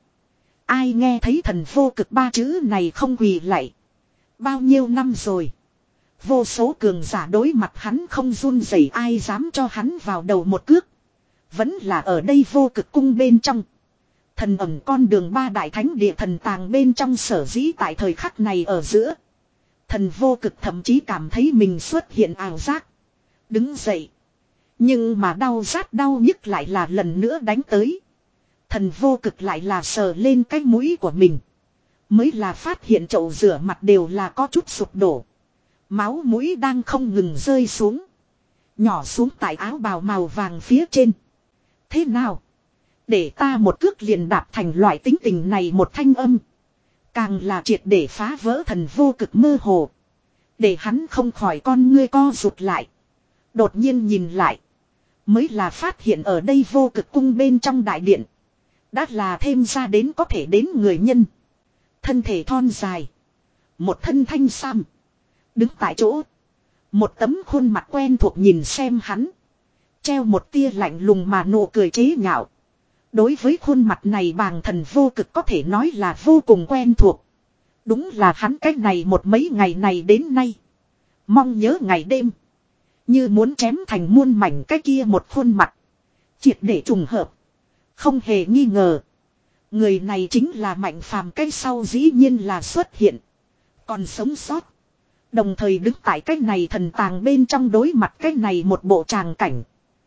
Ai nghe thấy thần vô cực ba chữ này không quỳ lạy. Bao nhiêu năm rồi. Vô số cường giả đối mặt hắn không run rẩy, ai dám cho hắn vào đầu một cước. Vẫn là ở đây vô cực cung bên trong. Thần ẩn con đường ba đại thánh địa thần tàng bên trong sở dĩ tại thời khắc này ở giữa. Thần vô cực thậm chí cảm thấy mình xuất hiện ảo giác. Đứng dậy. Nhưng mà đau rát đau nhức lại là lần nữa đánh tới. Thần vô cực lại là sờ lên cái mũi của mình. Mới là phát hiện chậu rửa mặt đều là có chút sụp đổ. Máu mũi đang không ngừng rơi xuống. Nhỏ xuống tại áo bào màu vàng phía trên. Thế nào? Để ta một cước liền đạp thành loại tính tình này một thanh âm. Càng là triệt để phá vỡ thần vô cực mơ hồ. Để hắn không khỏi con ngươi co rụt lại. Đột nhiên nhìn lại. Mới là phát hiện ở đây vô cực cung bên trong đại điện. Đã là thêm ra đến có thể đến người nhân. Thân thể thon dài. Một thân thanh sam. Đứng tại chỗ. Một tấm khuôn mặt quen thuộc nhìn xem hắn. Treo một tia lạnh lùng mà nụ cười chế nhạo. Đối với khuôn mặt này bàng thần vô cực có thể nói là vô cùng quen thuộc. Đúng là hắn cách này một mấy ngày này đến nay. Mong nhớ ngày đêm. Như muốn chém thành muôn mảnh cái kia một khuôn mặt. Triệt để trùng hợp. Không hề nghi ngờ. Người này chính là Mạnh Phàm, cái sau dĩ nhiên là xuất hiện. Còn sống sót. Đồng thời đứng tại cái này thần tàng bên trong đối mặt cái này một bộ tràng cảnh.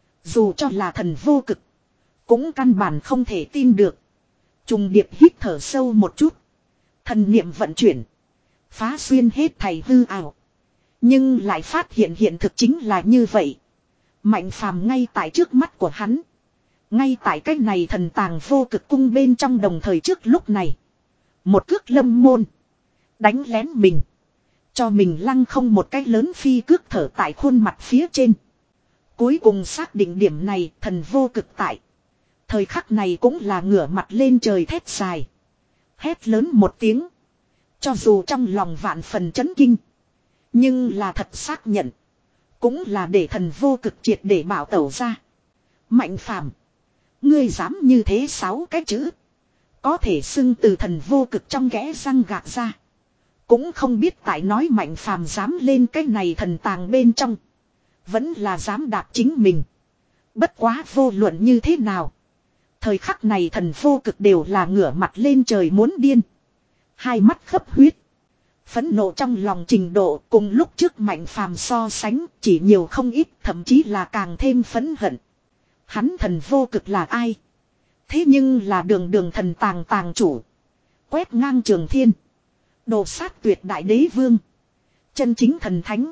Dù cho là thần vô cực. Cũng căn bản không thể tin được. Trùng điệp hít thở sâu một chút. Thần niệm vận chuyển. Phá xuyên hết thầy hư ảo. Nhưng lại phát hiện hiện thực chính là như vậy. Mạnh Phàm ngay tại trước mắt của hắn. Ngay tại cái này thần tàng vô cực cung bên trong đồng thời trước lúc này. Một cước lâm môn. Đánh lén mình. Cho mình lăng không một cái lớn phi cước thở tại khuôn mặt phía trên. Cuối cùng xác định điểm này thần vô cực tại. Thời khắc này cũng là ngửa mặt lên trời thét dài. Hét lớn một tiếng. Cho dù trong lòng vạn phần chấn kinh. Nhưng là thật xác nhận. Cũng là để thần vô cực triệt để bảo tẩu ra. Mạnh Phàm, ngươi dám như thế sáu cái chữ. Có thể xưng từ thần vô cực trong kẽ răng gạt ra. Cũng không biết tại nói Mạnh Phàm dám lên cái này thần tàng bên trong. Vẫn là dám đạp chính mình. Bất quá vô luận như thế nào. Thời khắc này thần vô cực đều là ngửa mặt lên trời muốn điên. Hai mắt khấp huyết. Phẫn nộ trong lòng trình độ cùng lúc trước Mạnh Phàm so sánh chỉ nhiều không ít, thậm chí là càng thêm phẫn hận. Hắn thần vô cực là ai? Thế nhưng là đường đường thần tàng tàng chủ. Quét ngang trường thiên. Đồ sát tuyệt đại đế vương. Chân chính thần thánh.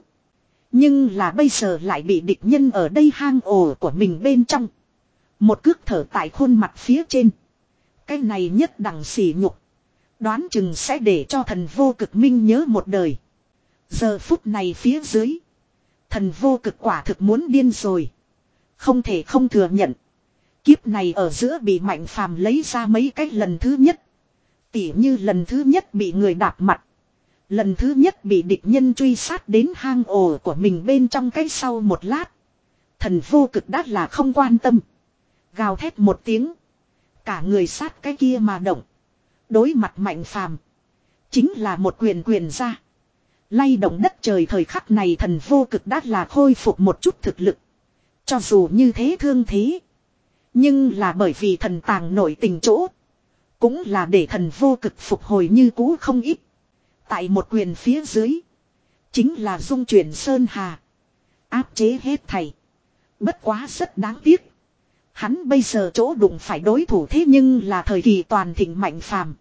Nhưng là bây giờ lại bị địch nhân ở đây hang ổ của mình bên trong. Một cước thở tại khuôn mặt phía trên. Cái này nhất đẳng sỉ nhục. Đoán chừng sẽ để cho thần vô cực minh nhớ một đời. Giờ phút này phía dưới. Thần vô cực quả thực muốn điên rồi. Không thể không thừa nhận. Kiếp này ở giữa bị Mạnh Phàm lấy ra mấy cái lần thứ nhất. Tỉ như lần thứ nhất bị người đạp mặt. Lần thứ nhất bị địch nhân truy sát đến hang ổ của mình bên trong cái sau một lát. Thần vô cực đã là không quan tâm. Gào thét một tiếng. Cả người sát cái kia mà động. Đối mặt Mạnh Phàm, chính là một quyền quyền ra. Lay động đất trời thời khắc này thần vô cực đã là khôi phục một chút thực lực. Cho dù như thế thương thế. Nhưng là bởi vì thần tàng nổi tình chỗ. Cũng là để thần vô cực phục hồi như cũ không ít. Tại một quyền phía dưới. Chính là dung chuyển sơn hà. Áp chế hết thảy. Bất quá rất đáng tiếc. Hắn bây giờ chỗ đụng phải đối thủ thế nhưng là thời kỳ toàn thịnh Mạnh Phàm.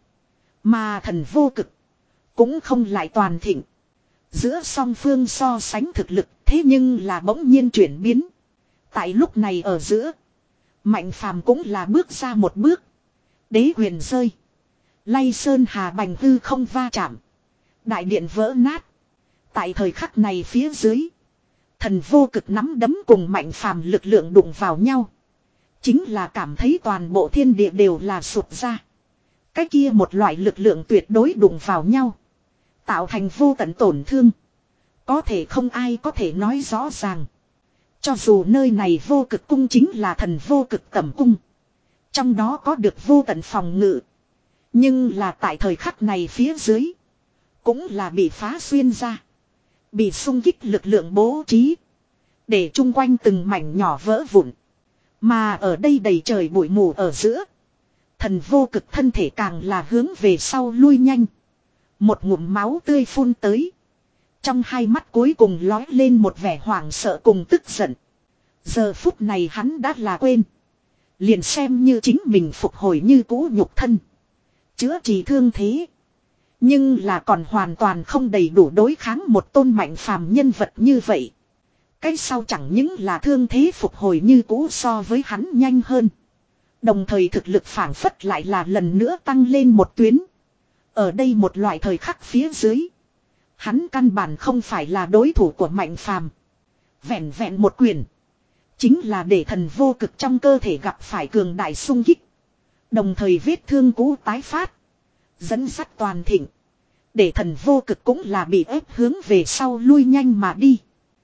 Mà thần vô cực. Cũng không lại toàn thịnh. Giữa song phương so sánh thực lực thế nhưng là bỗng nhiên chuyển biến. Tại lúc này ở giữa. Mạnh phàm cũng là bước ra một bước. Đế huyền rơi. Lay sơn hà bành hư không va chạm. Đại điện vỡ nát. Tại thời khắc này phía dưới. Thần vô cực nắm đấm cùng mạnh phàm lực lượng đụng vào nhau. Chính là cảm thấy toàn bộ thiên địa đều là sụp ra. Cái kia một loại lực lượng tuyệt đối đụng vào nhau. Tạo thành vô tận tổn thương. Có thể không ai có thể nói rõ ràng. Cho dù nơi này vô cực cung chính là thần vô cực tẩm cung. Trong đó có được vô tận phòng ngự. Nhưng là tại thời khắc này phía dưới. Cũng là bị phá xuyên ra. Bị xung kích lực lượng bố trí. Để chung quanh từng mảnh nhỏ vỡ vụn. Mà ở đây đầy trời bụi mù ở giữa. Thần vô cực thân thể càng là hướng về sau lui nhanh. Một ngụm máu tươi phun tới. Trong hai mắt cuối cùng lói lên một vẻ hoảng sợ cùng tức giận. Giờ phút này hắn đã là quên. Liền xem như chính mình phục hồi như cũ nhục thân. Chữa trị thương thế. Nhưng là còn hoàn toàn không đầy đủ đối kháng một tôn mạnh phàm nhân vật như vậy. Cái sau chẳng những là thương thế phục hồi như cũ so với hắn nhanh hơn. Đồng thời thực lực phản phất lại là lần nữa tăng lên một tuyến. Ở đây một loại thời khắc phía dưới. Hắn căn bản không phải là đối thủ của mạnh phàm. Vẹn vẹn một quyền. Chính là để thần vô cực trong cơ thể gặp phải cường đại sung kích. Đồng thời vết thương cũ tái phát. Dẫn sắt toàn thịnh. Để thần vô cực cũng là bị ép hướng về sau lui nhanh mà đi.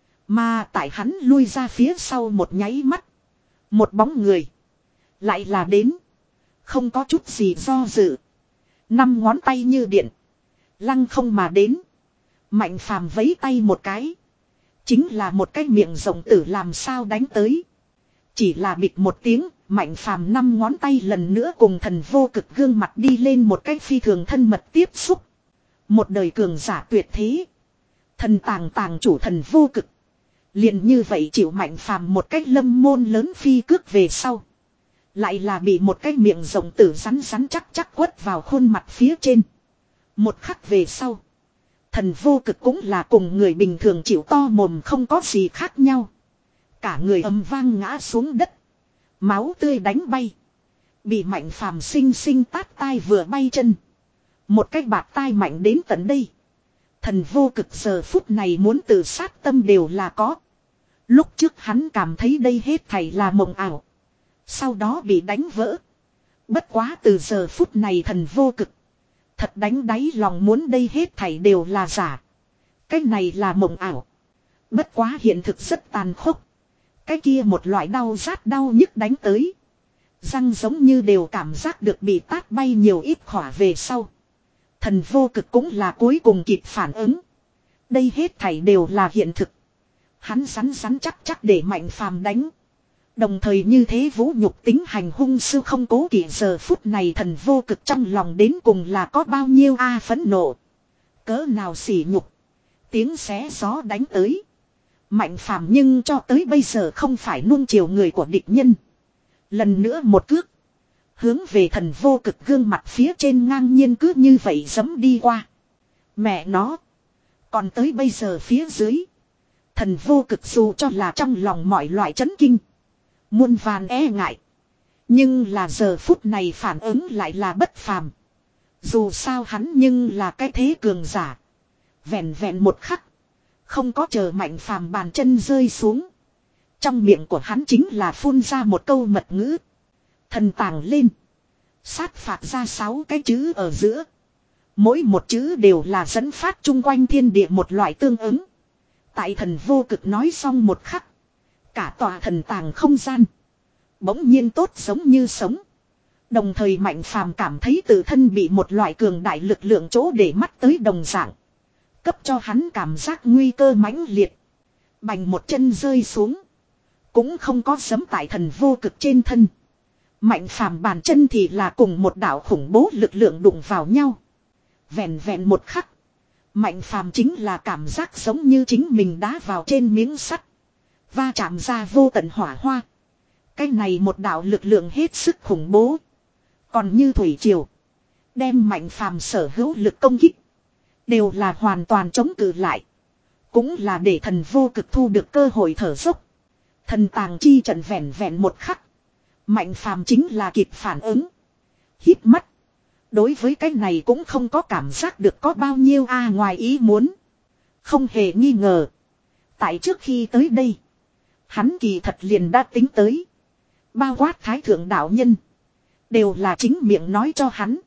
Mà tại hắn lui ra phía sau một nháy mắt. Một bóng người. Lại là đến. Không có chút gì do dự. Năm ngón tay như điện. Lăng không mà đến. Mạnh phàm vấy tay một cái. Chính là một cái miệng rộng tử làm sao đánh tới. Chỉ là bịt một tiếng. Mạnh phàm năm ngón tay lần nữa cùng thần vô cực gương mặt đi lên một cái phi thường thân mật tiếp xúc. Một đời cường giả tuyệt thế. Thần tàng tàng chủ thần vô cực. Liền như vậy chịu mạnh phàm một cách lâm môn lớn phi cước về sau. Lại là bị một cái miệng rộng tử rắn rắn chắc chắc quất vào khuôn mặt phía trên. Một khắc về sau. Thần vô cực cũng là cùng người bình thường chịu to mồm không có gì khác nhau. Cả người ầm vang ngã xuống đất. Máu tươi đánh bay. Bị mạnh phàm sinh sinh tát tai vừa bay chân. Một cái bạt tai mạnh đến tận đây. Thần vô cực giờ phút này muốn tự sát tâm đều là có. Lúc trước hắn cảm thấy đây hết thảy là mộng ảo. Sau đó bị đánh vỡ. Bất quá từ giờ phút này thần vô cực. Thật đánh đáy lòng muốn đây hết thảy đều là giả. Cái này là mộng ảo. Bất quá hiện thực rất tàn khốc. Cái kia một loại đau rát đau nhức đánh tới. Răng giống như đều cảm giác được bị tát bay nhiều ít khỏa về sau. Thần vô cực cũng là cuối cùng kịp phản ứng. Đây hết thảy đều là hiện thực. Hắn rắn rắn chắc chắc để mạnh phàm đánh. Đồng thời như thế vũ nhục tính hành hung sư không cố kỵ giờ phút này thần vô cực trong lòng đến cùng là có bao nhiêu a phẫn nộ. Cỡ nào sỉ nhục. Tiếng xé gió đánh tới. Mạnh phàm nhưng cho tới bây giờ không phải nuông chiều người của địch nhân. Lần nữa một cước. Hướng về thần vô cực gương mặt phía trên ngang nhiên cứ như vậy giẫm đi qua. Mẹ nó. Còn tới bây giờ phía dưới. Thần vô cực dù cho là trong lòng mọi loại chấn kinh. Muôn vàn e ngại. Nhưng là giờ phút này phản ứng lại là bất phàm. Dù sao hắn nhưng là cái thế cường giả. Vẹn vẹn một khắc. Không có chờ mạnh phàm bàn chân rơi xuống. Trong miệng của hắn chính là phun ra một câu mật ngữ. Thần tàng lên. Sát phạt ra sáu cái chữ ở giữa. Mỗi một chữ đều là dẫn phát chung quanh thiên địa một loại tương ứng. Tại thần vô cực nói xong một khắc. Cả tòa thần tàng không gian. Bỗng nhiên tốt giống như sống. Đồng thời mạnh phàm cảm thấy tự thân bị một loại cường đại lực lượng chỗ để mắt tới đồng dạng. Cấp cho hắn cảm giác nguy cơ mãnh liệt. Bành một chân rơi xuống. Cũng không có giẫm tại thần vô cực trên thân. Mạnh phàm bàn chân thì là cùng một đạo khủng bố lực lượng đụng vào nhau. Vẹn vẹn một khắc. Mạnh phàm chính là cảm giác giống như chính mình đá vào trên miếng sắt. Va chạm ra vô tận hỏa hoa. Cái này một đạo lực lượng hết sức khủng bố. Còn như thủy triều. Đem mạnh phàm sở hữu lực công kích. Đều là hoàn toàn chống cự lại. Cũng là để thần vô cực thu được cơ hội thở dốc. Thần tàng chi trận vẹn vẹn một khắc. Mạnh phàm chính là kịp phản ứng. Hít mắt. Đối với cái này cũng không có cảm giác được có bao nhiêu a ngoài ý muốn. Không hề nghi ngờ. Tại trước khi tới đây. Hắn kỳ thật liền đã tính tới. Bao quát thái thượng đạo nhân. Đều là chính miệng nói cho hắn.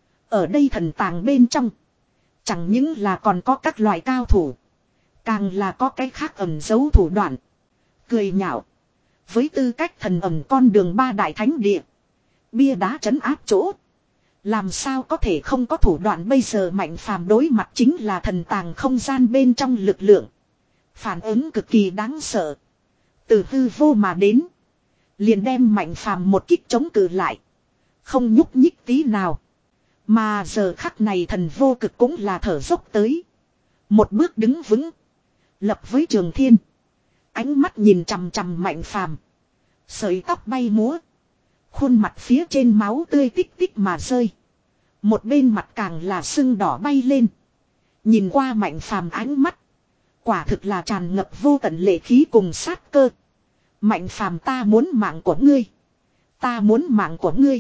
Ở đây thần tàng bên trong. Chẳng những là còn có các loại cao thủ. Càng là có cái khác ẩn giấu thủ đoạn. Cười nhạo. Với tư cách thần ẩn con đường ba đại thánh địa. Bia đá trấn áp chỗ. Làm sao có thể không có thủ đoạn bây giờ Mạnh phàm đối mặt chính là thần tàng không gian bên trong lực lượng. Phản ứng cực kỳ đáng sợ. Từ hư vô mà đến. Liền đem Mạnh phàm một kích chống cự lại. Không nhúc nhích tí nào. Mà giờ khắc này thần vô cực cũng là thở dốc tới. Một bước đứng vững. Lập với Trường Thiên. Ánh mắt nhìn chằm chằm Mạnh phàm. Sợi tóc bay múa. Khuôn mặt phía trên máu tươi tích tích mà rơi. Một bên mặt càng là sưng đỏ bay lên. Nhìn qua Mạnh phàm ánh mắt. Quả thực là tràn ngập vô tận lệ khí cùng sát cơ. Mạnh phàm ta muốn mạng của ngươi. Ta muốn mạng của ngươi.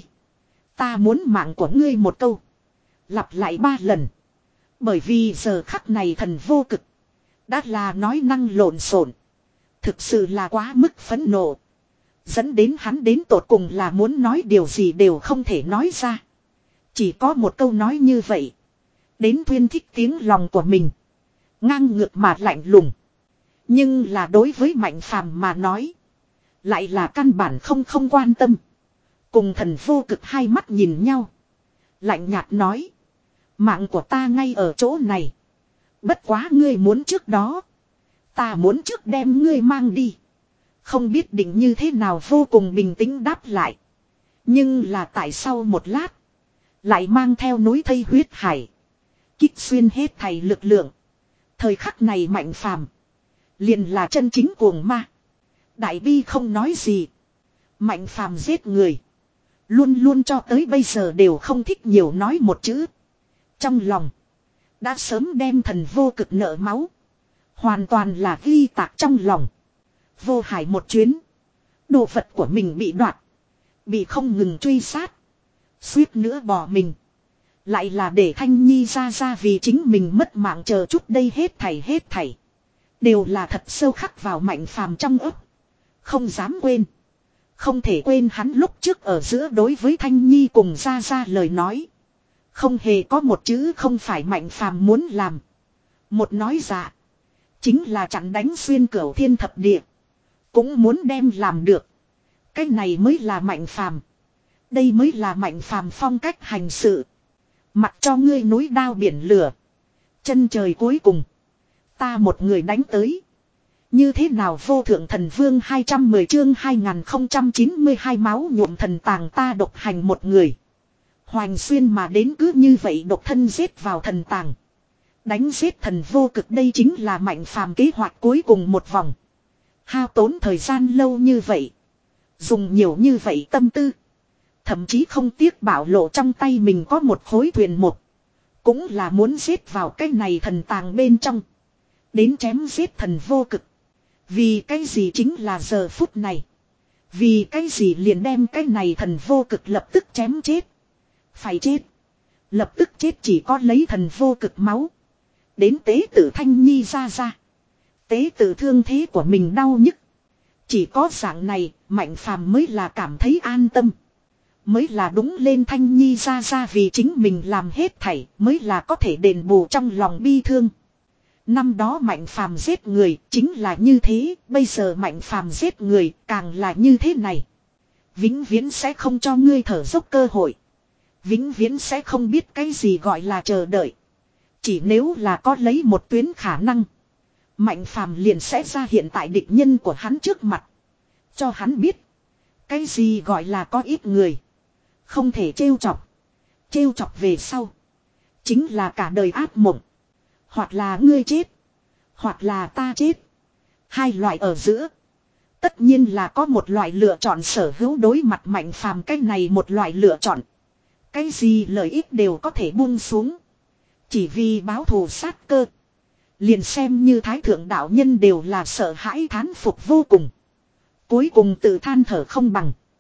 Ta muốn mạng của ngươi một câu. Lặp lại ba lần. Bởi vì giờ khắc này thần vô cực. Đã là nói năng lộn xộn. Thực sự là quá mức phẫn nộ. Dẫn đến hắn đến tột cùng là muốn nói điều gì đều không thể nói ra. Chỉ có một câu nói như vậy. Đến tuyên thích tiếng lòng của mình. Ngang ngược mà lạnh lùng. Nhưng là đối với Mạnh phàm mà nói. Lại là căn bản không không quan tâm. Cùng thần vô cực hai mắt nhìn nhau. Lạnh nhạt nói. Mạng của ta ngay ở chỗ này. Bất quá ngươi muốn trước đó. Ta muốn trước đem ngươi mang đi. Không biết định như thế nào vô cùng bình tĩnh đáp lại. Nhưng là tại sau một lát. Lại mang theo núi thây huyết hải. Kích xuyên hết thảy lực lượng. Thời khắc này Mạnh phàm. Liền là chân chính cuồng ma. Đại bi không nói gì. Mạnh phàm giết người. Luôn luôn cho tới bây giờ đều không thích nhiều nói một chữ. Trong lòng. Đã sớm đem thần vô cực nợ máu. Hoàn toàn là ghi tạc trong lòng. Vô hải một chuyến. Đồ vật của mình bị đoạt. Bị không ngừng truy sát. Suýt nữa bỏ mình. Lại là để Thanh Nhi ra ra vì chính mình mất mạng chờ chút đây hết thảy hết thảy. Đều là thật sâu khắc vào Mạnh phàm trong ấp. Không dám quên. Không thể quên hắn lúc trước ở giữa đối với Thanh Nhi cùng ra ra lời nói. Không hề có một chữ không phải Mạnh phàm muốn làm. Một nói dạ. Chính là chặn đánh xuyên cửu thiên thập địa. Cũng muốn đem làm được. Cái này mới là Mạnh phàm. Đây mới là Mạnh phàm phong cách hành sự. Mặc cho ngươi núi đao biển lửa. Chân trời cuối cùng. Ta một người đánh tới. Như thế nào vô thượng thần vương hai trăm mười chương hai nghìn không trăm chín mươi hai máu nhuộm thần tàng ta độc hành một người. Hoành xuyên mà đến cứ như vậy độc thân giết vào thần tàng. Đánh giết thần vô cực đây chính là Mạnh phàm kế hoạch cuối cùng một vòng. Hao tốn thời gian lâu như vậy. Dùng nhiều như vậy tâm tư. Thậm chí không tiếc bảo lộ trong tay mình có một khối thuyền một. Cũng là muốn giết vào cái này thần tàng bên trong. Đến chém giết thần vô cực. Vì cái gì chính là giờ phút này. Vì cái gì liền đem cái này thần vô cực lập tức chém chết. Phải chết. Lập tức chết chỉ có lấy thần vô cực máu. Đến tế tử Thanh Nhi ra ra. Tế tử thương thế của mình đau nhức. Chỉ có dạng này Mạnh phàm mới là cảm thấy an tâm. Mới là đúng lên Thanh Nhi ra ra vì chính mình làm hết thảy mới là có thể đền bù trong lòng bi thương. Năm đó Mạnh phàm giết người chính là như thế, bây giờ Mạnh phàm giết người càng là như thế này. Vĩnh viễn sẽ không cho ngươi thở dốc cơ hội. Vĩnh viễn sẽ không biết cái gì gọi là chờ đợi. Chỉ nếu là có lấy một tuyến khả năng. Mạnh phàm liền sẽ ra hiện tại địch nhân của hắn trước mặt. Cho hắn biết. Cái gì gọi là có ít người. Không thể trêu chọc. Trêu chọc về sau. Chính là cả đời ác mộng. Hoặc là ngươi chết. Hoặc là ta chết. Hai loại ở giữa. Tất nhiên là có một loại lựa chọn sở hữu đối mặt Mạnh phàm cái này một loại lựa chọn. Cái gì lợi ích đều có thể buông xuống. Chỉ vì báo thù sát cơ. Liền xem như thái thượng đạo nhân đều là sợ hãi thán phục vô cùng. Cuối cùng tự than thở không bằng.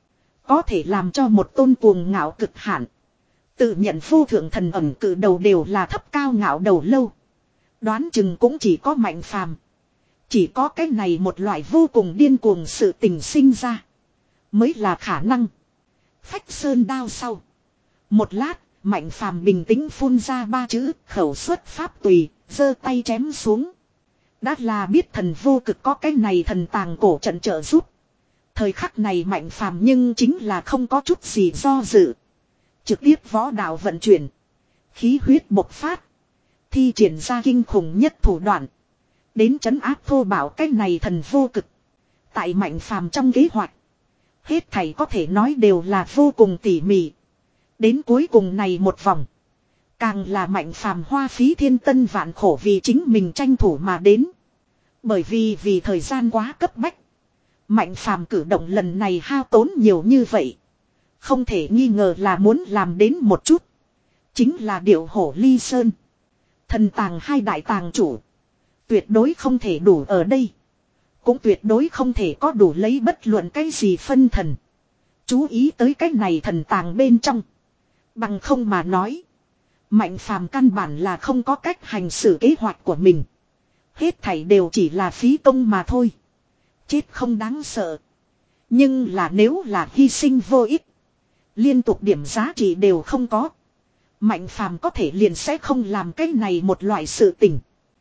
Có thể làm cho một tôn cuồng ngạo cực hạn. Tự nhận vô thượng thần ẩn cử đầu đều là thấp cao ngạo đầu lâu. Đoán chừng cũng chỉ có Mạnh Phàm. Chỉ có cái này một loại vô cùng điên cuồng sự tình sinh ra. Mới là khả năng. Phách sơn đao sau. Một lát, Mạnh Phàm bình tĩnh phun ra ba chữ khẩu xuất pháp tùy, giơ tay chém xuống. Đã là biết thần vô cực có cái này thần tàng cổ trận trợ giúp. Thời khắc này Mạnh Phàm nhưng chính là không có chút gì do dự. Trực tiếp võ đạo vận chuyển. Khí huyết bộc phát. Thi triển ra kinh khủng nhất thủ đoạn. Đến trấn áp thô bảo cái này thần vô cực. Tại Mạnh Phàm trong kế hoạch. Hết thảy có thể nói đều là vô cùng tỉ mỉ. Đến cuối cùng này một vòng. Càng là Mạnh Phàm hoa phí thiên tân vạn khổ vì chính mình tranh thủ mà đến. Bởi vì vì thời gian quá cấp bách. Mạnh Phàm cử động lần này hao tốn nhiều như vậy. Không thể nghi ngờ là muốn làm đến một chút. Chính là điệu hổ ly sơn. Thần tàng hai đại tàng chủ. Tuyệt đối không thể đủ ở đây. Cũng tuyệt đối không thể có đủ lấy bất luận cái gì phân thần. Chú ý tới cái này thần tàng bên trong. Bằng không mà nói. Mạnh Phàm căn bản là không có cách hành xử kế hoạch của mình. Hết thảy đều chỉ là phí công mà thôi. Chết không đáng sợ. Nhưng là nếu là hy sinh vô ích. Liên tục điểm giá trị đều không có. Mạnh Phàm có thể liền sẽ không làm cái này một loại sự tình.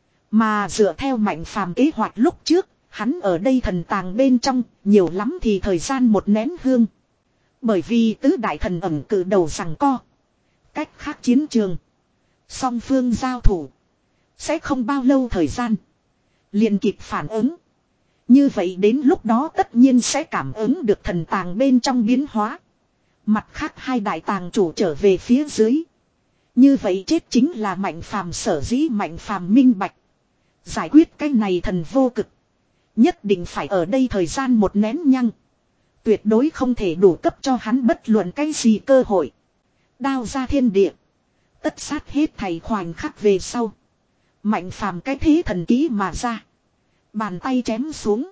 Mà dựa theo Mạnh Phàm kế hoạch lúc trước. Hắn ở đây thần tàng bên trong. Nhiều lắm thì thời gian một nén hương. Bởi vì tứ đại thần ẩn cử đầu rằng co. Cách khác chiến trường. Song phương giao thủ. Sẽ không bao lâu thời gian. Liền kịp phản ứng. Như vậy đến lúc đó tất nhiên sẽ cảm ứng được thần tàng bên trong biến hóa. Mặt khác hai đại tàng chủ trở về phía dưới. Như vậy chết chính là Mạnh Phàm sở dĩ Mạnh Phàm minh bạch. Giải quyết cái này thần vô cực. Nhất định phải ở đây thời gian một nén nhăng. Tuyệt đối không thể đủ cấp cho hắn bất luận cái gì cơ hội. Đao ra thiên địa. Tất sát hết thầy khoảnh khắc về sau. Mạnh Phàm cái thế thần ký mà ra. Bàn tay chém xuống.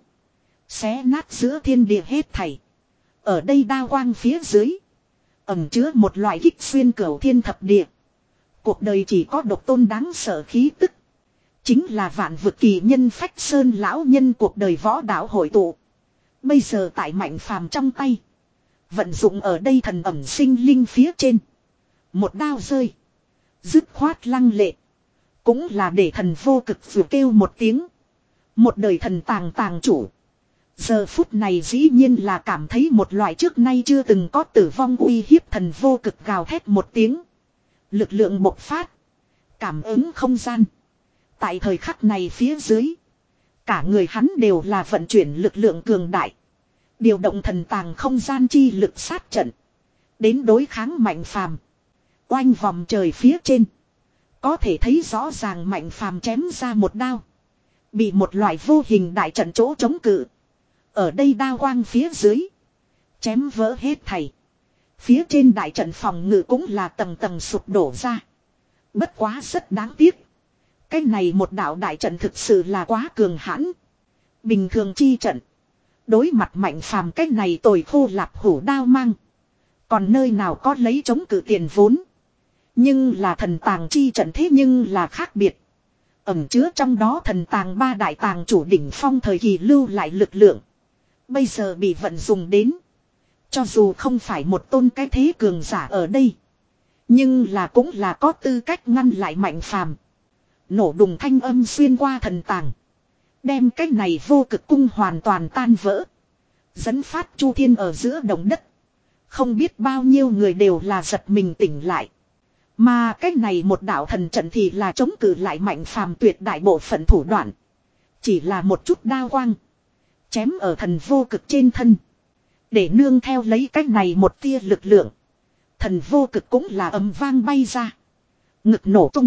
Xé nát giữa thiên địa hết thảy. Ở đây đao quang phía dưới. Ẩm chứa một loại kích xuyên cửu thiên thập địa. Cuộc đời chỉ có độc tôn đáng sợ khí tức. Chính là vạn vực kỳ nhân Phách Sơn lão nhân cuộc đời võ đạo hội tụ. Bây giờ tại Mạnh Phàm trong tay. Vận dụng ở đây thần ẩm sinh linh phía trên. Một đao rơi. Dứt khoát lăng lệ. Cũng là để thần vô cực vừa kêu một tiếng. Một đời thần tàng tàng chủ. Giờ phút này dĩ nhiên là cảm thấy một loại trước nay chưa từng có tử vong uy hiếp thần vô cực gào thét một tiếng. Lực lượng bộc phát. Cảm ứng không gian. Tại thời khắc này phía dưới. Cả người hắn đều là vận chuyển lực lượng cường đại. Điều động thần tàng không gian chi lực sát trận. Đến đối kháng Mạnh Phàm. Oanh vòng trời phía trên. Có thể thấy rõ ràng Mạnh Phàm chém ra một đao. Bị một loại vô hình đại trận chỗ chống cự. Ở đây đao quang phía dưới. Chém vỡ hết thảy. Phía trên đại trận phòng ngự cũng là tầng tầng sụp đổ ra. Bất quá rất đáng tiếc. Cái này một đạo đại trận thực sự là quá cường hãn. Bình thường chi trận. Đối mặt Mạnh Phàm cái này tồi khô lạp hủ đao mang. Còn nơi nào có lấy chống cự tiền vốn. Nhưng là thần tàng chi trận thế nhưng là khác biệt. Ẩm chứa trong đó thần tàng ba đại tàng chủ đỉnh phong thời kỳ lưu lại lực lượng. Bây giờ bị vận dùng đến. Cho dù không phải một tôn cái thế cường giả ở đây. Nhưng là cũng là có tư cách ngăn lại Mạnh Phàm. Nổ đùng thanh âm xuyên qua thần tàng. Đem cái này vô cực cung hoàn toàn tan vỡ. Dẫn phát chu thiên ở giữa động đất. Không biết bao nhiêu người đều là giật mình tỉnh lại. Mà cái này một đạo thần trận thì là chống cự lại Mạnh Phàm tuyệt đại bộ phận thủ đoạn. Chỉ là một chút đao quang. Chém ở thần vô cực trên thân. Để nương theo lấy cái này một tia lực lượng. Thần vô cực cũng là ầm vang bay ra. Ngực nổ tung.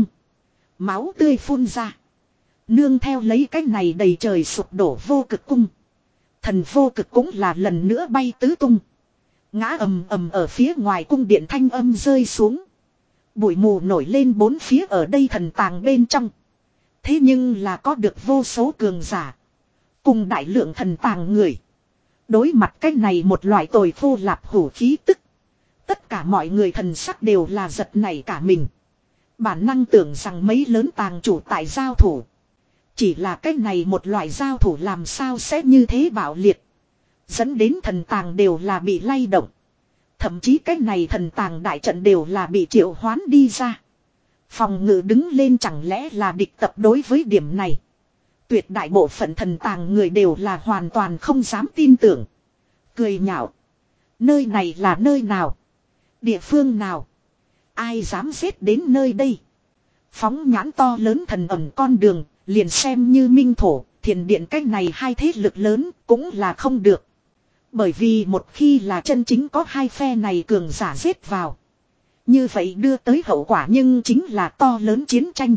Máu tươi phun ra. Nương theo lấy cái này đầy trời sụp đổ vô cực cung. Thần vô cực cũng là lần nữa bay tứ tung. Ngã ầm ầm ở phía ngoài cung điện thanh âm rơi xuống. Bụi mù nổi lên bốn phía ở đây thần tàng bên trong. Thế nhưng là có được vô số cường giả. Cùng đại lượng thần tàng người. Đối mặt cái này một loại tồi khô lạp hủ khí tức. Tất cả mọi người thần sắc đều là giật nảy cả mình. Bản năng tưởng rằng mấy lớn tàng chủ tại giao thủ. Chỉ là cái này một loại giao thủ làm sao sẽ như thế bạo liệt. Dẫn đến thần tàng đều là bị lay động. Thậm chí cái này thần tàng đại trận đều là bị triệu hoán đi ra. Phòng ngự đứng lên chẳng lẽ là địch tập đối với điểm này. Tuyệt đại bộ phận thần tàng người đều là hoàn toàn không dám tin tưởng. Cười nhạo. Nơi này là nơi nào? Địa phương nào? Ai dám giết đến nơi đây? Phóng nhãn to lớn thần ẩn con đường, liền xem như minh thổ, thiền điện cách này hai thế lực lớn cũng là không được. Bởi vì một khi là chân chính có hai phe này cường giả giết vào. Như vậy đưa tới hậu quả nhưng chính là to lớn chiến tranh.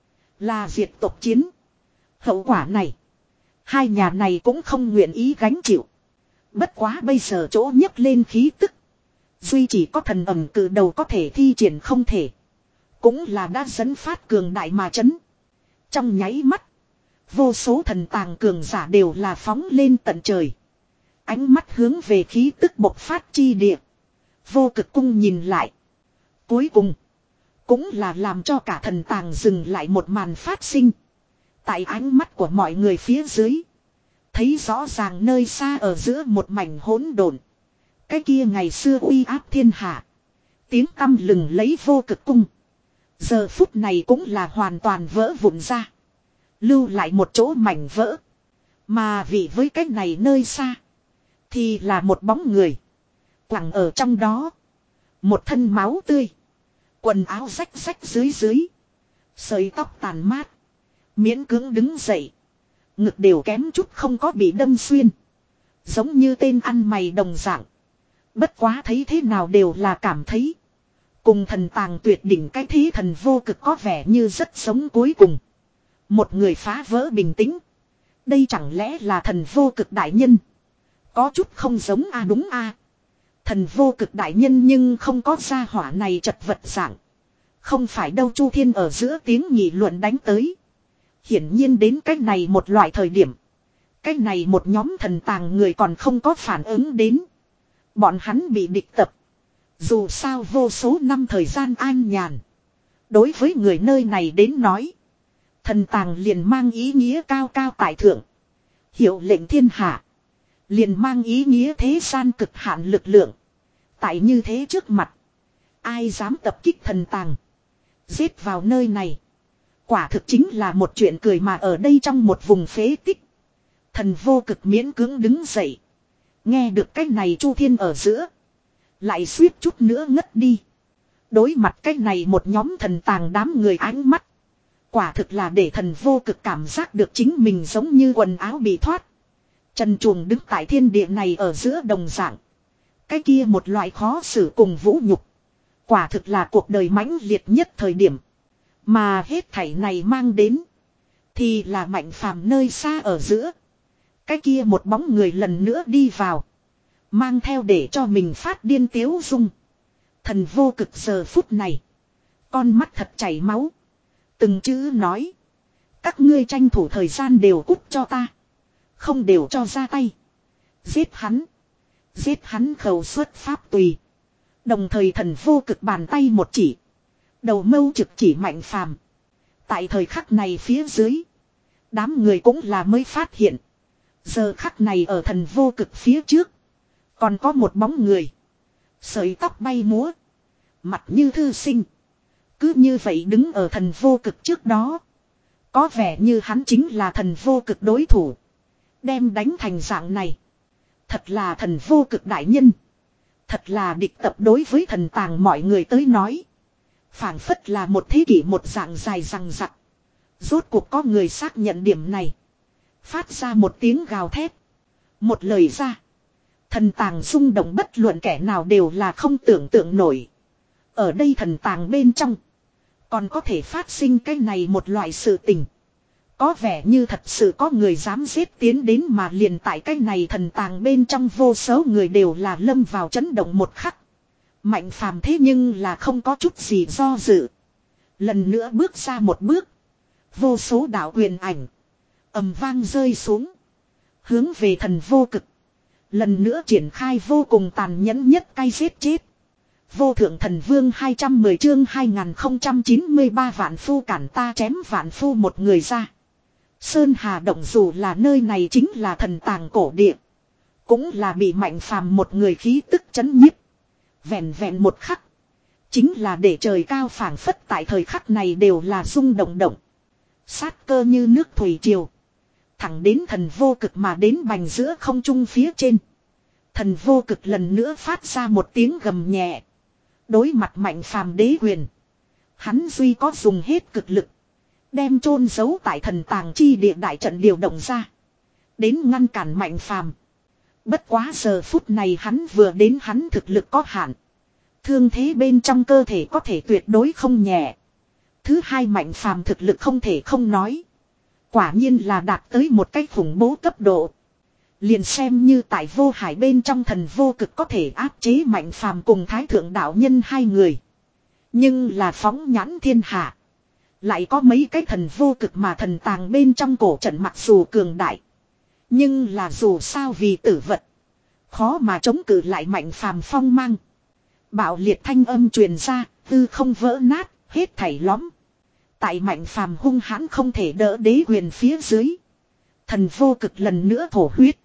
Là diệt tộc chiến. Hậu quả này. Hai nhà này cũng không nguyện ý gánh chịu. Bất quá bây giờ chỗ nhấc lên khí tức. Duy chỉ có thần ẩm cử đầu có thể thi triển không thể. Cũng là đã dẫn phát cường đại mà chấn. Trong nháy mắt. Vô số thần tàng cường giả đều là phóng lên tận trời. Ánh mắt hướng về khí tức bộc phát chi địa. Vô cực cung nhìn lại. Cuối cùng. Cũng là làm cho cả thần tàng dừng lại một màn phát sinh. Tại ánh mắt của mọi người phía dưới. Thấy rõ ràng nơi xa ở giữa một mảnh hỗn độn. Cái kia ngày xưa uy áp thiên hạ. Tiếng tăm lừng lấy vô cực cung. Giờ phút này cũng là hoàn toàn vỡ vụn ra. Lưu lại một chỗ mảnh vỡ. Mà vì với cái này nơi xa. Thì là một bóng người. Quẳng ở trong đó. Một thân máu tươi. Quần áo rách rách dưới dưới. Sợi tóc tàn mát. Miễn cưỡng đứng dậy. Ngực đều kém chút không có bị đâm xuyên. Giống như tên ăn mày đồng dạng. Bất quá thấy thế nào đều là cảm thấy. Cùng thần tàng tuyệt đỉnh cái thế thần vô cực có vẻ như rất sống cuối cùng. Một người phá vỡ bình tĩnh. Đây chẳng lẽ là thần vô cực đại nhân. Có chút không giống a à đúng a à. Thần vô cực đại nhân nhưng không có gia hỏa này chật vật dạng. Không phải đâu Chu Thiên ở giữa tiếng nghị luận đánh tới. Hiển nhiên đến cách này một loại thời điểm. Cách này một nhóm thần tàng người còn không có phản ứng đến. Bọn hắn bị địch tập. Dù sao vô số năm thời gian an nhàn. Đối với người nơi này đến nói. Thần tàng liền mang ý nghĩa cao cao tại thượng. Hiệu lệnh thiên hạ. Liền mang ý nghĩa thế gian cực hạn lực lượng. Tại như thế trước mặt. Ai dám tập kích thần tàng. Giết vào nơi này. Quả thực chính là một chuyện cười mà ở đây trong một vùng phế tích. Thần vô cực miễn cưỡng đứng dậy. Nghe được cái này Chu Thiên ở giữa. Lại suýt chút nữa ngất đi. Đối mặt cái này một nhóm thần tàng đám người ánh mắt. Quả thực là để thần vô cực cảm giác được chính mình giống như quần áo bị thoát. Trần truồng đứng tại thiên địa này ở giữa đồng dạng. Cái kia một loại khó xử cùng vũ nhục. Quả thực là cuộc đời mãnh liệt nhất thời điểm. Mà hết thảy này mang đến. Thì là Mạnh Phàm nơi xa ở giữa. Cái kia một bóng người lần nữa đi vào. Mang theo để cho mình phát điên tiếu dung. Thần vô cực giờ phút này. Con mắt thật chảy máu. Từng chữ nói. Các ngươi tranh thủ thời gian đều cút cho ta. Không đều cho ra tay. Giết hắn. Giết hắn khẩu xuất pháp tùy. Đồng thời thần vô cực bàn tay một chỉ. Đầu mâu trực chỉ Mạnh Phàm. Tại thời khắc này phía dưới. Đám người cũng là mới phát hiện. Giờ khắc này ở thần vô cực phía trước. Còn có một bóng người. Sợi tóc bay múa. Mặt như thư sinh. Cứ như vậy đứng ở thần vô cực trước đó. Có vẻ như hắn chính là thần vô cực đối thủ. Đem đánh thành dạng này. Thật là thần vô cực đại nhân. Thật là địch tập đối với thần tàng mọi người tới nói. Phảng phất là một thế kỷ một dạng dài rằng rặc. Rốt cuộc có người xác nhận điểm này. Phát ra một tiếng gào thét. Một lời ra. Thần tàng rung động bất luận kẻ nào đều là không tưởng tượng nổi. Ở đây thần tàng bên trong. Còn có thể phát sinh cái này một loại sự tình. Có vẻ như thật sự có người dám giết tiến đến mà liền tại cái này thần tàng bên trong vô số người đều là lâm vào chấn động một khắc. Mạnh Phàm thế nhưng là không có chút gì do dự. Lần nữa bước ra một bước. Vô số đạo quyền ảnh. Ầm vang rơi xuống. Hướng về thần vô cực. Lần nữa triển khai vô cùng tàn nhẫn nhất cay giết chết. Vô thượng thần vương hai trăm mười chương hai nghìn không trăm chín mươi ba vạn phu cản ta chém vạn phu một người ra. Sơn Hà Động dù là nơi này chính là thần tàng cổ địa. Cũng là bị Mạnh Phàm một người khí tức chấn nhiếp. Vẹn vẹn một khắc. Chính là để trời cao phảng phất tại thời khắc này đều là rung động động. Sát cơ như nước thủy triều. Thẳng đến thần vô cực mà đến bành giữa không trung phía trên. Thần vô cực lần nữa phát ra một tiếng gầm nhẹ. Đối mặt Mạnh Phàm đế quyền. Hắn duy có dùng hết cực lực. Đem chôn giấu tại thần tàng chi địa đại trận điều động ra. Đến ngăn cản Mạnh Phàm. Bất quá giờ phút này hắn vừa đến hắn thực lực có hạn. Thương thế bên trong cơ thể có thể tuyệt đối không nhẹ. Thứ hai Mạnh Phàm thực lực không thể không nói. Quả nhiên là đạt tới một cái khủng bố cấp độ. Liền xem như tại vô hải bên trong thần vô cực có thể áp chế Mạnh Phàm cùng Thái Thượng đạo nhân hai người. Nhưng là phóng nhãn thiên hạ. Lại có mấy cái thần vô cực mà thần tàng bên trong cổ trận mặc dù cường đại. Nhưng là dù sao vì tử vật. Khó mà chống cự lại Mạnh Phàm phong mang. Bạo liệt thanh âm truyền ra, tư không vỡ nát, hết thảy lõm. Tại Mạnh Phàm hung hãn không thể đỡ đế quyền phía dưới. Thần vô cực lần nữa thổ huyết.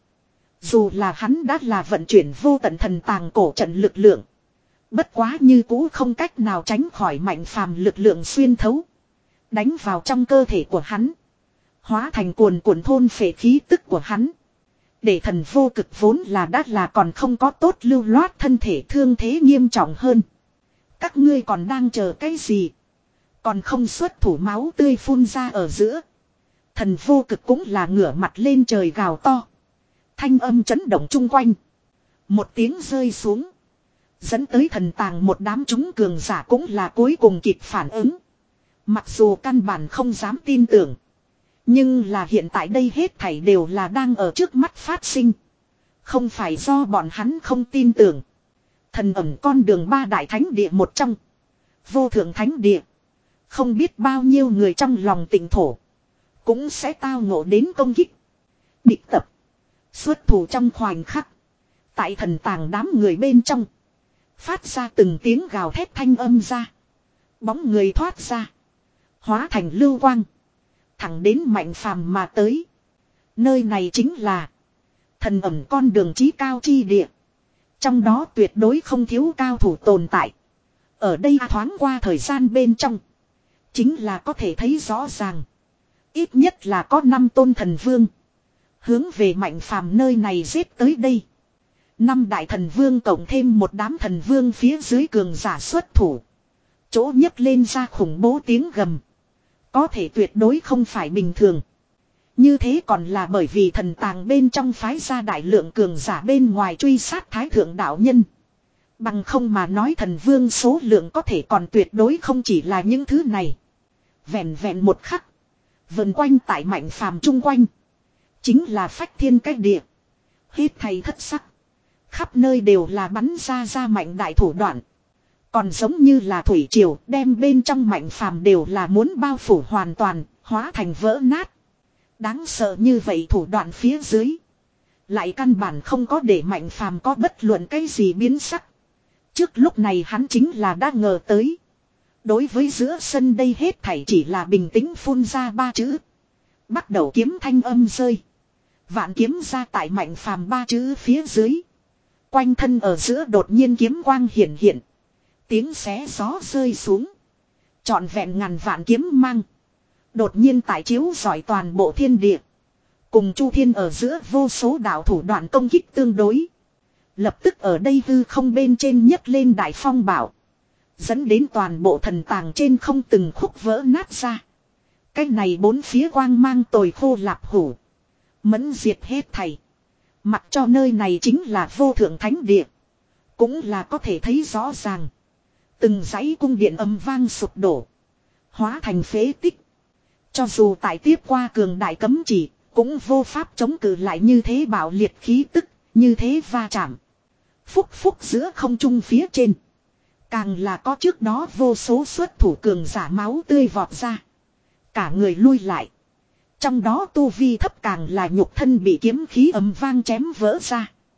Dù là hắn đã là vận chuyển vô tận thần tàng cổ trận lực lượng. Bất quá như cũ không cách nào tránh khỏi Mạnh Phàm lực lượng xuyên thấu. Đánh vào trong cơ thể của hắn. Hóa thành cuồn cuộn thôn phệ khí tức của hắn. Để thần vô cực vốn là đã là còn không có tốt lưu loát thân thể thương thế nghiêm trọng hơn. Các ngươi còn đang chờ cái gì? Còn không xuất thủ máu tươi phun ra ở giữa. Thần vô cực cũng là ngửa mặt lên trời gào to. Thanh âm chấn động chung quanh. Một tiếng rơi xuống. Dẫn tới thần tàng một đám chúng cường giả cũng là cuối cùng kịp phản ứng. Mặc dù căn bản không dám tin tưởng. Nhưng là hiện tại đây hết thảy đều là đang ở trước mắt phát sinh. Không phải do bọn hắn không tin tưởng. Thần ẩn con đường ba đại thánh địa một trong. Vô thượng thánh địa. Không biết bao nhiêu người trong lòng tỉnh thổ. Cũng sẽ tao ngộ đến công kích. Địch tập. Xuất thủ trong khoảnh khắc. Tại thần tàng đám người bên trong. Phát ra từng tiếng gào thét thanh âm ra. Bóng người thoát ra. Hóa thành lưu quang. Thẳng đến Mạnh Phàm mà tới. Nơi này chính là. Thần ẩn con đường chí cao chi địa. Trong đó tuyệt đối không thiếu cao thủ tồn tại. Ở đây thoáng qua thời gian bên trong. Chính là có thể thấy rõ ràng. Ít nhất là có năm tôn thần vương. Hướng về Mạnh Phàm nơi này giết tới đây. Năm đại thần vương cộng thêm một đám thần vương phía dưới cường giả xuất thủ. Chỗ nhấc lên ra khủng bố tiếng gầm. Có thể tuyệt đối không phải bình thường. Như thế còn là bởi vì thần tàng bên trong phái ra đại lượng cường giả bên ngoài truy sát Thái Thượng đạo nhân. Bằng không mà nói thần vương số lượng có thể còn tuyệt đối không chỉ là những thứ này. Vẹn vẹn một khắc. Vần quanh tại Mạnh Phàm chung quanh. Chính là phách thiên cách địa. Hết thầy thất sắc. Khắp nơi đều là bắn ra ra mạnh đại thủ đoạn. Còn giống như là thủy triều đem bên trong Mạnh Phàm đều là muốn bao phủ hoàn toàn, hóa thành vỡ nát. Đáng sợ như vậy thủ đoạn phía dưới. Lại căn bản không có để Mạnh Phàm có bất luận cái gì biến sắc. Trước lúc này hắn chính là đã ngờ tới. Đối với giữa sân đây hết thảy chỉ là bình tĩnh phun ra ba chữ. Bắt đầu kiếm thanh âm rơi. Vạn kiếm ra tại Mạnh Phàm ba chữ phía dưới. Quanh thân ở giữa đột nhiên kiếm quang hiển hiện. Tiếng xé gió rơi xuống. Trọn vẹn ngàn vạn kiếm mang. Đột nhiên tại chiếu rọi toàn bộ thiên địa. Cùng Chu Thiên ở giữa vô số đạo thủ đoạn công kích tương đối. Lập tức ở đây hư không bên trên nhấc lên đại phong bạo. Dẫn đến toàn bộ thần tàng trên không từng khúc vỡ nát ra. Cái này bốn phía quang mang tồi khô lạp hủ. Mẫn diệt hết thảy. Mặc cho nơi này chính là vô thượng thánh địa. Cũng là có thể thấy rõ ràng. Từng dãy cung điện âm vang sụp đổ. Hóa thành phế tích. Cho dù tại tiếp qua cường đại cấm chỉ. Cũng vô pháp chống cự lại như thế bạo liệt khí tức. Như thế va chạm. Phúc phúc giữa không trung phía trên. Càng là có trước đó vô số xuất thủ cường giả máu tươi vọt ra. Cả người lui lại. Trong đó tu vi thấp càng là nhục thân bị kiếm khí ầm vang chém vỡ ra.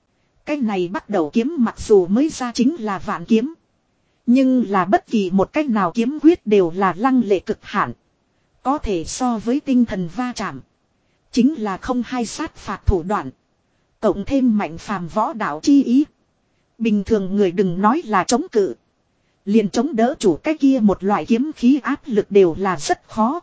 Cái này bắt đầu kiếm mặc dù mới ra chính là vạn kiếm. Nhưng là bất kỳ một cách nào kiếm quyết đều là lăng lệ cực hạn. Có thể so với tinh thần va chạm. Chính là không hai sát phạt thủ đoạn. Cộng thêm mạnh phàm võ đạo chi ý. Bình thường người đừng nói là chống cự. Liền chống đỡ chủ cái kia một loại kiếm khí áp lực đều là rất khó.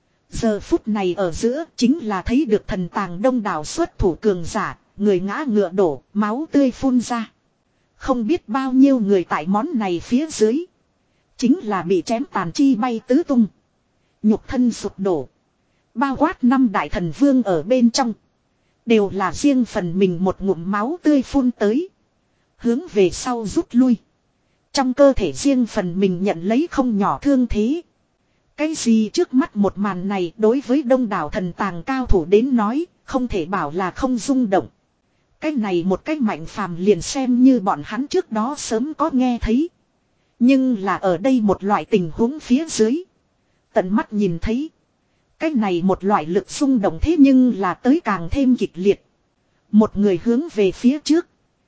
Giờ phút này ở giữa chính là thấy được thần tàng đông đảo xuất thủ cường giả. Người ngã ngựa đổ, máu tươi phun ra. Không biết bao nhiêu người tại món này phía dưới. Chính là bị chém tàn chi bay tứ tung. Nhục thân sụp đổ. Bao quát năm đại thần vương ở bên trong. Đều là riêng phần mình một ngụm máu tươi phun tới. Hướng về sau rút lui. Trong cơ thể riêng phần mình nhận lấy không nhỏ thương thế. Cái gì trước mắt một màn này đối với đông đảo thần tàng cao thủ đến nói. Không thể bảo là không rung động. Cái này một cái mạnh phàm liền xem như bọn hắn trước đó sớm có nghe thấy. Nhưng là ở đây một loại tình huống phía dưới. Tận mắt nhìn thấy. Cái này một loại lực xung động thế nhưng là tới càng thêm kịch liệt. Một người hướng về phía trước.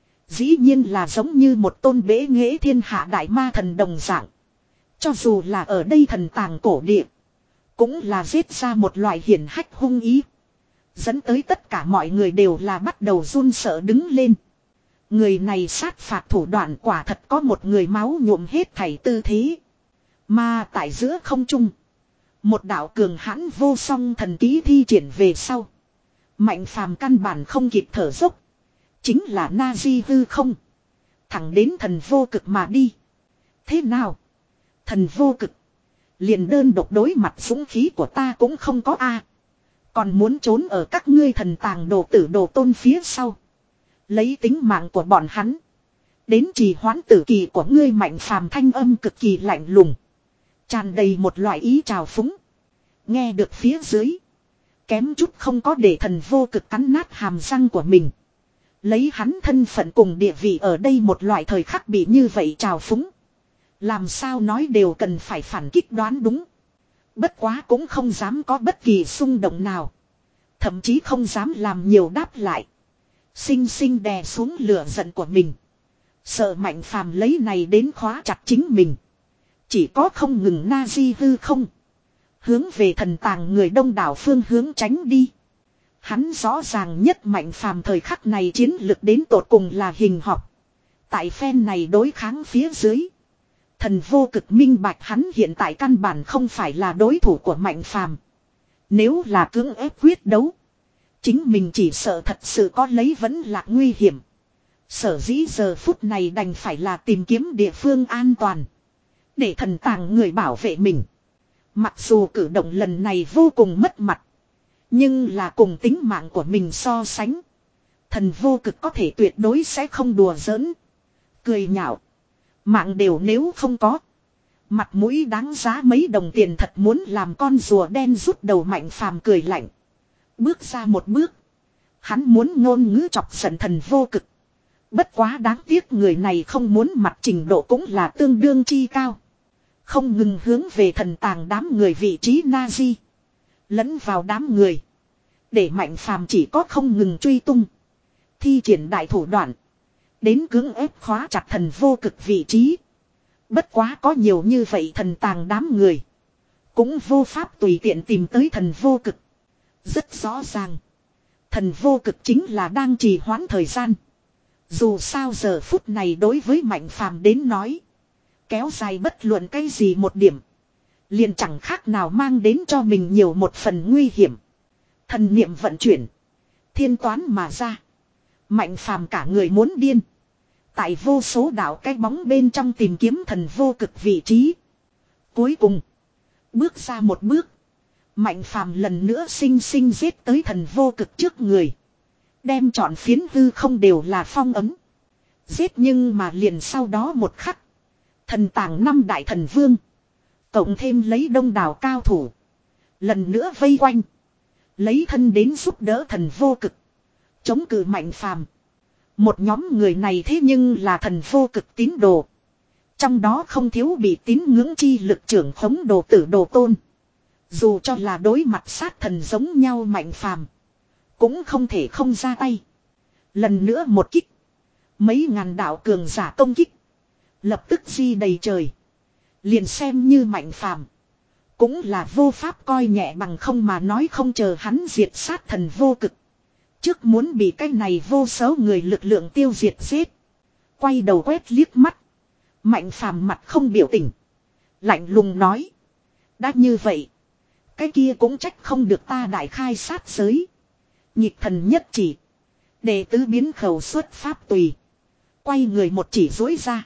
Dĩ nhiên là giống như một tôn bế nghệ thiên hạ đại ma thần đồng dạng. Cho dù là ở đây thần tàng cổ địa. Cũng là giết ra một loại hiển hách hung ý. Dẫn tới tất cả mọi người đều là bắt đầu run sợ đứng lên. Người này sát phạt thủ đoạn quả thật có một người máu nhuộm hết thảy tư thế. Mà tại giữa không trung. Một đạo cường hãn vô song thần ký thi triển về sau. Mạnh phàm căn bản không kịp thở dốc. Chính là na di hư không. Thẳng đến thần vô cực mà đi. Thế nào? Thần vô cực. Liền đơn độc đối mặt dũng khí của ta cũng không có a. Còn muốn trốn ở các ngươi thần tàng đồ tử đồ tôn phía sau. Lấy tính mạng của bọn hắn. Đến trì hoãn tử kỳ của ngươi mạnh phàm thanh âm cực kỳ lạnh lùng. Tràn đầy một loại ý trào phúng. Nghe được phía dưới. Kém chút không có để thần vô cực cắn nát hàm răng của mình. Lấy hắn thân phận cùng địa vị ở đây một loại thời khắc bị như vậy trào phúng. Làm sao nói đều cần phải phản kích đoán đúng. Bất quá cũng không dám có bất kỳ xung động nào. Thậm chí không dám làm nhiều đáp lại. Xinh xinh đè xuống lửa giận của mình. Sợ mạnh phàm lấy này đến khóa chặt chính mình. Chỉ có không ngừng na di hư không. Hướng về thần tàng người đông đảo phương hướng tránh đi. Hắn rõ ràng nhất mạnh phàm thời khắc này chiến lực đến tột cùng là hình học. Tại phen này đối kháng phía dưới. Thần vô cực minh bạch hắn hiện tại căn bản không phải là đối thủ của mạnh phàm. Nếu là cưỡng ép quyết đấu. Chính mình chỉ sợ thật sự có lấy vẫn là nguy hiểm. Sở dĩ giờ phút này đành phải là tìm kiếm địa phương an toàn. Để thần tàng người bảo vệ mình. Mặc dù cử động lần này vô cùng mất mặt. Nhưng là cùng tính mạng của mình so sánh. Thần vô cực có thể tuyệt đối sẽ không đùa giỡn. Cười nhạo. Mạng đều nếu không có. Mặt mũi đáng giá mấy đồng tiền thật muốn làm con rùa đen rút đầu mạnh phàm cười lạnh. Bước ra một bước. Hắn muốn ngôn ngữ chọc giận thần vô cực. Bất quá đáng tiếc người này không muốn mặt trình độ cũng là tương đương chi cao. Không ngừng hướng về thần tàng đám người vị trí Nazi. Lẫn vào đám người. Để mạnh phàm chỉ có không ngừng truy tung. Thi triển đại thủ đoạn. Đến cưỡng ép khóa chặt thần vô cực vị trí. Bất quá có nhiều như vậy thần tàng đám người. Cũng vô pháp tùy tiện tìm tới thần vô cực. Rất rõ ràng. Thần vô cực chính là đang trì hoãn thời gian. Dù sao giờ phút này đối với mạnh phàm đến nói. Kéo dài bất luận cái gì một điểm. Liền chẳng khác nào mang đến cho mình nhiều một phần nguy hiểm. Thần niệm vận chuyển. Thiên toán mà ra. Mạnh phàm cả người muốn điên. Tại vô số đạo cái bóng bên trong tìm kiếm thần vô cực vị trí. Cuối cùng. Bước ra một bước. Mạnh phàm lần nữa sinh sinh giết tới thần vô cực trước người. Đem trọn phiến hư không đều là phong ấm. Giết nhưng mà liền sau đó một khắc. Thần tàng năm đại thần vương. Cộng thêm lấy đông đảo cao thủ. Lần nữa vây quanh. Lấy thân đến giúp đỡ thần vô cực. Chống cự mạnh phàm. Một nhóm người này thế nhưng là thần vô cực tín đồ. Trong đó không thiếu bị tín ngưỡng chi lực trưởng khống đồ tử đồ tôn. Dù cho là đối mặt sát thần giống nhau mạnh phàm. Cũng không thể không ra tay. Lần nữa một kích. Mấy ngàn đạo cường giả công kích. Lập tức di đầy trời. Liền xem như Mạnh Phàm cũng là vô pháp coi nhẹ bằng không mà nói không chờ hắn diệt sát thần vô cực. Trước muốn bị cái này vô số người lực lượng tiêu diệt giết. Quay đầu quét liếc mắt. Mạnh Phàm mặt không biểu tình. Lạnh lùng nói. Đã như vậy. Cái kia cũng trách không được ta đại khai sát giới. Nhịp thần nhất chỉ. Đệ tứ biến khẩu xuất pháp tùy. Quay người một chỉ dối ra.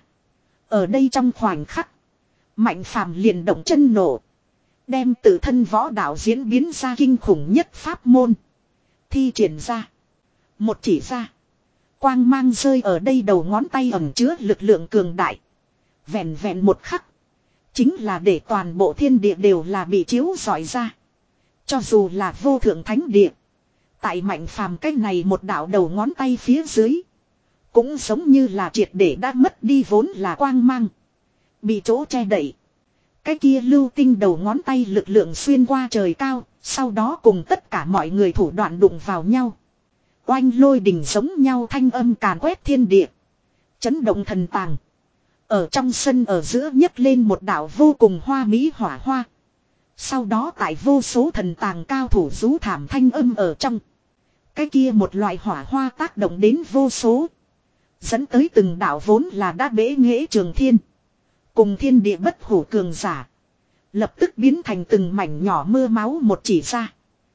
Ở đây trong khoảnh khắc. Mạnh Phàm liền động chân nổ. Đem tự thân võ đạo diễn biến ra kinh khủng nhất pháp môn. Thi triển ra. Một chỉ ra. Quang mang rơi ở đây đầu ngón tay ẩn chứa lực lượng cường đại. Vẹn vẹn một khắc. Chính là để toàn bộ thiên địa đều là bị chiếu rọi ra. Cho dù là vô thượng thánh địa. Tại Mạnh Phàm cái này một đạo đầu ngón tay phía dưới. Cũng giống như là triệt để đã mất đi vốn là quang mang. Bị chỗ che đậy. Cái kia lưu tinh đầu ngón tay lực lượng xuyên qua trời cao. Sau đó cùng tất cả mọi người thủ đoạn đụng vào nhau. Oanh lôi đình giống nhau thanh âm càn quét thiên địa. Chấn động thần tàng. Ở trong sân ở giữa nhấc lên một đạo vô cùng hoa mỹ hỏa hoa. Sau đó tại vô số thần tàng cao thủ rú thảm thanh âm ở trong. Cái kia một loại hỏa hoa tác động đến vô số. Dẫn tới từng đạo vốn là đã bể nghễ trường thiên. Cùng thiên địa bất hủ cường giả. Lập tức biến thành từng mảnh nhỏ mưa máu một chỉ ra.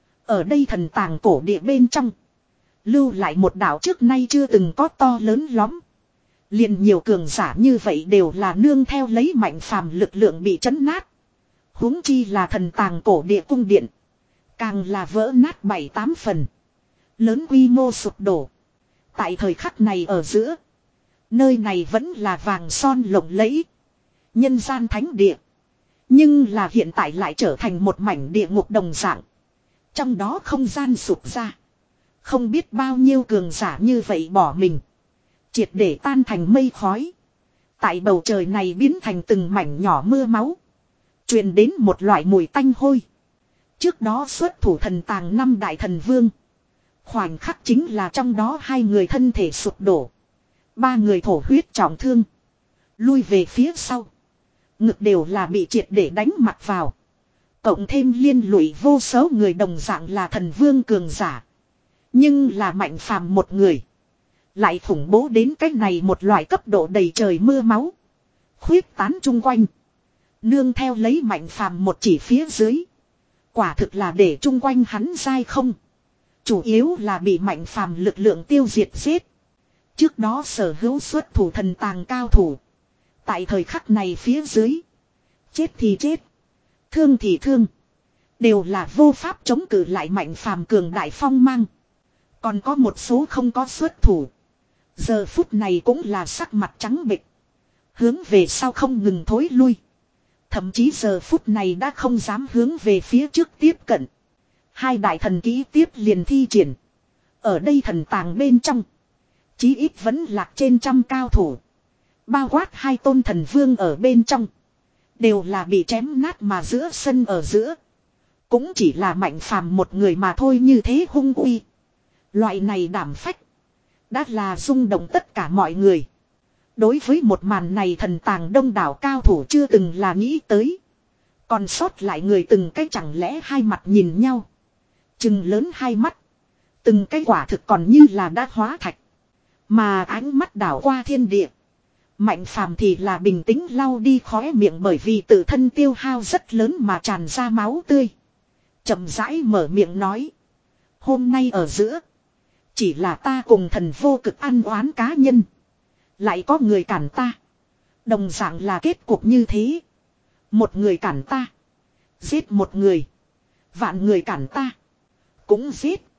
Ở đây thần tàng cổ địa bên trong. Lưu lại một đạo trước nay chưa từng có to lớn lắm. Liền nhiều cường giả như vậy đều là nương theo lấy Mạnh Phàm lực lượng bị chấn nát. Huống chi là thần tàng cổ địa cung điện. Càng là vỡ nát bảy tám phần. Lớn quy mô sụp đổ. Tại thời khắc này ở giữa. Nơi này vẫn là vàng son lộng lẫy. Nhân gian thánh địa. Nhưng là hiện tại lại trở thành một mảnh địa ngục đồng dạng. Trong đó không gian sụp ra. Không biết bao nhiêu cường giả như vậy bỏ mình. Triệt để tan thành mây khói. Tại bầu trời này biến thành từng mảnh nhỏ mưa máu. Truyền đến một loại mùi tanh hôi. Trước đó xuất thủ thần tàng năm đại thần vương. Khoảnh khắc chính là trong đó hai người thân thể sụp đổ. Ba người thổ huyết trọng thương. Lui về phía sau. Ngực đều là bị triệt để đánh mặt vào. Cộng thêm liên lụy vô số người đồng dạng là thần vương cường giả. Nhưng là Mạnh Phàm một người. Lại khủng bố đến cách này một loại cấp độ đầy trời mưa máu. Khuyết tán chung quanh. Nương theo lấy Mạnh Phàm một chỉ phía dưới. Quả thực là để chung quanh hắn dai không. Chủ yếu là bị Mạnh Phàm lực lượng tiêu diệt giết. Trước đó sở hữu xuất thủ thần tàng cao thủ. Tại thời khắc này phía dưới. Chết thì chết. Thương thì thương. Đều là vô pháp chống cự lại Mạnh Phàm cường đại phong mang. Còn có một số không có xuất thủ. Giờ phút này cũng là sắc mặt trắng bệch. Hướng về sau không ngừng thối lui. Thậm chí giờ phút này đã không dám hướng về phía trước tiếp cận. Hai đại thần ký tiếp liền thi triển. Ở đây thần tàng bên trong. Chí ít vẫn lạc trên trăm cao thủ. Bao quát hai tôn thần vương ở bên trong. Đều là bị chém nát mà giữa sân ở giữa. Cũng chỉ là Mạnh Phàm một người mà thôi như thế hung uy. Loại này đảm phách. Đã là rung động tất cả mọi người. Đối với một màn này thần tàng đông đảo cao thủ chưa từng là nghĩ tới. Còn sót lại người từng cái chẳng lẽ hai mặt nhìn nhau. Chừng lớn hai mắt. Từng cái quả thực còn như là đã hóa thạch. Mà ánh mắt đảo qua thiên địa. Mạnh Phàm thì là bình tĩnh lau đi khóe miệng bởi vì tự thân tiêu hao rất lớn mà tràn ra máu tươi. Chậm rãi mở miệng nói. Hôm nay ở giữa. Chỉ là ta cùng thần vô cực ăn oán cá nhân. Lại có người cản ta. Đồng dạng là kết cục như thế. Một người cản ta. Giết một người. Vạn người cản ta. Cũng giết.